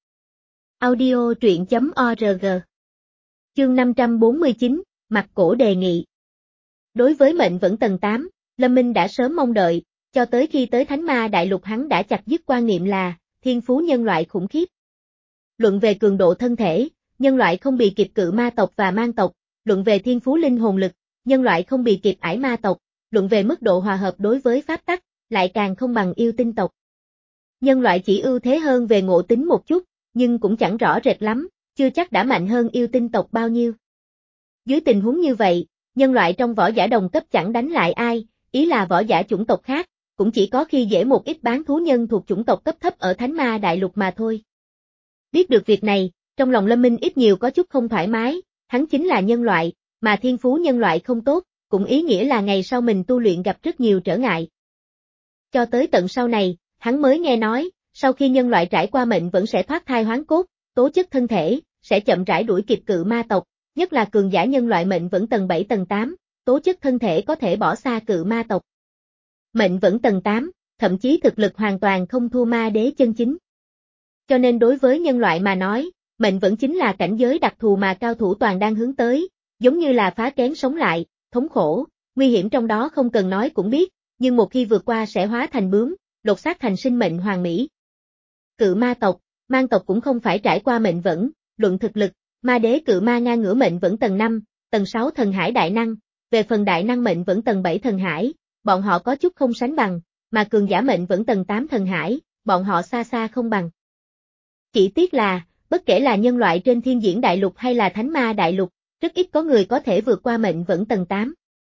Audio truyện chấm org. Chương năm trăm bốn mươi chín, Mặt cổ đề nghị. Đối với mệnh vẫn tầng tám, Lâm Minh đã sớm mong đợi, cho tới khi tới Thánh Ma Đại Lục hắn đã chặt dứt quan niệm là thiên phú nhân loại khủng khiếp. Luận về cường độ thân thể, nhân loại không bị kịp cự ma tộc và mang tộc, luận về thiên phú linh hồn lực, nhân loại không bị kịp ải ma tộc, luận về mức độ hòa hợp đối với pháp tắc, lại càng không bằng yêu tinh tộc. Nhân loại chỉ ưu thế hơn về ngộ tính một chút, nhưng cũng chẳng rõ rệt lắm, chưa chắc đã mạnh hơn yêu tinh tộc bao nhiêu. Dưới tình huống như vậy, nhân loại trong võ giả đồng cấp chẳng đánh lại ai, ý là võ giả chủng tộc khác, cũng chỉ có khi dễ một ít bán thú nhân thuộc chủng tộc cấp thấp ở Thánh Ma Đại Lục mà thôi. Biết được việc này, trong lòng Lâm Minh ít nhiều có chút không thoải mái, hắn chính là nhân loại, mà thiên phú nhân loại không tốt, cũng ý nghĩa là ngày sau mình tu luyện gặp rất nhiều trở ngại. Cho tới tận sau này, hắn mới nghe nói, sau khi nhân loại trải qua mệnh vẫn sẽ thoát thai hoán cốt, tố chất thân thể, sẽ chậm rãi đuổi kịp cự ma tộc, nhất là cường giả nhân loại mệnh vẫn tầng bảy tầng tám, tố chất thân thể có thể bỏ xa cự ma tộc. Mệnh vẫn tầng tám, thậm chí thực lực hoàn toàn không thua ma đế chân chính. Cho nên đối với nhân loại mà nói, mệnh vẫn chính là cảnh giới đặc thù mà cao thủ toàn đang hướng tới, giống như là phá kén sống lại, thống khổ, nguy hiểm trong đó không cần nói cũng biết, nhưng một khi vượt qua sẽ hóa thành bướm, lột xác thành sinh mệnh hoàn mỹ. Cự ma tộc, mang tộc cũng không phải trải qua mệnh vẫn, luận thực lực, ma đế cự ma ngang ngửa mệnh vẫn tầng năm, tầng sáu thần hải đại năng, về phần đại năng mệnh vẫn tầng bảy thần hải, bọn họ có chút không sánh bằng, mà cường giả mệnh vẫn tầng tám thần hải, bọn họ xa xa không bằng. Chỉ tiếc là, bất kể là nhân loại trên thiên diễn đại lục hay là thánh ma đại lục, rất ít có người có thể vượt qua mệnh vẫn tầng tám.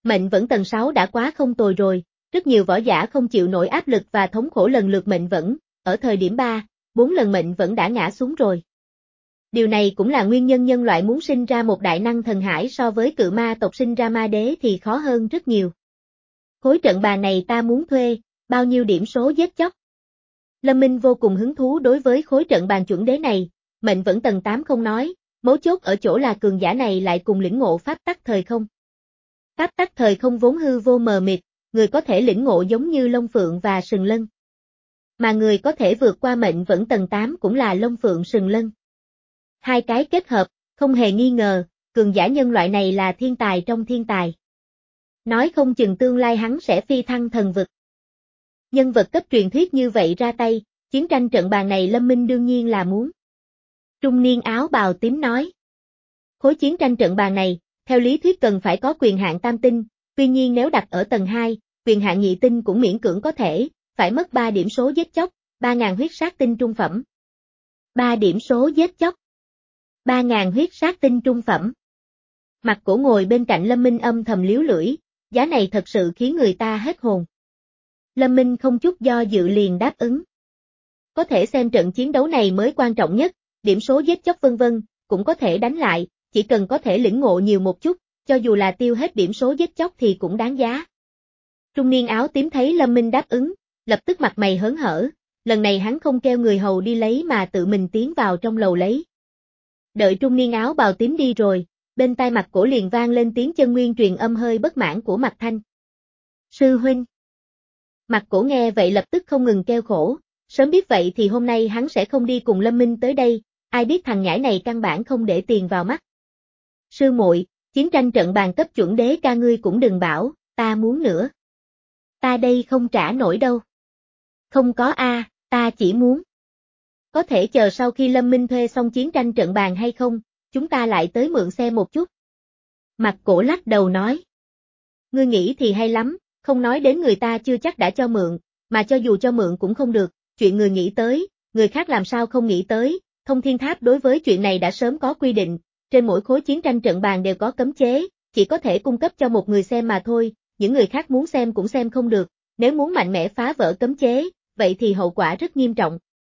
Mệnh vẫn tầng sáu đã quá không tồi rồi, rất nhiều võ giả không chịu nổi áp lực và thống khổ lần lượt mệnh vẫn, ở thời điểm ba, bốn lần mệnh vẫn đã ngã xuống rồi. Điều này cũng là nguyên nhân nhân loại muốn sinh ra một đại năng thần hải so với cự ma tộc sinh ra ma đế thì khó hơn rất nhiều. Khối trận bàn này ta muốn thuê, bao nhiêu điểm số giết chóc? Lâm Minh vô cùng hứng thú đối với khối trận bàn chuẩn đế này, mệnh vẫn tầng tám không nói, mấu chốt ở chỗ là cường giả này lại cùng lĩnh ngộ pháp tắc thời không. Pháp tắc thời không vốn hư vô mờ mịt, người có thể lĩnh ngộ giống như Long Phượng và Sừng Lân. Mà người có thể vượt qua mệnh vẫn tầng tám cũng là Long Phượng Sừng Lân. Hai cái kết hợp, không hề nghi ngờ, cường giả nhân loại này là thiên tài trong thiên tài. Nói không chừng tương lai hắn sẽ phi thăng thần vực. Nhân vật cấp truyền thuyết như vậy ra tay, chiến tranh trận bàn này Lâm Minh đương nhiên là muốn. Trung niên áo bào tím nói. Khối chiến tranh trận bàn này, theo lý thuyết cần phải có quyền hạn tam tinh, tuy nhiên nếu đặt ở tầng hai, quyền hạn nhị tinh cũng miễn cưỡng có thể, phải mất ba điểm số giết chóc, ba nghìn huyết sát tinh trung phẩm. ba điểm số giết chóc. ba nghìn huyết sát tinh trung phẩm. Mặt Cổ ngồi bên cạnh Lâm Minh âm thầm liếu lưỡi, giá này thật sự khiến người ta hết hồn. Lâm Minh không chút do dự liền đáp ứng. Có thể xem trận chiến đấu này mới quan trọng nhất, điểm số giết chóc vân vân, cũng có thể đánh lại, chỉ cần có thể lĩnh ngộ nhiều một chút, cho dù là tiêu hết điểm số giết chóc thì cũng đáng giá. Trung niên áo tím thấy Lâm Minh đáp ứng, lập tức mặt mày hớn hở, lần này hắn không kêu người hầu đi lấy mà tự mình tiến vào trong lầu lấy. Đợi trung niên áo bào tím đi rồi, bên tai Mặt Cổ liền vang lên tiếng chân nguyên truyền âm hơi bất mãn của Mạc Thanh. Sư huynh. Mặt Cổ nghe vậy lập tức không ngừng kêu khổ, sớm biết vậy thì hôm nay hắn sẽ không đi cùng Lâm Minh tới đây, ai biết thằng nhãi này căn bản không để tiền vào mắt. Sư muội, chiến tranh trận bàn cấp chuẩn đế ca ngươi cũng đừng bảo, ta muốn nữa. Ta đây không trả nổi đâu. Không có a, ta chỉ muốn. Có thể chờ sau khi Lâm Minh thuê xong chiến tranh trận bàn hay không, chúng ta lại tới mượn xe một chút. Mặt Cổ lắc đầu nói. Ngươi nghĩ thì hay lắm, không nói đến người ta chưa chắc đã cho mượn, mà cho dù cho mượn cũng không được, chuyện người nghĩ tới, người khác làm sao không nghĩ tới, Thông Thiên Tháp đối với chuyện này đã sớm có quy định, trên mỗi khối chiến tranh trận bàn đều có cấm chế, chỉ có thể cung cấp cho một người xem mà thôi, những người khác muốn xem cũng xem không được, nếu muốn mạnh mẽ phá vỡ cấm chế, vậy thì hậu quả rất nghiêm trọng.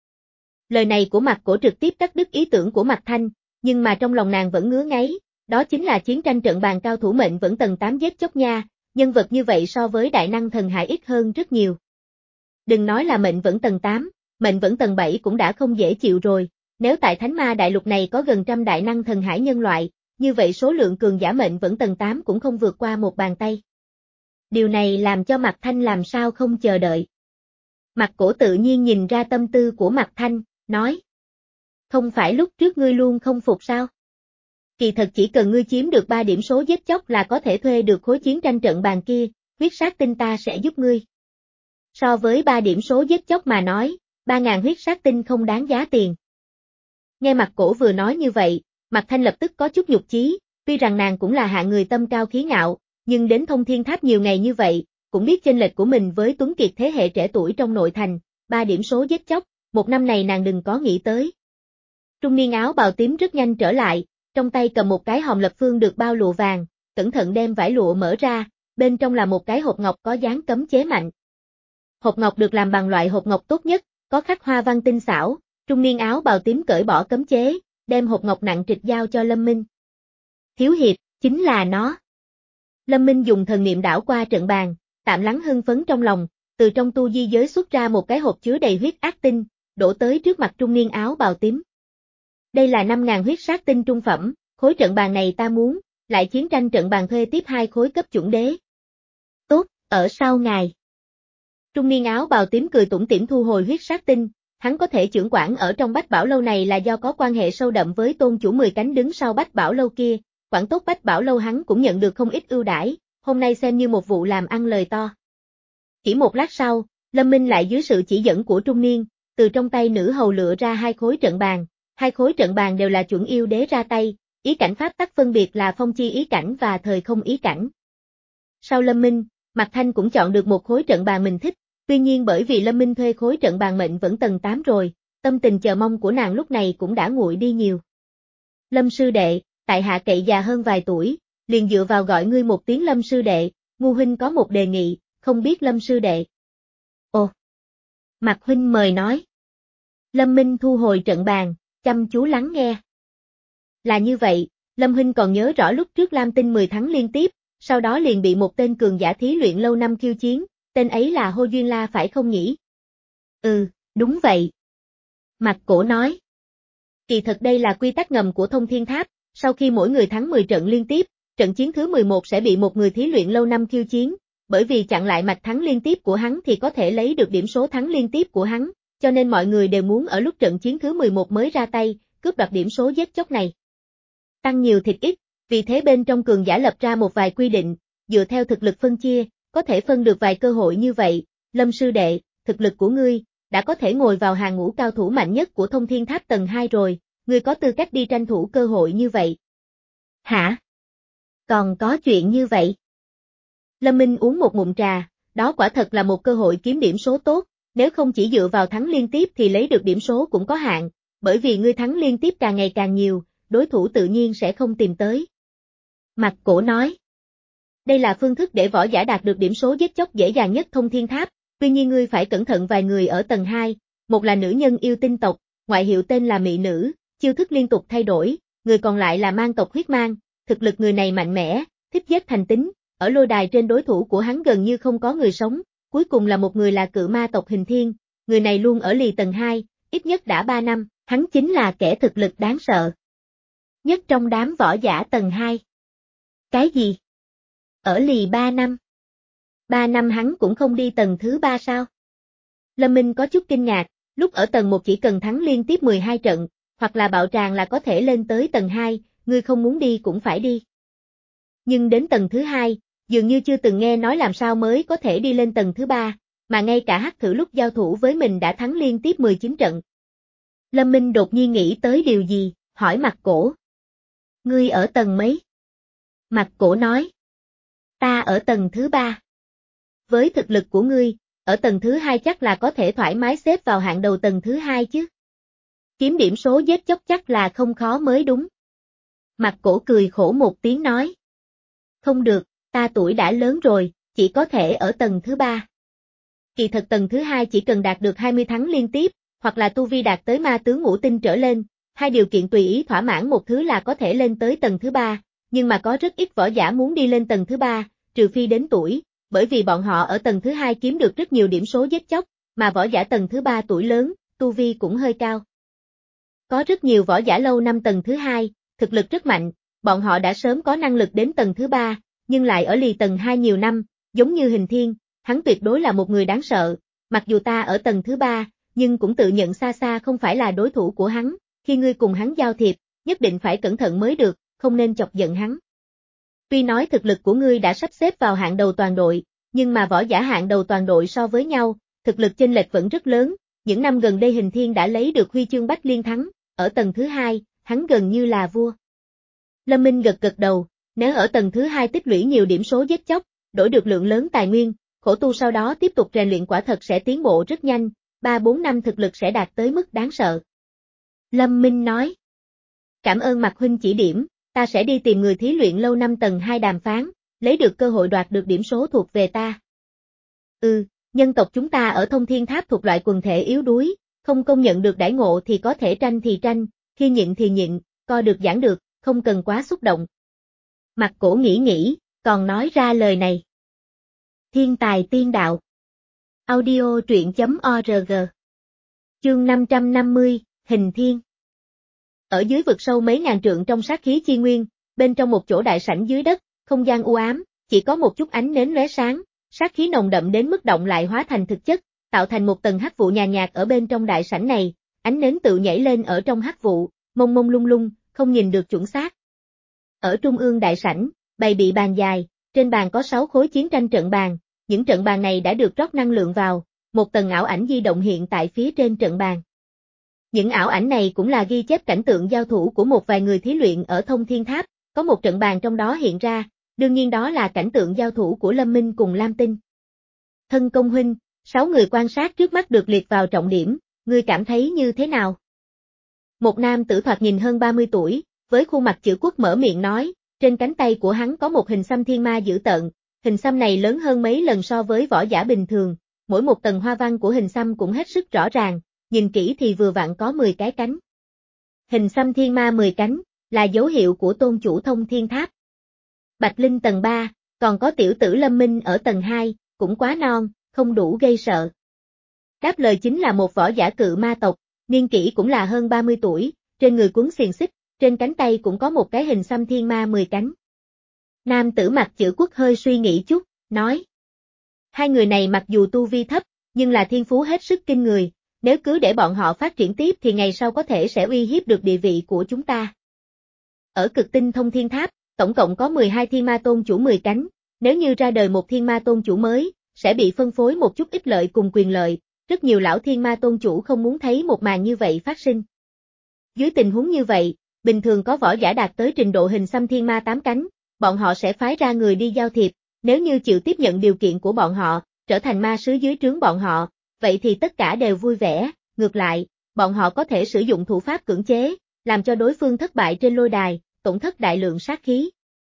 Lời này của Mặt Cổ trực tiếp cắt đứt ý tưởng của Mạc Thanh, nhưng mà trong lòng nàng vẫn ngứa ngáy, đó chính là chiến tranh trận bàn cao thủ mệnh vẫn tầng tám giết chóc nha, nhân vật như vậy so với đại năng thần hải ít hơn rất nhiều. Đừng nói là mệnh vẫn tầng tám, mệnh vẫn tầng bảy cũng đã không dễ chịu rồi, nếu tại Thánh Ma đại lục này có gần trăm đại năng thần hải nhân loại, như vậy số lượng cường giả mệnh vẫn tầng tám cũng không vượt qua một bàn tay. Điều này làm cho Mạc Thanh làm sao không chờ đợi. Mặt Cổ tự nhiên nhìn ra tâm tư của Mạc Thanh, nói. Không phải lúc trước ngươi luôn không phục sao? Kỳ thật chỉ cần ngươi chiếm được ba điểm số giết chóc là có thể thuê được khối chiến tranh trận bàn kia, huyết sát tinh ta sẽ giúp ngươi. So với ba điểm số giết chóc mà nói, ba nghìn huyết sát tinh không đáng giá tiền. Nghe Mặt Cổ vừa nói như vậy, Mạc Thanh lập tức có chút nhục chí, tuy rằng nàng cũng là hạng người tâm cao khí ngạo, nhưng đến Thông Thiên Tháp nhiều ngày như vậy, cũng biết chênh lệch của mình với tuấn kiệt thế hệ trẻ tuổi trong nội thành, ba điểm số giết chóc, một năm này nàng đừng có nghĩ tới. Trung niên áo bào tím rất nhanh trở lại, trong tay cầm một cái hòm lập phương được bao lụa vàng, cẩn thận đem vải lụa mở ra, bên trong là một cái hộp ngọc có dán cấm chế mạnh. Hộp ngọc được làm bằng loại hộp ngọc tốt nhất, có khắc hoa văn tinh xảo, trung niên áo bào tím cởi bỏ cấm chế, đem hộp ngọc nặng trịch giao cho Lâm Minh. Thiếu hiệp, chính là nó. Lâm Minh dùng thần niệm đảo qua trận bàn, tạm lắng hưng phấn trong lòng, từ trong tu di giới xuất ra một cái hộp chứa đầy huyết ác tinh, đổ tới trước mặt trung niên áo bào tím. Đây là năm nghìn huyết sát tinh trung phẩm, khối trận bàn này ta muốn, lại chiến tranh trận bàn thuê tiếp hai khối cấp chuẩn đế. Tốt, ở sau ngài. Trung niên áo bào tím cười tủm tỉm thu hồi huyết sát tinh, hắn có thể chưởng quản ở trong Bách Bảo Lâu này là do có quan hệ sâu đậm với tôn chủ mười cánh đứng sau Bách Bảo Lâu kia, quản tốt Bách Bảo Lâu hắn cũng nhận được không ít ưu đãi, hôm nay xem như một vụ làm ăn lời to. Chỉ một lát sau, Lâm Minh lại dưới sự chỉ dẫn của trung niên, từ trong tay nữ hầu lựa ra hai khối trận bàn, hai khối trận bàn đều là chuẩn yêu đế ra tay, ý cảnh pháp tắc phân biệt là phong chi ý cảnh và thời không ý cảnh. Sau Lâm Minh, Mạc Thanh cũng chọn được một khối trận bàn mình thích, tuy nhiên bởi vì Lâm Minh thuê khối trận bàn mệnh vẫn tầng tám rồi, tâm tình chờ mong của nàng lúc này cũng đã nguội đi nhiều. Lâm sư đệ, tại hạ cậy già hơn vài tuổi, liền dựa vào gọi ngươi một tiếng Lâm sư đệ, Ngu huynh có một đề nghị, không biết Lâm sư đệ. Ồ! Mạc huynh mời nói. Lâm Minh thu hồi trận bàn, chăm chú lắng nghe. Là như vậy, Lâm huynh còn nhớ rõ lúc trước Lam Tinh mười tháng liên tiếp, sau đó liền bị một tên cường giả thí luyện lâu năm khiêu chiến, tên ấy là Hồ Duyên La phải không nhỉ? Ừ, đúng vậy. Mạc Cổ nói. Kỳ thật đây là quy tắc ngầm của Thông Thiên Tháp, sau khi mỗi người thắng mười trận liên tiếp, trận chiến thứ mười một sẽ bị một người thí luyện lâu năm khiêu chiến, bởi vì chặn lại mạch thắng liên tiếp của hắn thì có thể lấy được điểm số thắng liên tiếp của hắn, cho nên mọi người đều muốn ở lúc trận chiến thứ mười một mới ra tay, cướp đoạt điểm số giết chóc này. Tăng nhiều thịt ít, vì thế bên trong cường giả lập ra một vài quy định, dựa theo thực lực phân chia, có thể phân được vài cơ hội như vậy. Lâm sư đệ, thực lực của ngươi đã có thể ngồi vào hàng ngũ cao thủ mạnh nhất của Thông Thiên Tháp tầng hai rồi, ngươi có tư cách đi tranh thủ cơ hội như vậy. Hả? Còn có chuyện như vậy? Lâm Minh uống một ngụm trà, đó quả thật là một cơ hội kiếm điểm số tốt, nếu không chỉ dựa vào thắng liên tiếp thì lấy được điểm số cũng có hạn, bởi vì ngươi thắng liên tiếp càng ngày càng nhiều, đối thủ tự nhiên sẽ không tìm tới. Mạc Cổ nói. Đây là phương thức để võ giả đạt được điểm số giết chóc dễ dàng nhất Thông Thiên Tháp, tuy nhiên ngươi phải cẩn thận vài người ở tầng hai, một là nữ nhân yêu tinh tộc, ngoại hiệu tên là Mị Nữ, chiêu thức liên tục thay đổi, người còn lại là mang tộc huyết mang, thực lực người này mạnh mẽ, thích giết thành tính, ở lôi đài trên đối thủ của hắn gần như không có người sống, cuối cùng là một người là cự ma tộc Hình Thiên, người này luôn ở lì tầng hai, ít nhất đã ba năm, hắn chính là kẻ thực lực đáng sợ nhất trong đám võ giả tầng hai. Cái gì? Ở lì ba năm? ba năm hắn cũng không đi tầng thứ ba sao? Lâm Minh có chút kinh ngạc, lúc ở tầng một chỉ cần thắng liên tiếp mười hai trận, hoặc là bạo tràng là có thể lên tới tầng hai, ngươi không muốn đi cũng phải đi. Nhưng đến tầng thứ hai, dường như chưa từng nghe nói làm sao mới có thể đi lên tầng thứ ba, mà ngay cả Hắc Thử lúc giao thủ với mình đã thắng liên tiếp mười chín trận. Lâm Minh đột nhiên nghĩ tới điều gì, hỏi Mạc Cổ. Ngươi ở tầng mấy? Mạc Cổ nói. Ta ở tầng thứ ba. Với thực lực của ngươi, ở tầng thứ hai chắc là có thể thoải mái xếp vào hạng đầu tầng thứ hai chứ. Kiếm điểm số giết chóc chắc là không khó mới đúng. Mạc Cổ cười khổ một tiếng nói. Không được, ta tuổi đã lớn rồi, chỉ có thể ở tầng thứ ba. Kỳ thật tầng thứ hai chỉ cần đạt được hai mươi thắng liên tiếp, hoặc là tu vi đạt tới ma tướng ngũ tinh trở lên, hai điều kiện tùy ý thỏa mãn một thứ là có thể lên tới tầng thứ ba, nhưng mà có rất ít võ giả muốn đi lên tầng thứ ba, trừ phi đến tuổi, bởi vì bọn họ ở tầng thứ hai kiếm được rất nhiều điểm số giết chóc, mà võ giả tầng thứ ba tuổi lớn, tu vi cũng hơi cao. Có rất nhiều võ giả lâu năm tầng thứ hai, thực lực rất mạnh, bọn họ đã sớm có năng lực đến tầng thứ ba, nhưng lại ở lì tầng hai nhiều năm, giống như Hình Thiên, hắn tuyệt đối là một người đáng sợ, mặc dù ta ở tầng thứ ba, nhưng cũng tự nhận xa xa không phải là đối thủ của hắn, khi ngươi cùng hắn giao thiệp, nhất định phải cẩn thận mới được, không nên chọc giận hắn. Tuy nói thực lực của ngươi đã sắp xếp vào hạng đầu toàn đội, nhưng mà võ giả hạng đầu toàn đội so với nhau, thực lực chênh lệch vẫn rất lớn, những năm gần đây Hình Thiên đã lấy được huy chương Bách Liên thắng, ở tầng thứ hai, hắn gần như là vua. Lâm Minh gật gật đầu, nếu ở tầng thứ hai tích lũy nhiều điểm số giết chóc, đổi được lượng lớn tài nguyên, khổ tu sau đó tiếp tục rèn luyện quả thật sẽ tiến bộ rất nhanh, ba bốn năm thực lực sẽ đạt tới mức đáng sợ. Lâm Minh nói. Cảm ơn Mạc huynh chỉ điểm, ta sẽ đi tìm người thí luyện lâu năm tầng hai đàm phán, lấy được cơ hội đoạt được điểm số thuộc về ta. Ừ, nhân tộc chúng ta ở Thông Thiên Tháp thuộc loại quần thể yếu đuối, không công nhận được đãi ngộ thì có thể tranh thì tranh, khi nhịn thì nhịn, co được giãn được, không cần quá xúc động. Mạc Cổ nghĩ nghĩ, còn nói ra lời này. Thiên tài tiên đạo. Audio truyện chấm org. Chương năm trăm năm mươi, Hình Thiên. Ở dưới vực sâu mấy ngàn trượng trong sát khí chi nguyên, bên trong một chỗ đại sảnh dưới đất, không gian u ám, chỉ có một chút ánh nến lóe sáng, sát khí nồng đậm đến mức động lại hóa thành thực chất, tạo thành một tầng hắc vụ nhàn nhạt ở bên trong đại sảnh này, ánh nến tự nhảy lên ở trong hắc vụ, mông mông lung lung, không nhìn được chuẩn xác. Ở trung ương đại sảnh, bày bị bàn dài, trên bàn có sáu khối chiến tranh trận bàn, những trận bàn này đã được rót năng lượng vào, một tầng ảo ảnh di động hiện tại phía trên trận bàn. Những ảo ảnh này cũng là ghi chép cảnh tượng giao thủ của một vài người thí luyện ở Thông Thiên Tháp, có một trận bàn trong đó hiện ra, đương nhiên đó là cảnh tượng giao thủ của Lâm Minh cùng Lam Tinh. Thân công huynh, sáu người quan sát trước mắt được liệt vào trọng điểm, ngươi cảm thấy như thế nào? Một nam tử thoạt nhìn hơn ba mươi tuổi, với khuôn mặt chữ quốc mở miệng nói, trên cánh tay của hắn có một hình xăm thiên ma dữ tợn, Hình xăm này lớn hơn mấy lần so với võ giả bình thường, mỗi một tầng hoa văn của hình xăm cũng hết sức rõ ràng, nhìn kỹ thì vừa vặn có mười cái cánh. Hình xăm thiên ma mười cánh, là dấu hiệu của tôn chủ Thông Thiên Tháp. Bạch Linh tầng ba, còn có tiểu tử Lâm Minh ở tầng hai, cũng quá non, không đủ gây sợ. Đáp lời chính là một võ giả cự ma tộc, niên kỷ cũng là hơn ba mươi tuổi, trên người quấn xiềng xích, trên cánh tay cũng có một cái hình xăm thiên ma mười cánh. Nam tử mặt chữ quốc hơi suy nghĩ chút, nói. Hai người này mặc dù tu vi thấp, nhưng là thiên phú hết sức kinh người, nếu cứ để bọn họ phát triển tiếp thì ngày sau có thể sẽ uy hiếp được địa vị của chúng ta. Ở cực tinh Thông Thiên Tháp, tổng cộng có mười hai thiên ma tôn chủ mười cánh, nếu như ra đời một thiên ma tôn chủ mới, sẽ bị phân phối một chút ích lợi cùng quyền lợi, rất nhiều lão thiên ma tôn chủ không muốn thấy một màn như vậy phát sinh. Dưới tình huống như vậy, bình thường có võ giả đạt tới trình độ hình xăm thiên ma tám cánh, bọn họ sẽ phái ra người đi giao thiệp, nếu như chịu tiếp nhận điều kiện của bọn họ, trở thành ma sứ dưới trướng bọn họ, vậy thì tất cả đều vui vẻ, ngược lại, bọn họ có thể sử dụng thủ pháp cưỡng chế, làm cho đối phương thất bại trên lôi đài, tổn thất đại lượng sát khí.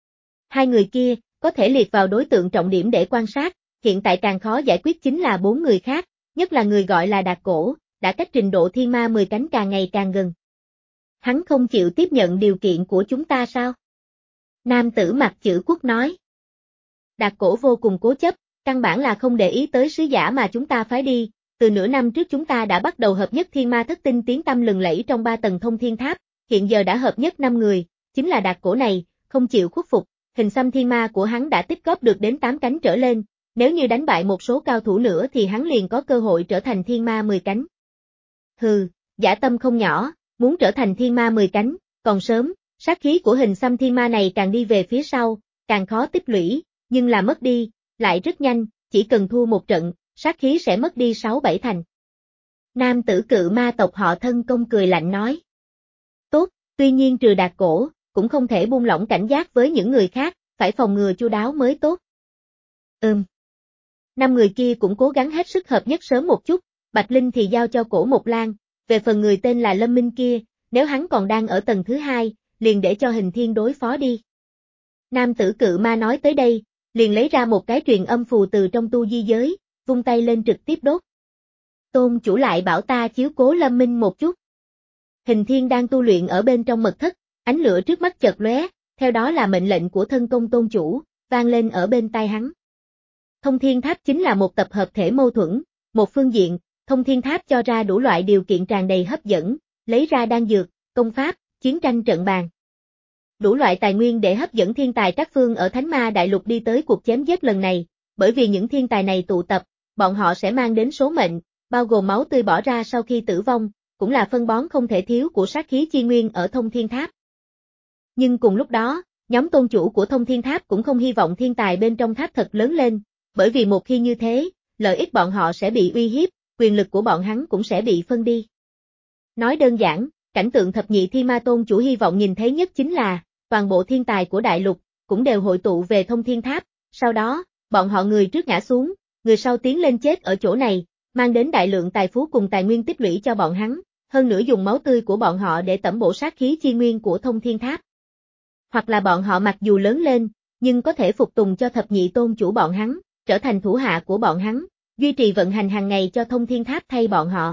Hai người kia, có thể liệt vào đối tượng trọng điểm để quan sát, hiện tại càng khó giải quyết chính là bốn người khác, nhất là người gọi là Đạt Cổ, đã cách trình độ thiên ma mười cánh càng ngày càng gần. Hắn không chịu tiếp nhận điều kiện của chúng ta sao? Nam tử mặt chữ quốc nói. Đạt Cổ vô cùng cố chấp, căn bản là không để ý tới sứ giả mà chúng ta phái đi, từ nửa năm trước chúng ta đã bắt đầu hợp nhất thiên ma thất tinh tiếng tăm lừng lẫy trong ba tầng Thông Thiên Tháp, hiện giờ đã hợp nhất năm người, chính là Đạt Cổ này, không chịu khuất phục, hình xăm thiên ma của hắn đã tích góp được đến tám cánh trở lên, nếu như đánh bại một số cao thủ nữa thì hắn liền có cơ hội trở thành thiên ma mười cánh. Hừ, dã tâm không nhỏ, muốn trở thành thiên ma mười cánh, còn sớm, sát khí của hình xăm thiên ma này càng đi về phía sau, càng khó tích lũy, nhưng là mất đi, lại rất nhanh, chỉ cần thua một trận, sát khí sẽ mất đi sáu bảy thành. Nam tử cự ma tộc họ Thân Công cười lạnh nói. Tốt, tuy nhiên trừ Đạt Cổ, cũng không thể buông lỏng cảnh giác với những người khác, phải phòng ngừa chu đáo mới tốt. Ừm. Năm người kia cũng cố gắng hết sức hợp nhất sớm một chút, Bạch Linh thì giao cho Cổ Một Lan, về phần người tên là Lâm Minh kia, nếu hắn còn đang ở tầng thứ hai, liền để cho Hình Thiên đối phó đi. Nam tử cự ma nói tới đây, liền lấy ra một cái truyền âm phù từ trong tu di giới, vung tay lên trực tiếp đốt. Tôn chủ lại bảo ta chiếu cố Lâm Minh một chút. Hình Thiên đang tu luyện ở bên trong mật thất, ánh lửa trước mắt chợt lóe, theo đó là mệnh lệnh của Thân Công tôn chủ, vang lên ở bên tai hắn. Thông Thiên Tháp chính là một tập hợp thể mâu thuẫn, một phương diện, Thông Thiên Tháp cho ra đủ loại điều kiện tràn đầy hấp dẫn, lấy ra đan dược, công pháp, chiến tranh trận bàn. Đủ loại tài nguyên để hấp dẫn thiên tài các phương ở Thánh Ma Đại Lục đi tới cuộc chém giết lần này, bởi vì những thiên tài này tụ tập, bọn họ sẽ mang đến số mệnh, bao gồm máu tươi bỏ ra sau khi tử vong, cũng là phân bón không thể thiếu của sát khí chi nguyên ở Thông Thiên Tháp. Nhưng cùng lúc đó, nhóm tôn chủ của Thông Thiên Tháp cũng không hy vọng thiên tài bên trong tháp thật lớn lên, bởi vì một khi như thế, lợi ích bọn họ sẽ bị uy hiếp, quyền lực của bọn hắn cũng sẽ bị phân đi. Nói đơn giản, cảnh tượng thập nhị thi ma tôn chủ hy vọng nhìn thấy nhất chính là, toàn bộ thiên tài của đại lục, cũng đều hội tụ về Thông Thiên Tháp, sau đó, bọn họ người trước ngã xuống, người sau tiến lên chết ở chỗ này, mang đến đại lượng tài phú cùng tài nguyên tích lũy cho bọn hắn, hơn nữa dùng máu tươi của bọn họ để tẩm bổ sát khí chi nguyên của Thông Thiên Tháp. Hoặc là bọn họ mặc dù lớn lên, nhưng có thể phục tùng cho thập nhị tôn chủ bọn hắn, trở thành thủ hạ của bọn hắn, duy trì vận hành hàng ngày cho Thông Thiên Tháp thay bọn họ.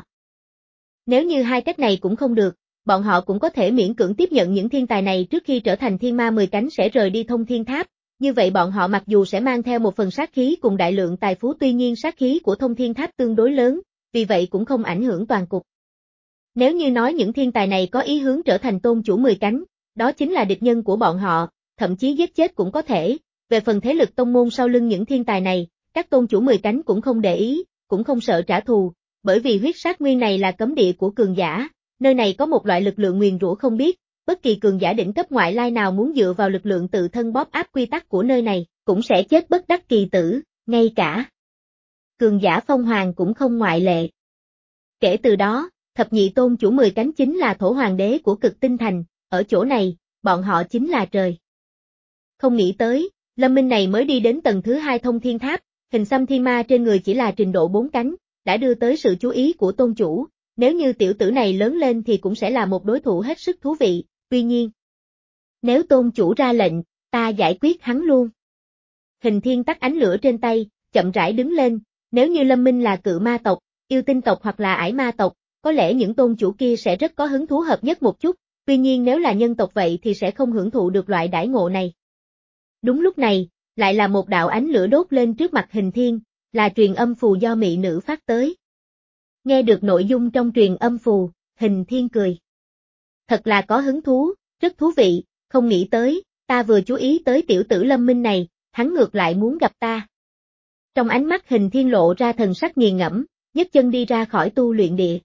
Nếu như hai cách này cũng không được, bọn họ cũng có thể miễn cưỡng tiếp nhận những thiên tài này trước khi trở thành thiên ma mười cánh sẽ rời đi Thông Thiên Tháp, như vậy bọn họ mặc dù sẽ mang theo một phần sát khí cùng đại lượng tài phú tuy nhiên sát khí của Thông Thiên Tháp tương đối lớn, vì vậy cũng không ảnh hưởng toàn cục. Nếu như nói những thiên tài này có ý hướng trở thành tôn chủ mười cánh, đó chính là địch nhân của bọn họ, thậm chí giết chết cũng có thể, về phần thế lực tông môn sau lưng những thiên tài này, các tôn chủ mười cánh cũng không để ý, cũng không sợ trả thù, bởi vì huyết sát nguyên này là cấm địa của cường giả, nơi này có một loại lực lượng nguyền rủa không biết, bất kỳ cường giả đỉnh cấp ngoại lai nào muốn dựa vào lực lượng tự thân bóp áp quy tắc của nơi này, cũng sẽ chết bất đắc kỳ tử, ngay cả cường giả phong hoàng cũng không ngoại lệ. Kể từ đó, thập nhị tôn chủ mười cánh chính là thổ hoàng đế của cực tinh thành, ở chỗ này, bọn họ chính là trời. Không nghĩ tới, Lâm Minh này mới đi đến tầng thứ hai Thông Thiên Tháp, hình xăm thiên ma trên người chỉ là trình độ bốn cánh, đã đưa tới sự chú ý của tôn chủ, nếu như tiểu tử này lớn lên thì cũng sẽ là một đối thủ hết sức thú vị, tuy nhiên, nếu tôn chủ ra lệnh, ta giải quyết hắn luôn. Hình Thiên tắt ánh lửa trên tay, chậm rãi đứng lên, nếu như Lâm Minh là cự ma tộc, yêu tinh tộc hoặc là ải ma tộc, có lẽ những tôn chủ kia sẽ rất có hứng thú hợp nhất một chút, tuy nhiên nếu là nhân tộc vậy thì sẽ không hưởng thụ được loại đãi ngộ này. Đúng lúc này, lại là một đạo ánh lửa đốt lên trước mặt Hình Thiên, là truyền âm phù do mỹ nữ phát tới. Nghe được nội dung trong truyền âm phù, Hình Thiên cười. Thật là có hứng thú, rất thú vị, không nghĩ tới, ta vừa chú ý tới tiểu tử Lâm Minh này, hắn ngược lại muốn gặp ta. Trong ánh mắt Hình Thiên lộ ra thần sắc nghiền ngẫm, nhấc chân đi ra khỏi tu luyện địa.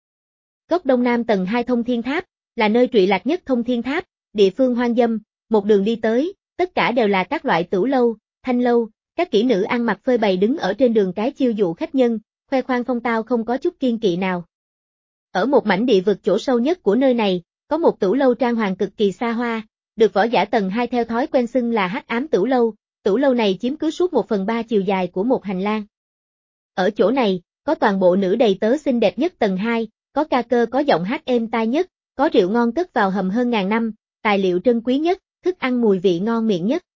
Góc đông nam tầng hai Thông Thiên Tháp, là nơi trụy lạc nhất Thông Thiên Tháp, địa phương hoang dâm, một đường đi tới, tất cả đều là các loại tửu lâu, thanh lâu, các kỹ nữ ăn mặc phơi bày đứng ở trên đường cái chiêu dụ khách nhân, khoe khoang phong tao không có chút kiên kỵ nào. Ở một mảnh địa vực chỗ sâu nhất của nơi này, có một tửu lâu trang hoàng cực kỳ xa hoa, được võ giả tầng hai theo thói quen xưng là hắc ám tửu lâu, tửu lâu này chiếm cứ suốt một phần ba chiều dài của một hành lang. Ở chỗ này, có toàn bộ nữ đầy tớ xinh đẹp nhất tầng hai, có ca cơ có giọng hát êm tai nhất, có rượu ngon cất vào hầm hơn ngàn năm, tài liệu trân quý nhất, thức ăn mùi vị ngon miệng nhất.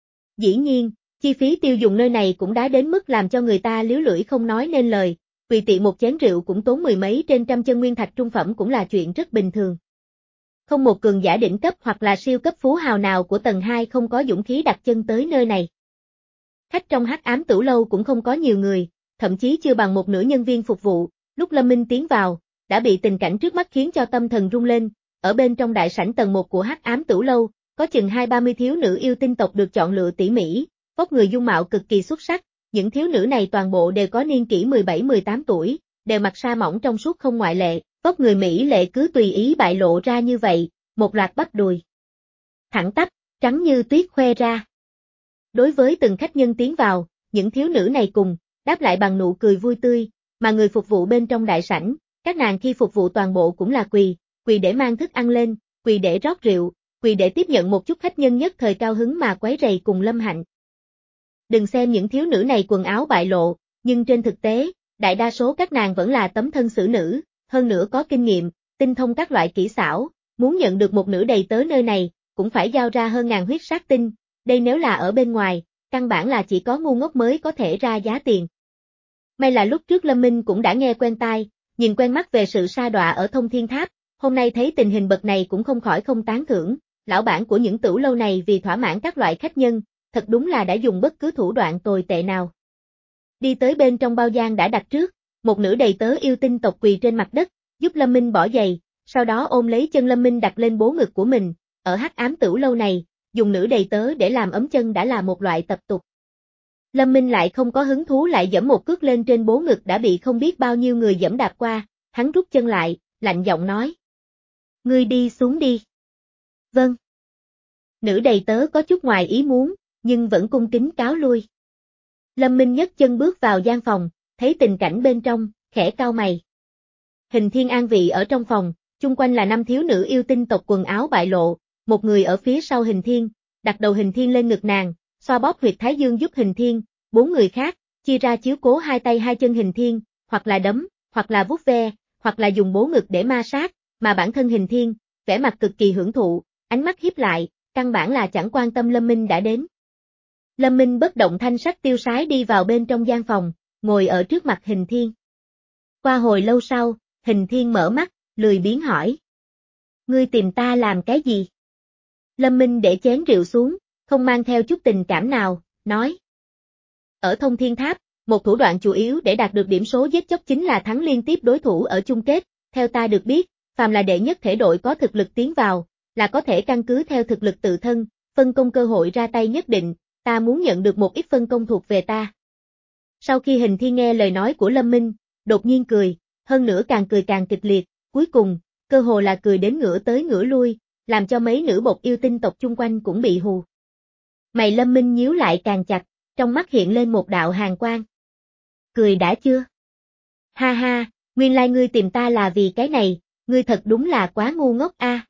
Dĩ nhiên, chi phí tiêu dùng nơi này cũng đã đến mức làm cho người ta liếu lưỡi không nói nên lời, tùy tiện một chén rượu cũng tốn mười mấy trên trăm chân nguyên thạch trung phẩm cũng là chuyện rất bình thường. Không một cường giả đỉnh cấp hoặc là siêu cấp phú hào nào của tầng hai không có dũng khí đặt chân tới nơi này. Khách trong hắc ám tửu lâu cũng không có nhiều người, thậm chí chưa bằng một nửa nhân viên phục vụ, lúc Lâm Minh tiến vào, đã bị tình cảnh trước mắt khiến cho tâm thần rung lên, ở bên trong đại sảnh tầng một của hắc ám tửu lâu, có chừng hai ba mươi thiếu nữ yêu tinh tộc được chọn lựa tỉ mỉ, vóc người dung mạo cực kỳ xuất sắc, những thiếu nữ này toàn bộ đều có niên kỷ mười bảy mười tám tuổi, đều mặc sa mỏng trong suốt không ngoại lệ, vóc người mỹ lệ cứ tùy ý bại lộ ra như vậy, một loạt bắp đùi thẳng tắp, trắng như tuyết khoe ra. Đối với từng khách nhân tiến vào, những thiếu nữ này cùng đáp lại bằng nụ cười vui tươi, mà người phục vụ bên trong đại sảnh, các nàng khi phục vụ toàn bộ cũng là quỳ, quỳ để mang thức ăn lên, quỳ để rót rượu, quỳ để tiếp nhận một chút khách nhân nhất thời cao hứng mà quấy rầy cùng Lâm Hạnh. Đừng xem những thiếu nữ này quần áo bại lộ, nhưng trên thực tế, đại đa số các nàng vẫn là tấm thân xử nữ, hơn nữa có kinh nghiệm, tinh thông các loại kỹ xảo, muốn nhận được một nữ đầy tớ nơi này, cũng phải giao ra hơn ngàn huyết sát tinh, đây nếu là ở bên ngoài, căn bản là chỉ có ngu ngốc mới có thể ra giá tiền. May là lúc trước Lâm Minh cũng đã nghe quen tai, nhìn quen mắt về sự sa đọa ở Thông Thiên Tháp, hôm nay thấy tình hình bậc này cũng không khỏi không tán thưởng, lão bản của những tửu lâu này vì thỏa mãn các loại khách nhân, thật đúng là đã dùng bất cứ thủ đoạn tồi tệ nào. Đi tới bên trong bao gian đã đặt trước, một nữ đầy tớ yêu tinh tộc quỳ trên mặt đất, giúp Lâm Minh bỏ giày, sau đó ôm lấy chân Lâm Minh đặt lên bố ngực của mình, ở hắc ám tửu lâu này, dùng nữ đầy tớ để làm ấm chân đã là một loại tập tục. Lâm Minh lại không có hứng thú lại giẫm một cước lên trên bố ngực đã bị không biết bao nhiêu người giẫm đạp qua, hắn rút chân lại, lạnh giọng nói. Ngươi đi xuống đi. Vâng. Nữ đầy tớ có chút ngoài ý muốn, nhưng vẫn cung kính cáo lui. Lâm Minh nhấc chân bước vào gian phòng, thấy tình cảnh bên trong, khẽ cau mày. Hình Thiên an vị ở trong phòng, chung quanh là năm thiếu nữ yêu tinh tộc quần áo bại lộ, một người ở phía sau Hình Thiên, đặt đầu Hình Thiên lên ngực nàng, xoa bóp huyệt thái dương giúp Hình Thiên, bốn người khác, chia ra chiếu cố hai tay hai chân Hình Thiên, hoặc là đấm, hoặc là vuốt ve, hoặc là dùng bố ngực để ma sát, mà bản thân Hình Thiên, vẻ mặt cực kỳ hưởng thụ, ánh mắt híp lại, căn bản là chẳng quan tâm Lâm Minh đã đến. Lâm Minh bất động thanh sắc tiêu sái đi vào bên trong gian phòng, ngồi ở trước mặt Hình Thiên. Qua hồi lâu sau, Hình Thiên mở mắt, lười biếng hỏi. Ngươi tìm ta làm cái gì? Lâm Minh để chén rượu xuống, không mang theo chút tình cảm nào, nói. Ở Thông Thiên Tháp, một thủ đoạn chủ yếu để đạt được điểm số giết chóc chính là thắng liên tiếp đối thủ ở chung kết, theo ta được biết, phàm là đệ nhất thể đội có thực lực tiến vào, là có thể căn cứ theo thực lực tự thân, phân công cơ hội ra tay nhất định, ta muốn nhận được một ít phân công thuộc về ta. Sau khi Hình Thiên nghe lời nói của Lâm Minh, đột nhiên cười, hơn nữa càng cười càng kịch liệt, cuối cùng, cơ hồ là cười đến ngửa tới ngửa lui, làm cho mấy nữ bột yêu tinh tộc chung quanh cũng bị hù. Mày Lâm Minh nhíu lại càng chặt, trong mắt hiện lên một đạo hàn quang. Cười đã chưa? Ha ha, nguyên lai ngươi tìm ta là vì cái này, ngươi thật đúng là quá ngu ngốc a.